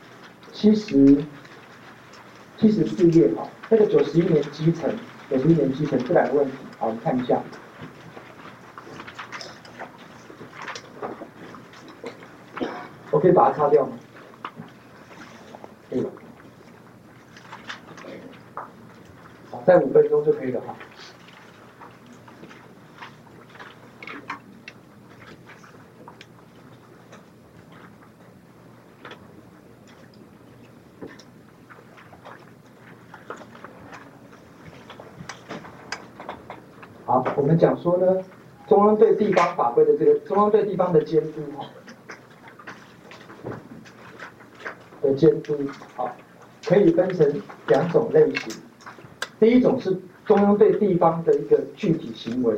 74页哈，那个91年基层这2个问题，好，我们看一下。我可以把它擦掉吗？可以了。在5分钟就可以了哈。好，我们讲说呢，中央对地方法规的这个中央对地方的监督哈，好，可以分成2种类型。第一种是中央对地方的一个具体行为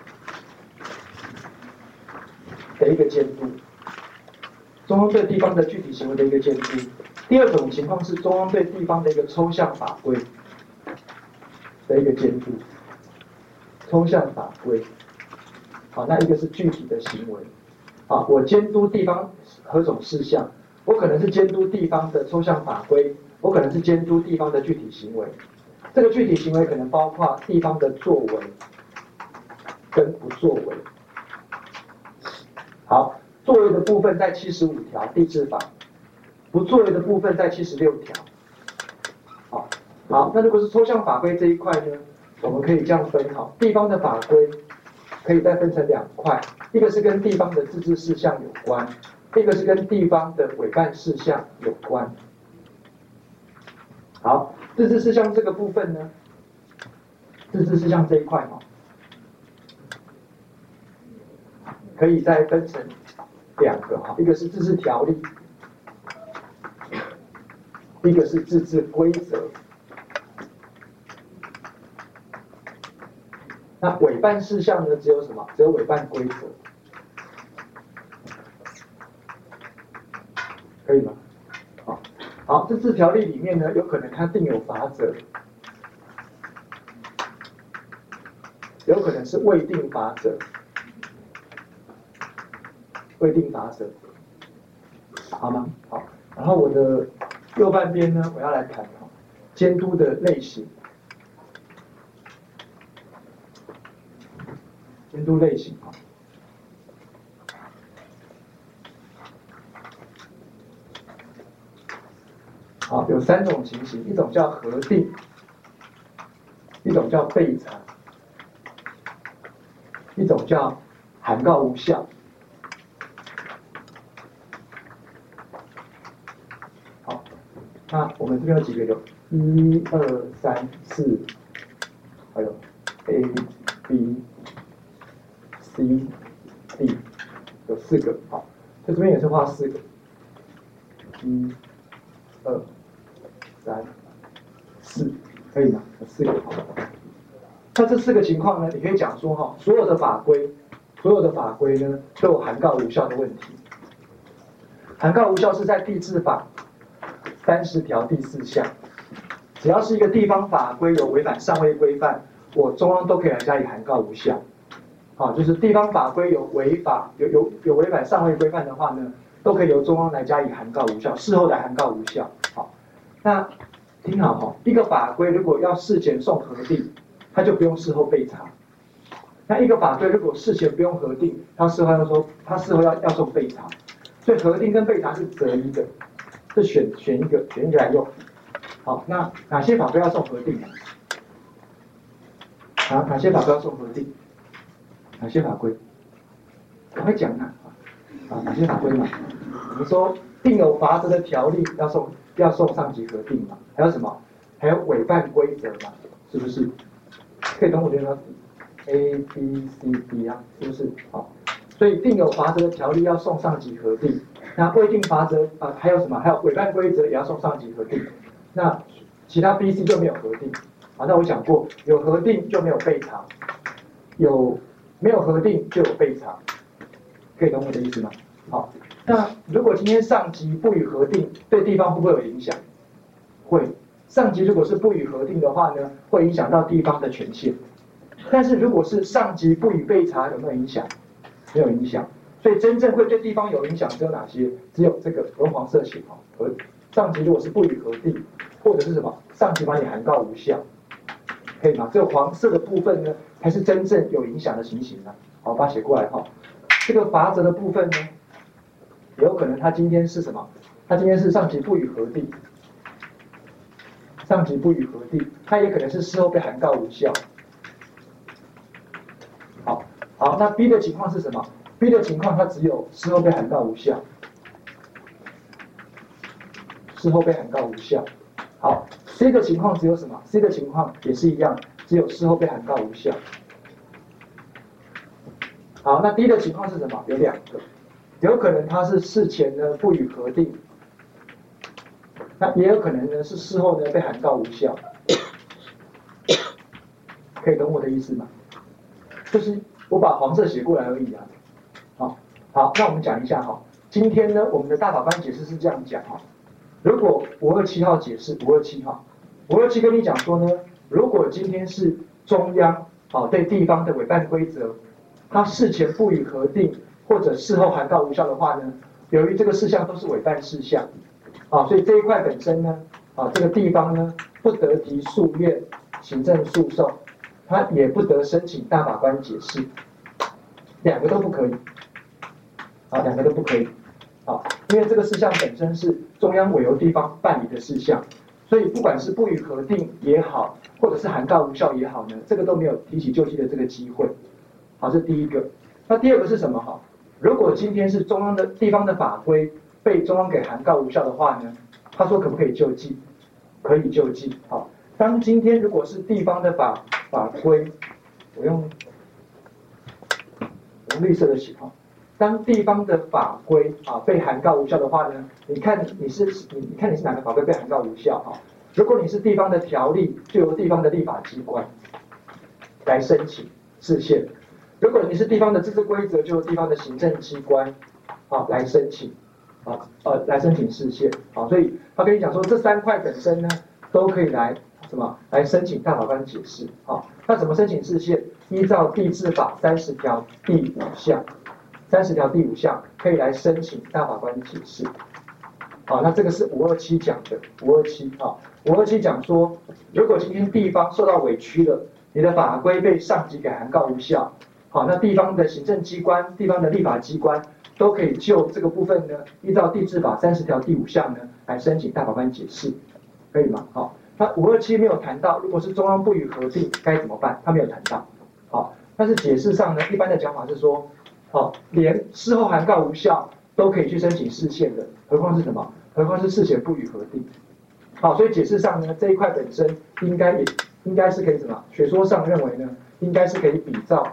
的一个监督，中央对地方的具体行为的一个监督。第二种情况是中央对地方的一个抽象法规的一个监督，抽象法规。好，那一个是具体的行为。好，我监督地方何种事项？我可能是监督地方的抽象法规，我可能是监督地方的具体行为。这个具体行为可能包括地方的作为跟不作为。好，作为的部分在75条地制法，不作为的部分在76条。好，那如果是抽象法规这一块呢，我们可以这样分哈，地方的法规可以再分成2块，一个是跟地方的自治事项有关，一个是跟地方的委办事项有关。好，自治事项这个部分呢，自治事项这一块哈，可以再分成2个哈，一个是自治条例，一个是自治规则。那委办事项呢，只有什么？只有委办规则，可以吗？好，自治条例里面呢，有可能它定有法则，有可能是未定法则，好吗？好，然后我的右半边呢，我要来谈监督的类型，监督类型啊。有3种情形，一种叫核定，一种叫备查， 一种叫函告无效。好，那我们这边有几个有1、2、3、4，还有 A、B、C、D， 有4个。好，在这边也是画4个，1、2、3、4，可以吗？有4个。那这4个情况呢，你可以讲说哈，所有的法规呢都有函告无效的问题。函告无效是在地制法30条第4项，只要是一个地方法规有违反上位规范，我中央都可以来加以函告无效。好，就是地方法规有违反上位规范的话呢，都可以由中央来加以函告无效，事后来函告无效。好，那听好哈，一个法规如果要事前送核定，它就不用事后备查。那一个法规如果事前不用核定，它事后要送备查，所以核定跟备查是择一的，是选一个来用。好，那哪些法规要送核定啊？哪些法规要送核定？哪些法规？赶快讲啊！哪些法规嘛？我们说定有罚则的条例要送上级核定嘛？还有什么？还有违反规则嘛？是不是？可以懂我这个 A、B、C、D 啊？是不是？好，所以定有罚则的条例要送上级核定。那未定罚则还有什么？还有违反规则也要送上级核定。那其他 B、C 就没有核定。好，那我讲过，有核定就没有备查，没有核定就有备查，可以懂我的意思吗？好，那如果今天上级不予核定，对地方会不会有影响？会。上级如果是不予核定的话呢，会影响到地方的权限。但是如果是上级不予备查，有没有影响？没有影响。所以真正会对地方有影响只有哪些？只有这个红黄色写哈，上级如果是不予核定，或者是什么，上级把你函告无效，可以吗？这个黄色的部分呢，才是真正有影响的情形呢。好，把它写过来哈。这个罚则的部分呢，有可能他今天是什么？他今天是上级不予核定，上级不予核定，他也可能是事后被函告无效。好，那 B 的情况是什么 ？B 的情况它只有事后被函告无效，事后被函告无效。好 ，C 的情况只有什么 ？C 的情况也是一样，只有事后被函告无效。好，那 D 的情况是什么？有2个，有可能它是事前呢不予核定，那也有可能呢是事后呢被函告无效。可以懂我的意思吗？就是我把黄色写过来而已啊。好，那我们讲一下哈。今天呢，我们的大法官解释是这样讲哈。如果527号解释527号，527跟你讲说呢，如果今天是中央对地方的委办规则，它事前不予核定或者事后函告无效的话呢，由于这个事项都是委办事项，所以这一块本身呢，这个地方呢不得提诉愿、行政诉讼，它也不得申请大法官解释，2个都不可以，2个都不可以，因为这个事项本身是中央委由地方办理的事项，所以不管是不予核定也好，或者是函告无效也好呢，这个都没有提起救济的这个机会。好，这是第一个。那第二个是什么？哈，如果今天是中央的地方的法规被中央给函告无效的话呢，他说可不可以救济？可以救济。好，当今天如果是地方的法规，我用绿色的写哈。当地方的法规被函告无效的话呢，你看你是哪个法规被函告无效哈？如果你是地方的条例，就由地方的立法机关来申请释宪；如果你是地方的自治规则，就由地方的行政机关来申请来申请释宪。所以他跟你讲说，这3块本身呢都可以来来申请大法官解释。那怎么申请释宪？依照地制法30条第5项。30条第5项可以来申请大法官解释。那这个是527讲的527讲说，如果今天地方受到委屈了，你的法规被上级给函告无效，那地方的行政机关、地方的立法机关都可以就这个部分呢，依照地制法30条第5项呢来申请大法官解释，可以吗？那527没有谈到，如果是中央不予核定该怎么办？他没有谈到。 但是解释上呢，一般的讲法是说，连事后函告无效都可以去申请释宪的，何况是什么？何况是事前不予核定。好，所以解释上呢，这一块本身应该是可以什么？学说上认为呢，应该是可以比照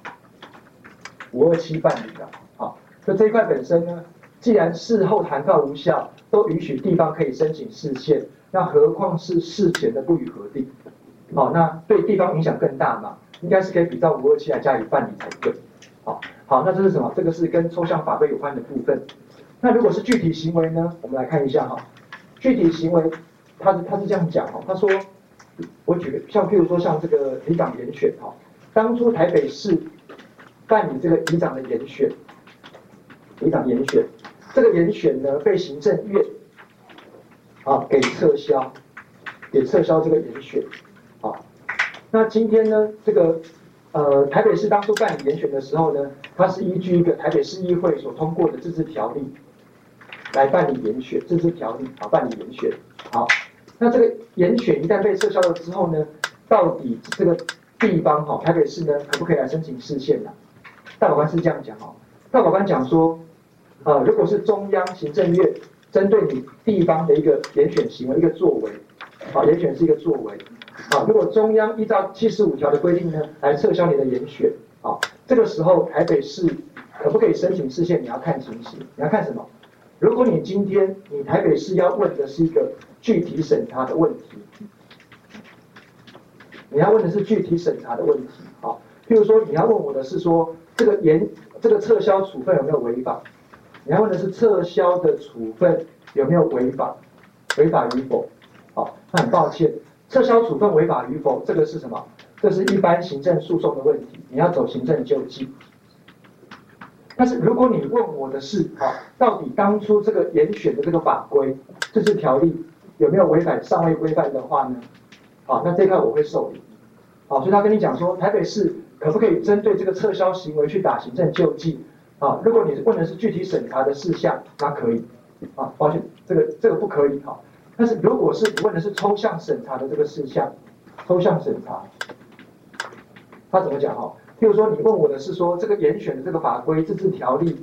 527办理的。好，所以这一块本身呢，既然事后函告无效，都允许地方可以申请释宪，那何况是事前的不予核定？好，那对地方影响更大嘛，应该是可以比照527来加以办理才对。好，那这是什么？这个是跟抽象法规有关的部分。那如果是具体行为呢？我们来看一下哈，具体行为他是这样讲哈，他说，我举个像譬如说像这个里长严选哈，当初台北市办理这个里长的严选，里长严选，这个严选呢被行政院给撤销这个严选。好，那今天呢这个台北市当初办理严选的时候呢，它是依据一个台北市议会所通过的自治条例来办理严选，自治条例办理严选。好，那这个严选一旦被撤销了之后呢，到底这个地方台北市呢可不可以来申请释宪呢？大法官是这样讲大法官讲说，如果是中央行政院针对你地方的一个严选行为一个作为，严选是一个作为。如果中央依照75条的规定呢，来撤销你的严选，这个时候台北市可不可以申请释宪？你要看情形，你要看什么？如果你今天你台北市要问的是一个具体审查的问题，你要问的是具体审查的问题，譬如说你要问我的是说这个撤销处分有没有违法？你要问的是撤销的处分有没有违法与否？那很抱歉。撤销处分违法与否，这个是什么？这是一般行政诉讼的问题，你要走行政救济。但是如果你问我的是，到底当初这个严选的这个法规、自治条例有没有违反上位规范的话呢？那这块我会受理。所以他跟你讲说，台北市可不可以针对这个撤销行为去打行政救济？如果你问的是具体审查的事项，那可以。抱歉，这个不可以。但是如果是你问的是抽象审查的这个事项，抽象审查，他怎么讲譬如说你问我的是说这个严选的这个法规、自治条例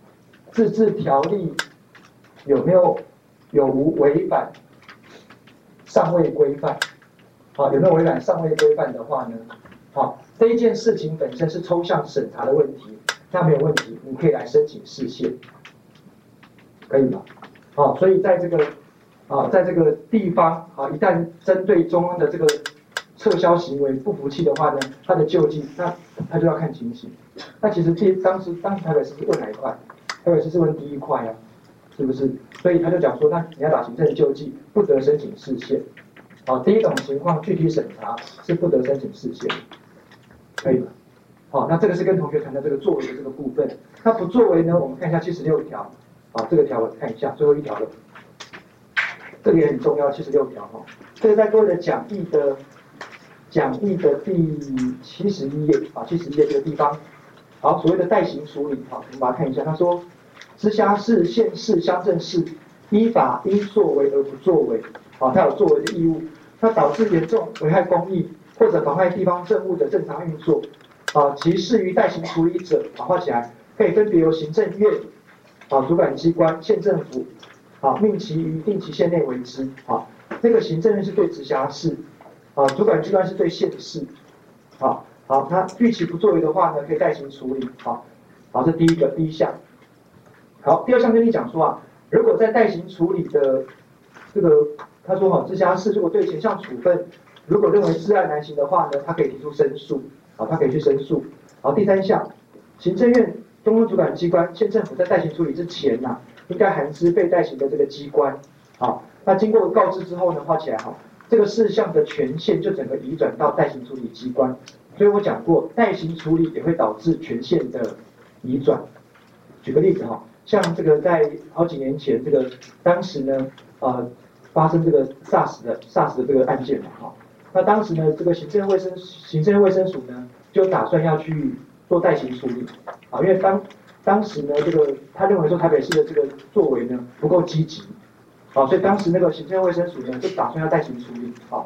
有无违反上位规范？有没有违反上位规范的话呢？这一件事情本身是抽象审查的问题，那没有问题，你可以来申请释宪，可以吗？所以在这个地方一旦针对中央的这个撤销行为不服气的话呢，他的救济那他就要看情形。那其实当时台北市是问哪一块？台北市是问第一块啊，是不是？所以他就讲说，那你要打行政救济，不得申请释宪。第一种情况具体审查是不得申请释宪，可以吗？那这个是跟同学谈的这个作为的这个部分。那不作为呢，我们看一下76条。这个条文看一下，最后一条了。这个也很重要，76条这个在各位的讲义的第71页71页这个地方。所谓的代行处理我们把它看一下。他说，直辖市、县市、乡镇市依法应作为而不作为，它有作为的义务，它导致严重危害公益或者妨害地方政务的正常运作，其适于代行处理者，画起来可以分别由行政院主管机关、县政府命其于定期限内为之。那个行政院是对直辖市，主管机关是对县市。那逾期不作为的话呢，可以代行处理。这第一项。第二项跟你讲说如果在代行处理的这个，他说直辖市如果对前项处分，如果认为治安难行的话呢，他可以提出申诉。他可以去申诉。第三项，行政院、中央主管机关、县政府在代行处理之前应该函知被代行的这个机关。那经过告知之后呢，画起来这个事项的权限就整个移转到代行处理机关。所以我讲过，代行处理也会导致权限的移转。举个例子像这个在好几年前，这个当时呢发生这个 SARS 的这个案件那当时呢这个行政院卫生署呢就打算要去做代行处理因为当时呢这个他认为说台北市的这个作为呢不够积极所以当时那个行政卫生署呢就打算要代行处理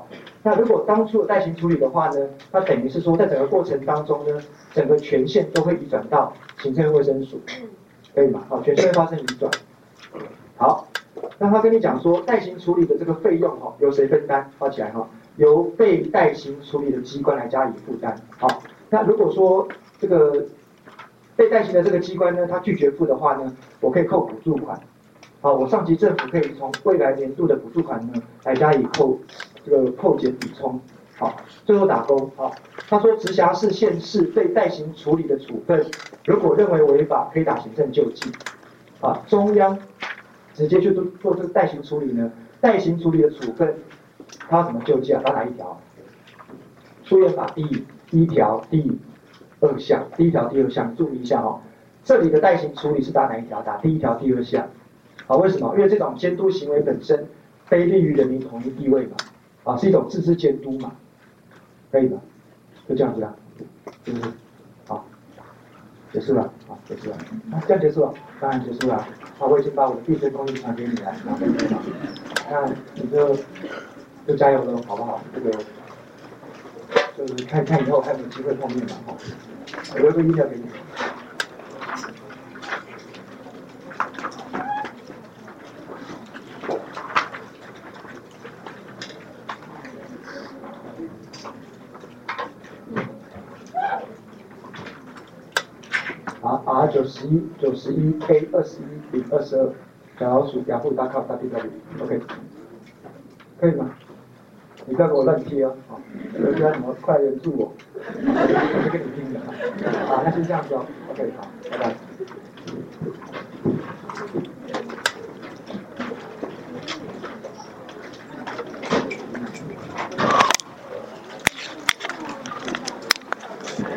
那如果当初的代行处理的话呢，它等于是说在整个过程当中呢，整个权限都会移转到行政院卫生署，可以吗？好，权限会发生移转。好，那他跟你讲说，代行处理的这个费用哈，由谁分担？画起来哈，由被代行处理的机关来加以负担。好，那如果说这个被代行的这个机关呢，他拒绝付的话呢，我可以扣补助款。好，我上级政府可以从未来年度的补助款呢来加以扣减抵充。好，最后打勾。好，他说直辖市、县市被代行处理的处分，如果认为违法，可以打行政救济。啊，中央直接去做这个代行处理呢？代行处理的处分，它要怎么救济啊？打哪一条？诉愿法第1条第2项，第1条第2项，注意一下哦。这里的代行处理是打哪一条？打第1条第2项。好，为什么？因为这种监督行为本身非利于人民统一地位嘛，啊，是一种自治监督嘛，可以吗？就这样子啦，是不是？好，结束了，好，结束了，啊，这样结束了，当然结束了。啊，我已经把我的毕生功力传给你了，那你就加油了，好不好？这个就是看以后还有没有机会碰面嘛，哈，我留个 email 给你。R91K21.22小老鼠yahoo.com.tw，OK， 可以吗？你不要给我乱贴哦，好，有些什么快援助我，我就跟你拼的，好，那先这样子哦 ，OK， 好，拜拜。